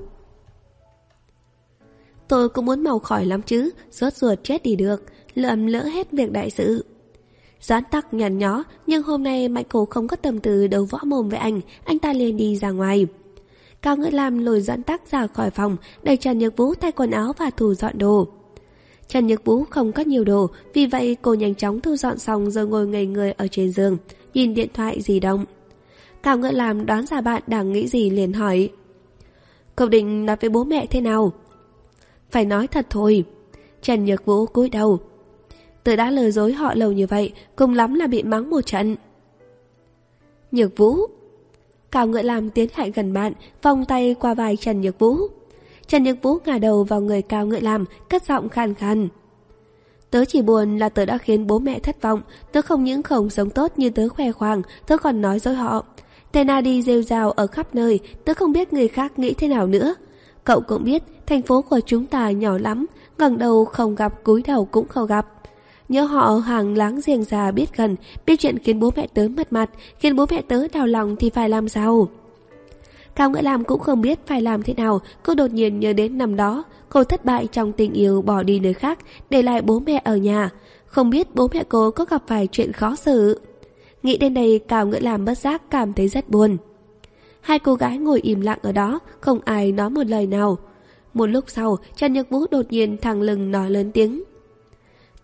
Tôi cũng muốn mau khỏi lắm chứ, sốt ruột chết đi được, lượm lỡ hết việc đại sự. Doãn Tắc nhằn nhó, nhưng hôm nay Mạnh Cổ không có tâm tư đấu võ mồm với anh, anh ta liền đi ra ngoài. Cao Ngữ Lam lôi Doãn Tắc ra khỏi phòng, đẩy Trần Nhược Vũ thay quần áo và thu dọn đồ. Trần Nhược Vũ không có nhiều đồ, vì vậy cô nhanh chóng thu dọn xong rồi ngồi ngây người ở trên giường, nhìn điện thoại di động. Cao Ngữ Lam đoán ra bạn đang nghĩ gì liền hỏi. Cậu định nói với bố mẹ thế nào? Phải nói thật thôi. Trần Nhược Vũ cúi đầu. Tôi đã lừa dối họ lâu như vậy, cùng lắm là bị mắng một trận. Nhược Vũ. Cao Ngữ Lam tiến lại gần bạn, vòng tay qua vai Trần Nhược Vũ. Trần Nhược Vũ ngả đầu vào người Cao Ngữ Lam, cất giọng khan khan. Tớ chỉ buồn là tớ đã khiến bố mẹ thất vọng, tớ không những không sống tốt như tớ khoe khoang, tớ còn nói dối họ. Tên na đi rêu rao ở khắp nơi, tớ không biết người khác nghĩ thế nào nữa. Cậu cũng biết, thành phố của chúng ta nhỏ lắm, ngẩng đầu không gặp, cúi đầu cũng không gặp. Nhớ họ hàng láng giềng già biết gần, biết chuyện khiến bố mẹ tớ mất mặt, khiến bố mẹ tớ đau lòng thì phải làm sao? Cao Ngữ Lam cũng không biết phải làm thế nào, cô đột nhiên nhớ đến năm đó, cô thất bại trong tình yêu bỏ đi nơi khác, để lại bố mẹ ở nhà. Không biết bố mẹ cô có gặp phải chuyện khó xử. Nghĩ đến đây, Cao Ngữ Lam bất giác cảm thấy rất buồn. Hai cô gái ngồi im lặng ở đó, không ai nói một lời nào. Một lúc sau, Trần Nhược Vũ đột nhiên thẳng lưng nói lớn tiếng.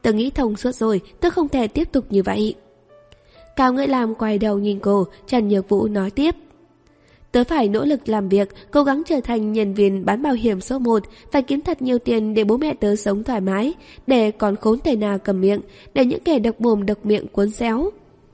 tớ nghĩ thông suốt rồi, tớ không thể tiếp tục như vậy. Cao Ngưỡi Lam quay đầu nhìn cô, Trần Nhược Vũ nói tiếp. Tớ phải nỗ lực làm việc, cố gắng trở thành nhân viên bán bảo hiểm số một, phải kiếm thật nhiều tiền để bố mẹ tớ sống thoải mái, để còn khốn thể nào cầm miệng, để những kẻ độc mồm độc miệng cuốn xéo.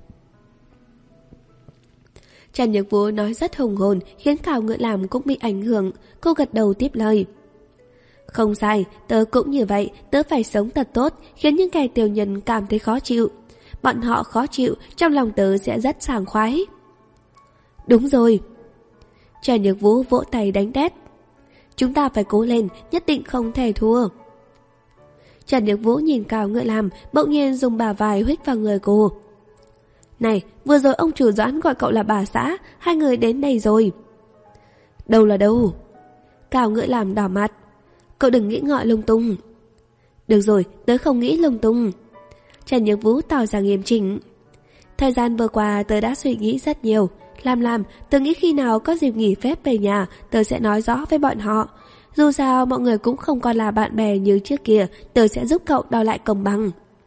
Trần Nhược Vũ nói rất hùng hồn, khiến Cao Ngưỡi Lam cũng bị ảnh hưởng. Cô gật đầu tiếp lời. Không sai, tớ cũng như vậy, tớ phải sống thật tốt, khiến những kẻ tiểu nhân cảm thấy khó chịu. Bọn họ khó chịu, trong lòng tớ sẽ rất sảng khoái. Đúng rồi. Trần Nhược Vũ vỗ tay đánh đét. Chúng ta phải cố lên, nhất định không thể thua. Trần Nhược Vũ nhìn Cao Ngưỡi Lam, bỗng nhiên dùng bả vai huých vào người cô. Này, vừa rồi ông chủ Doãn gọi cậu là bà xã, hai người đến đây rồi. Đâu là đâu? Cao Ngưỡi Lam đỏ mặt. Cậu đừng nghĩ ngợi lung tung. Được rồi, tớ không nghĩ lung tung. Trần Nhược Vũ tỏ ra nghiêm chỉnh. Thời gian vừa qua tớ đã suy nghĩ rất nhiều. Lam Lam, tớ nghĩ khi nào có dịp nghỉ phép về nhà, tớ sẽ nói rõ với bọn họ. Dù sao mọi người cũng không còn là bạn bè như trước kia, tớ sẽ giúp cậu đòi lại công bằng.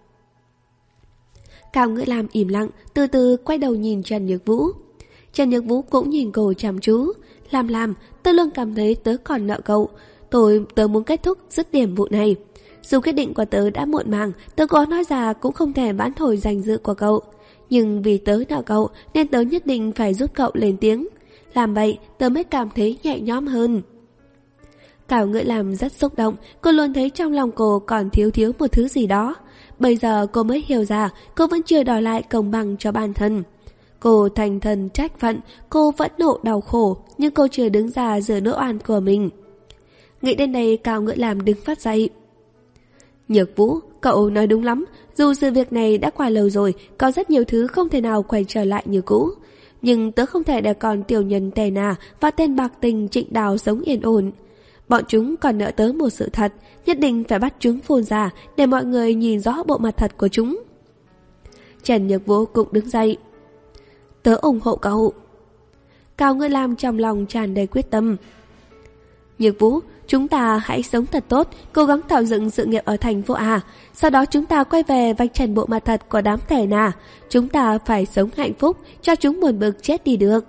Cao Ngưỡi Lam im lặng, từ từ quay đầu nhìn Trần Nhược Vũ. Trần Nhược Vũ cũng nhìn cô chăm chú. Lam Lam, tớ luôn cảm thấy tớ còn nợ cậu. Tôi, tớ muốn kết thúc dứt điểm vụ này. Dù quyết định của tớ đã muộn màng, tớ có nói ra cũng không thể vãn hồi danh dự của cậu. Nhưng vì tớ nợ cậu nên tớ nhất định phải giúp cậu lên tiếng. Làm vậy tớ mới cảm thấy nhẹ nhõm hơn. Cao Ngưỡi Lam rất xúc động. Cô luôn thấy trong lòng cô còn thiếu thiếu một thứ gì đó. Bây giờ cô mới hiểu ra cô vẫn chưa đòi lại công bằng cho bản thân. Cô thành thần trách phận, cô vẫn nộ đau khổ, nhưng cô chưa đứng ra rửa nỗi oan của mình. Nghĩ đến đây, Cao Ngưỡi Lam đứng phát dậy. Nhược Vũ, cậu nói đúng lắm. Dù sự việc này đã qua lâu rồi, có rất nhiều thứ không thể nào quay trở lại như cũ. Nhưng tớ không thể để còn tiểu nhân Tề Na và tên bạc tình Trịnh Đào sống yên ổn. Bọn chúng còn nợ tớ một sự thật, nhất định phải bắt chúng phun ra để mọi người nhìn rõ bộ mặt thật của chúng. Trần Nhược Vũ cũng đứng dậy. Tớ ủng hộ cậu. Cao Ngưỡi Lam trong lòng tràn đầy quyết tâm. Nhược Vũ, chúng ta hãy sống thật tốt, cố gắng tạo dựng sự nghiệp ở thành phố A. Sau đó chúng ta quay về vạch trần bộ mặt thật của đám Tề Na. Chúng ta phải sống hạnh phúc, cho chúng buồn bực chết đi được.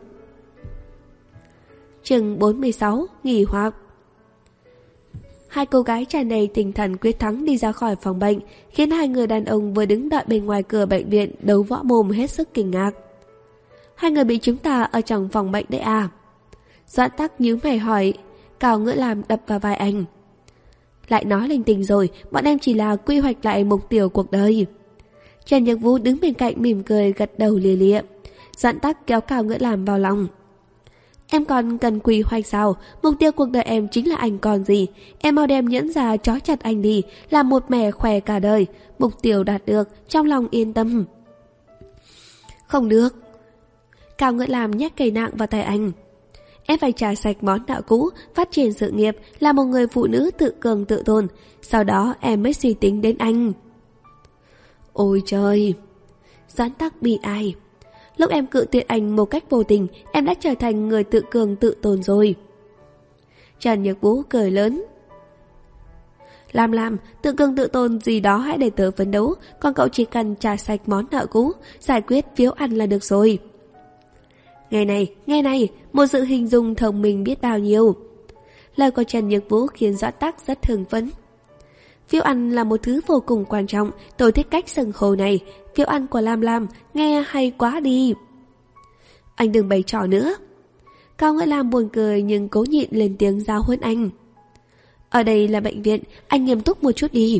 Chương bốn mươi sáu, nghỉ hoặc. Hai cô gái tràn đầy tinh thần quyết thắng đi ra khỏi phòng bệnh, khiến hai người đàn ông vừa đứng đợi bên ngoài cửa bệnh viện đấu võ mồm hết sức kinh ngạc. Hai người bị chúng ta ở trong phòng bệnh đấy à? Doãn Tắc nhíu mày hỏi. Cao Ngưỡi Lam đập vào vai anh. Lại nói linh tinh rồi, bọn em chỉ là quy hoạch lại mục tiêu cuộc đời. Trần Nhược Vũ đứng bên cạnh mỉm cười gật đầu lìa lịa. Doãn Tắc kéo Cao Ngưỡi Lam vào lòng. Em còn cần quy hoạch sao? Mục tiêu cuộc đời em chính là anh còn gì. Em mau đem nhẫn ra trói chặt anh đi, làm một mẻ khỏe cả đời. Mục tiêu đạt được, trong lòng yên tâm. Không được. Cao Ngưỡi Lam nhét cây nặng vào tay anh. Em phải trả sạch món nợ cũ, phát triển sự nghiệp, là một người phụ nữ tự cường tự tồn. Sau đó em mới suy tính đến anh. Ôi trời! Doãn Tắc bị ai? Lúc em cự tuyệt anh một cách vô tình, em đã trở thành người tự cường tự tồn rồi. Trần Nhược Vũ cười lớn. Làm làm, tự cường tự tồn gì đó hãy để tớ phấn đấu, còn cậu chỉ cần trả sạch món nợ cũ, giải quyết phiếu ăn là được rồi. Nghe này, nghe này, một sự hình dung thông minh biết bao nhiêu. Lời của Trần Nhược Vũ khiến Doãn Tắc rất hưng phấn. Phiếu ăn là một thứ vô cùng quan trọng, tôi thích cách xưng hô này. Phiếu ăn của Lam Lam, nghe hay quá đi. Anh đừng bày trò nữa. Cao Ngưỡi Lam buồn cười nhưng cố nhịn lên tiếng giáo huấn anh. Ở đây là bệnh viện, anh nghiêm túc một chút đi.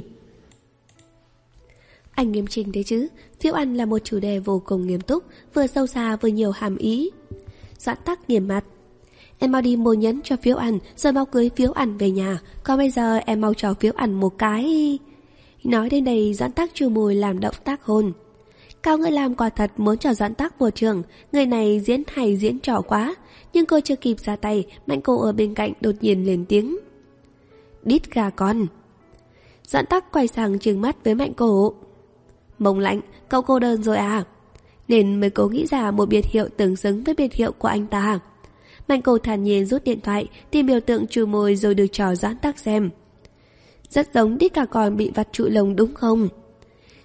Anh nghiêm chỉnh đấy chứ. Phiếu ăn là một chủ đề vô cùng nghiêm túc, vừa sâu xa vừa nhiều hàm ý. Doãn Tắc nghiêm mặt. Em mau đi mua nhẫn cho phiếu ăn, rồi mau cưới phiếu ăn về nhà. Còn bây giờ em mau cho phiếu ăn một cái. Nói đến đây, Doãn Tắc chu môi làm động tác hôn. Cao Ngưỡi Lam quả thật muốn cho Doãn Tắc một trường. Người này diễn hay diễn trò quá. Nhưng cô chưa kịp ra tay, Mạnh Cô ở bên cạnh đột nhiên lên tiếng. Đít gà con. Doãn Tắc quay sang trừng mắt với Mạnh Cô. Mông Lạnh, cậu cô đơn rồi à? Nên mới cố nghĩ ra một biệt hiệu tương xứng với biệt hiệu của anh ta. Mạnh Cô thản nhiên rút điện thoại, tìm biểu tượng chu môi rồi được trò Doãn Tắc xem. Rất giống đít gà con bị vặt trụi lông đúng không?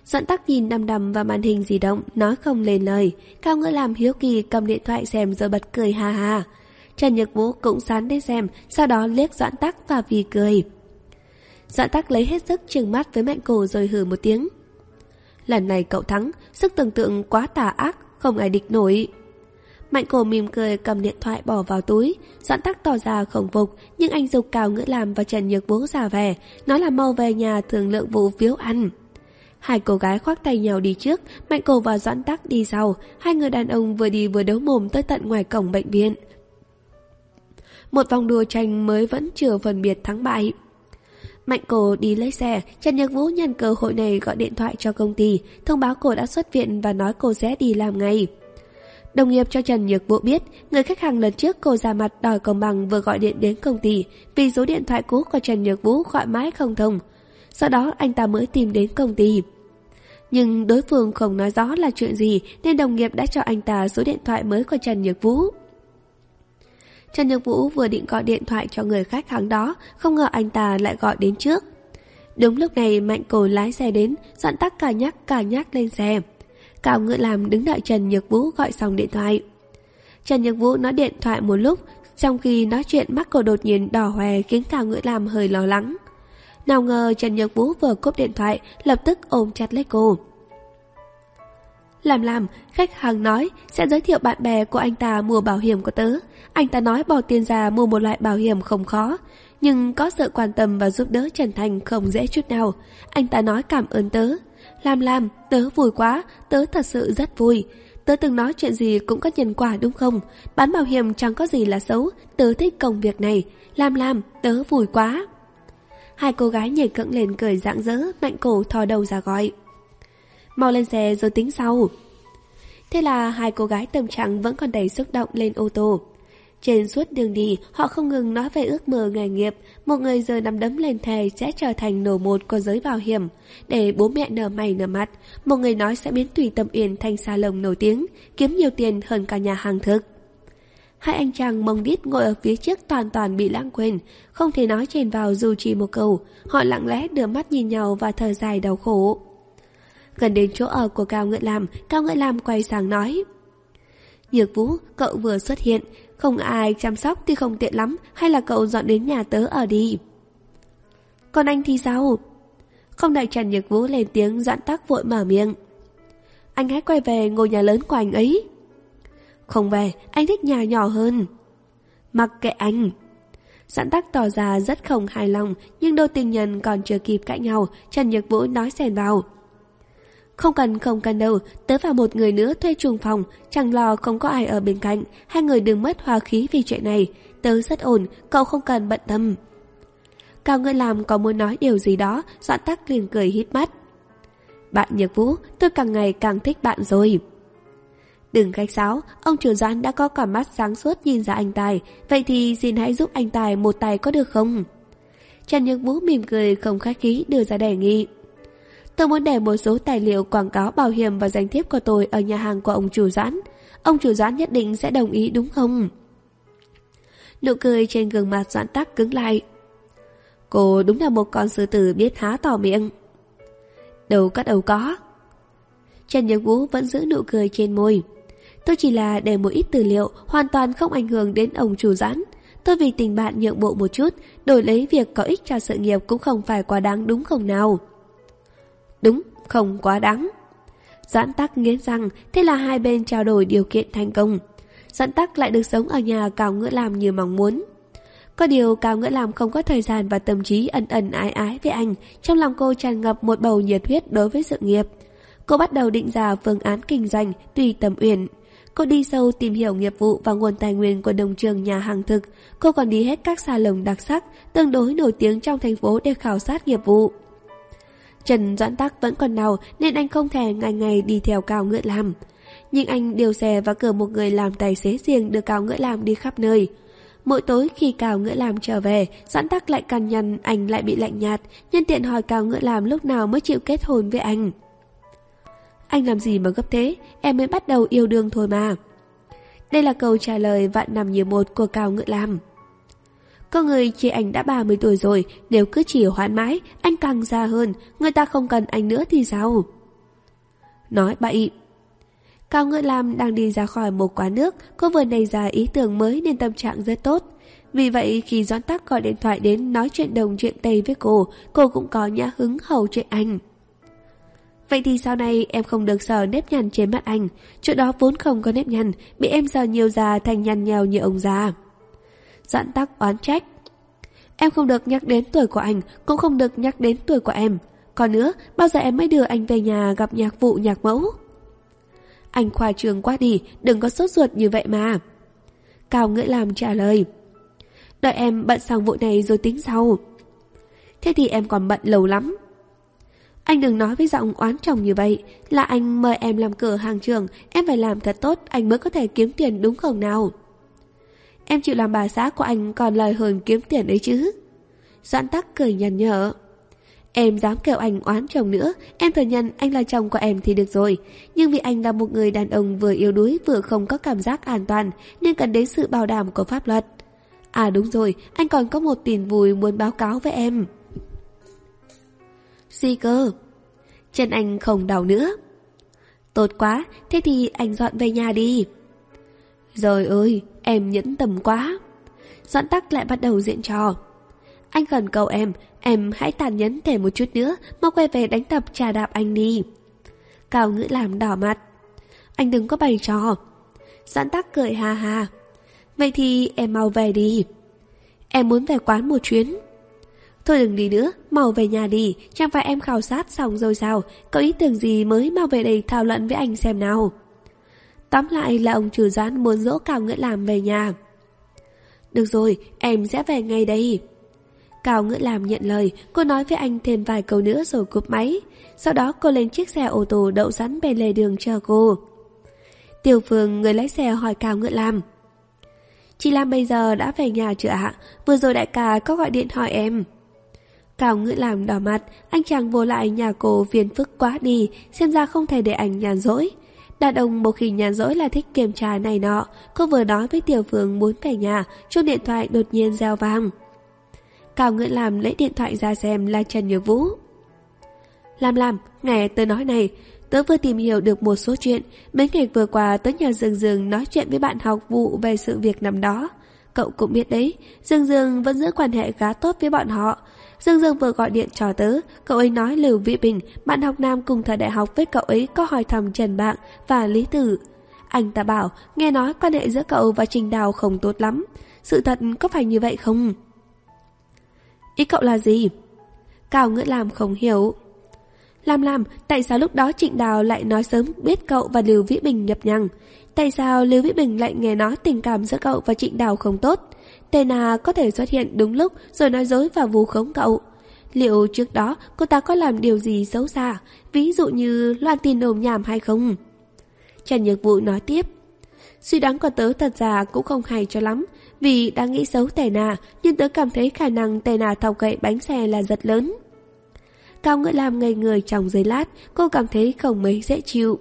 Doãn Tắc nhìn đăm đăm vào màn hình di động, nói không lên lời. Cao Ngữ Lam hiếu kỳ cầm điện thoại xem rồi bật cười ha ha. Trần Nhược Vũ cũng sán đến xem, sau đó liếc Doãn Tắc và vì cười. Doãn Tắc lấy hết sức trừng mắt với Mạnh Cổ rồi hừ một tiếng. Lần này cậu thắng, sức tưởng tượng quá tà ác, không ai địch nổi. Mạnh Cổ mỉm cười cầm điện thoại bỏ vào túi. Doãn Tắc tỏ ra không phục, nhưng anh giục Cao Ngữ Lam và Trần Nhược Vũ ra về, nói là mau về nhà thương lượng vụ phiếu ăn. Hai cô gái khoác tay nhau đi trước, Mạnh Cổ và Doãn Tắc đi sau. Hai người đàn ông vừa đi vừa đấu mồm tới tận ngoài cổng bệnh viện. Một vòng đua tranh mới vẫn chưa phân biệt thắng bại. Mạnh Cổ đi lấy xe, Trần Nhược Vũ nhân cơ hội này gọi điện thoại cho công ty, thông báo cô đã xuất viện và nói cô sẽ đi làm ngay. Đồng nghiệp cho Trần Nhược Vũ biết, người khách hàng lần trước cô ra mặt đòi công bằng vừa gọi điện đến công ty vì số điện thoại cũ của Trần Nhược Vũ gọi mãi không thông. Sau đó anh ta mới tìm đến công ty. Nhưng đối phương không nói rõ là chuyện gì nên đồng nghiệp đã cho anh ta số điện thoại mới của Trần Nhược Vũ. Trần Nhược Vũ vừa định gọi điện thoại cho người khách hàng đó, không ngờ anh ta lại gọi đến trước. Đúng lúc này Mạnh Cổ lái xe đến, Doãn Tắc cả nhắc cả nhắc lên xe. Cao Ngữ Lam đứng đợi Trần Nhược Vũ gọi xong điện thoại. Trần Nhược Vũ nói điện thoại một lúc, trong khi nói chuyện mắt cô đột nhiên đỏ hoe khiến Cao Ngữ Lam hơi lo lắng. Nào ngờ Trần Nhược Vũ vừa cúp điện thoại, lập tức ôm chặt lấy cô. Làm làm, khách hàng nói sẽ giới thiệu bạn bè của anh ta mua bảo hiểm của tớ. Anh ta nói bỏ tiền ra mua một loại bảo hiểm không khó, nhưng có sự quan tâm và giúp đỡ chân thành không dễ chút nào. Anh ta nói cảm ơn tớ. Làm làm, tớ vui quá, tớ thật sự rất vui. Tớ từng nói chuyện gì cũng có nhân quả đúng không? Bán bảo hiểm chẳng có gì là xấu, tớ thích công việc này. Làm làm, tớ vui quá. Hai cô gái nhảy cẫng lên cười rạng rỡ, Mạnh Cổ thò đầu ra gọi. Mau lên xe rồi tính sau. Thế là hai cô gái tâm trạng vẫn còn đầy xúc động lên ô tô. Trên suốt đường đi, họ không ngừng nói về ước mơ nghề nghiệp. Một người giờ nắm đấm lên thề sẽ trở thành nổ một của giới bảo hiểm, để bố mẹ nở mày nở mặt. Một người nói sẽ biến Tùy Tâm Uyển thành salon nổi tiếng, kiếm nhiều tiền hơn cả nhà hàng thực. Hai anh chàng mông đít ngồi ở phía trước toàn toàn bị lãng quên, không thể nói trên vào dù chỉ một câu. Họ lặng lẽ đưa mắt nhìn nhau và thở dài đau khổ. Gần đến chỗ ở của Cao Ngữ Lam, Cao Ngữ Lam quay sang nói: Nhược Vũ, cậu vừa xuất hiện, không ai chăm sóc thì không tiện lắm, hay là cậu dọn đến nhà tớ ở đi. Còn anh thì sao? Không đợi Trần Nhược Vũ lên tiếng, Doãn Tắc vội mở miệng: Anh hãy quay về ngôi nhà lớn của anh ấy. Không về, anh thích nhà nhỏ hơn. Mặc kệ anh. Doãn Tắc tỏ ra rất không hài lòng, nhưng đôi tình nhân còn chưa kịp cãi nhau, Trần Nhược Vũ nói xen vào: Không cần không cần đâu, tớ và một người nữa thuê chuồng phòng, chẳng lo không có ai ở bên cạnh, hai người đừng mất hòa khí vì chuyện này, tớ rất ổn, cậu không cần bận tâm. Cao Ngữ Lam có muốn nói điều gì đó, Doãn Tắc liền cười híp mắt: Bạn Nhược Vũ, tôi càng ngày càng thích bạn rồi. Đừng khách sáo, ông chủ Doãn đã có cả mắt sáng suốt nhìn ra anh Tài, vậy thì xin hãy giúp anh Tài một tay có được không? Trần Nhược Vũ mỉm cười không khách khí đưa ra đề nghị: Tôi muốn để một số tài liệu quảng cáo bảo hiểm và danh thiếp của tôi ở nhà hàng của ông chủ Doãn. Ông chủ Doãn nhất định sẽ đồng ý đúng không? Nụ cười trên gương mặt Doãn Tắc cứng lại. Cô đúng là một con sư tử biết há to miệng. Đâu có đâu có. Trần Nhược Vũ vẫn giữ nụ cười trên môi. Tôi chỉ là để một ít tư liệu, hoàn toàn không ảnh hưởng đến ông chủ Doãn. Tôi vì tình bạn nhượng bộ một chút, đổi lấy việc có ích cho sự nghiệp cũng không phải quá đáng đúng không nào? Đúng, không quá đáng. Doãn Tắc nghiến răng, thế là hai bên trao đổi điều kiện thành công. Doãn Tắc lại được sống ở nhà Cao Ngữ Lam như mong muốn. Có điều Cao Ngữ Lam không có thời gian và tâm trí ân ân ái ái với anh, trong lòng cô tràn ngập một bầu nhiệt huyết đối với sự nghiệp. Cô bắt đầu định ra phương án kinh doanh Tùy Tâm Uyển. Cô đi sâu tìm hiểu nghiệp vụ và nguồn tài nguyên của đồng trường nhà hàng thực. Cô còn đi hết các salon đặc sắc, tương đối nổi tiếng trong thành phố để khảo sát nghiệp vụ. Trần Doãn Tắc vẫn còn đau nên anh không thể ngày ngày đi theo Cao Ngữ Lam. Nhưng anh điều xe và cử một người làm tài xế riêng đưa Cao Ngữ Lam đi khắp nơi. Mỗi tối khi Cao Ngữ Lam trở về, Doãn Tắc lại cằn nhằn anh lại bị lạnh nhạt, nhân tiện hỏi Cao Ngữ Lam lúc nào mới chịu kết hôn với anh. Anh làm gì mà gấp thế, em mới bắt đầu yêu đương thôi mà. Đây là câu trả lời vạn năm như một của Cao Ngữ Lam. Có người chê anh đã ba mươi tuổi rồi, nếu cứ chỉ hoãn mãi, anh càng già hơn, người ta không cần anh nữa thì sao? nói bậy. Cao Ngữ Lam đang đi ra khỏi một quán nước, cô vừa nảy ra ý tưởng mới nên tâm trạng rất tốt. Vì vậy khi Doãn Tắc gọi điện thoại đến nói chuyện đồng chuyện tây với cô, cô cũng có nhã hứng hầu chuyện anh. Vậy thì sau này em không được sờ nếp nhăn trên mặt anh, chỗ đó vốn không có nếp nhăn, bị em sờ nhiều già thành nhăn nhèo như ông già. Doãn Tắc oán trách. Em không được nhắc đến tuổi của anh, cũng không được nhắc đến tuổi của em. Còn nữa, bao giờ em mới đưa anh về nhà gặp nhạc vụ nhạc mẫu? Anh khoa trương quá đi, đừng có sốt ruột như vậy mà. Cao Ngữ Lam trả lời. Đợi em bận xong vụ này rồi tính sau. Thế thì em còn bận lâu lắm. Anh đừng nói với giọng oán chồng như vậy. Là anh mời em làm cửa hàng trường, em phải làm thật tốt anh mới có thể kiếm tiền đúng không nào? Em chịu làm bà xã của anh còn lời hơn kiếm tiền đấy chứ. Doãn Tắc cười nhàn nhở. Em dám kêu anh oán chồng nữa, em thừa nhận anh là chồng của em thì được rồi. Nhưng vì anh là một người đàn ông vừa yếu đuối vừa không có cảm giác an toàn, nên cần đến sự bảo đảm của pháp luật. À đúng rồi, anh còn có một tin vui muốn báo cáo với em. Gì cơ? Chân anh không đau nữa. Tốt quá, thế thì anh dọn về nhà đi. Rồi ơi, em nhẫn tâm quá. Doãn Tắc lại bắt đầu diễn trò. Anh khẩn cầu em, em hãy tàn nhẫn thêm một chút nữa, mau quay về đánh tập trà đạp anh đi. Cao Ngữ Lam đỏ mặt. Anh đừng có bày trò. Doãn Tắc cười ha ha. Vậy thì em mau về đi. Em muốn về quán một chuyến. Thôi đừng đi nữa, mau về nhà đi. Chẳng phải em khảo sát xong rồi sao? Có ý tưởng gì mới mau về đây thảo luận với anh xem nào. Tóm lại là ông chủ Doãn muốn dỗ Cao Ngữ Lam về nhà. Được rồi, em sẽ về ngay đây. Cao Ngữ Lam nhận lời, cô nói với anh thêm vài câu nữa rồi cúp máy. Sau đó cô lên chiếc xe ô tô đậu sẵn bên lề đường chờ cô. Tiêu Phương, người lái xe, hỏi Cao Ngữ Lam. Chị Lam bây giờ đã về nhà chưa ạ? Vừa rồi đại ca có gọi điện hỏi em. Cao Ngữ Lam đỏ mặt, anh chàng vô lại nhà cô phiền phức quá đi, xem ra không thể để anh nhàn rỗi. Đàn ông một khi nhàn rỗi là thích kiểm tra này nọ. Cô vừa nói với Tiểu Phương muốn về nhà, chuông điện thoại đột nhiên reo vang. Cao Ngữ Lam lấy điện thoại ra xem là Trần Nhược Vũ. Lam Lam, nghe tớ nói này, tớ vừa tìm hiểu được một số chuyện. Mấy ngày vừa qua tớ nhờ Dương Dương nói chuyện với bạn học vụ về sự việc năm đó. Cậu cũng biết đấy, Dương Dương vẫn giữ quan hệ khá tốt với bọn họ. Dương Dương vừa gọi điện cho tớ, cậu ấy nói Lưu Vĩ Bình, bạn học nam cùng thời đại học với cậu ấy có hỏi thăm Trần Bạng và Lý Tử. Anh ta bảo, nghe nói quan hệ giữa cậu và Trình Đào không tốt lắm. Sự thật có phải như vậy không? Ý cậu là gì? Cao Ngữ Lam không hiểu. Lam Lam, tại sao lúc đó Trịnh Đào lại nói sớm biết cậu và Lưu Vĩ Bình nhập nhằng? Tại sao Lưu Vĩ Bình lại nghe nói tình cảm giữa cậu và Trịnh Đào không tốt? Tề Na có thể xuất hiện đúng lúc rồi nói dối và vu khống cậu. Liệu trước đó cô ta có làm điều gì xấu xa, ví dụ như loan tin đồn nhảm hay không? Trần Nhược Vũ nói tiếp. Suy đoán của tớ thật ra cũng không hay cho lắm, vì đang nghĩ xấu Tề Na, nhưng tớ cảm thấy khả năng Tề Na thọc gậy bánh xe là rất lớn. Cao Ngữ Lam ngây người trong giây lát, cô cảm thấy không mấy dễ chịu.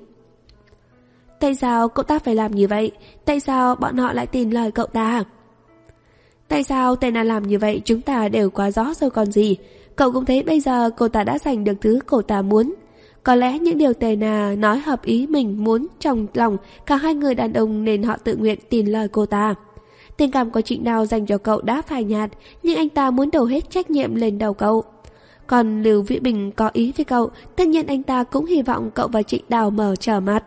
Tại sao cậu ta phải làm như vậy? Tại sao bọn họ lại tin lời cậu ta? Tại sao Tề Na làm như vậy chúng ta đều quá rõ rồi còn gì. Cậu cũng thấy bây giờ cô ta đã giành được thứ cô ta muốn. Có lẽ những điều Tề Na nói hợp ý mình muốn trong lòng cả hai người đàn ông nên họ tự nguyện tin lời cô ta. Tình cảm của Trịnh Đào dành cho cậu đã phai nhạt, nhưng anh ta muốn đổ hết trách nhiệm lên đầu cậu. Còn Lưu Vĩ Bình có ý với cậu, tất nhiên anh ta cũng hy vọng cậu và Trịnh Đào mở trở mặt.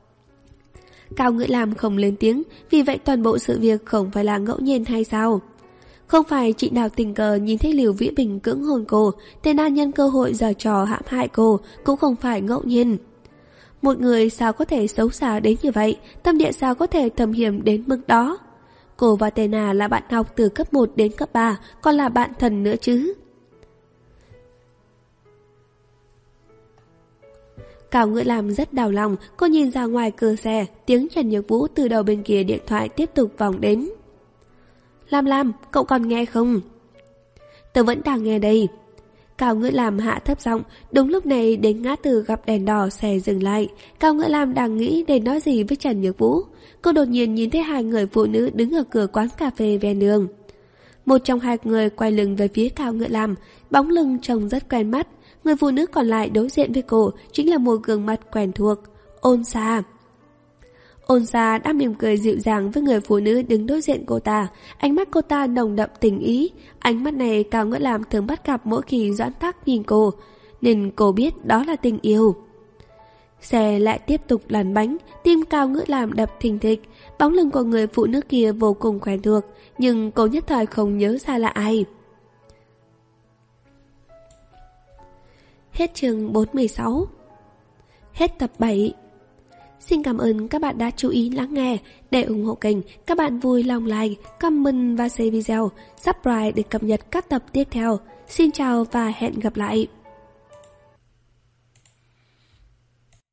Cao Ngữ Lam không lên tiếng, vì vậy toàn bộ sự việc không phải là ngẫu nhiên hay sao? Không phải Trịnh Đào tình cờ nhìn thấy Lưu Vĩ Bình cưỡng hôn cô, Tề Na nhân cơ hội giở trò hãm hại cô, cũng không phải ngẫu nhiên. Một người sao có thể xấu xa đến như vậy, tâm địa sao có thể thâm hiểm đến mức đó? Cô và Tề Na là bạn học từ cấp một đến cấp ba, còn là bạn thân nữa chứ. Cao Ngữ Lam rất đau lòng, cô nhìn ra ngoài cửa xe, tiếng Trần Nhược Vũ từ đầu bên kia điện thoại tiếp tục vọng đến. Lam Lam, cậu còn nghe không? Tớ vẫn đang nghe đây. Cao Ngữ Lam hạ thấp giọng, đúng lúc này đến ngã tư gặp đèn đỏ xe dừng lại. Cao Ngữ Lam đang nghĩ để nói gì với Trần Nhược Vũ. Cô đột nhiên nhìn thấy hai người phụ nữ đứng ở cửa quán cà phê ven đường. Một trong hai người quay lưng về phía Cao Ngựa Lam, bóng lưng trông rất quen mắt. Người phụ nữ còn lại đối diện với cô chính là một gương mặt quen thuộc, Ôn Sa. Ôn Sa đã mỉm cười dịu dàng với người phụ nữ đứng đối diện cô ta, ánh mắt cô ta nồng đậm tình ý. Ánh mắt này Cao Ngựa Lam thường bắt gặp mỗi khi Doãn Tắc nhìn cô, nên cô biết đó là tình yêu. Xe lại tiếp tục lăn bánh, tim Cao Ngựa Lam đập thình thịch. Bóng lưng của người phụ nữ kia vô cùng quen thuộc, nhưng cô nhất thời không nhớ ra là ai. Hết chương bốn mươi sáu. Hết tập bảy. Xin cảm ơn các bạn đã chú ý lắng nghe. Để ủng hộ kênh, các bạn vui lòng like, comment và share video, subscribe để cập nhật các tập tiếp theo. Xin chào và hẹn gặp lại.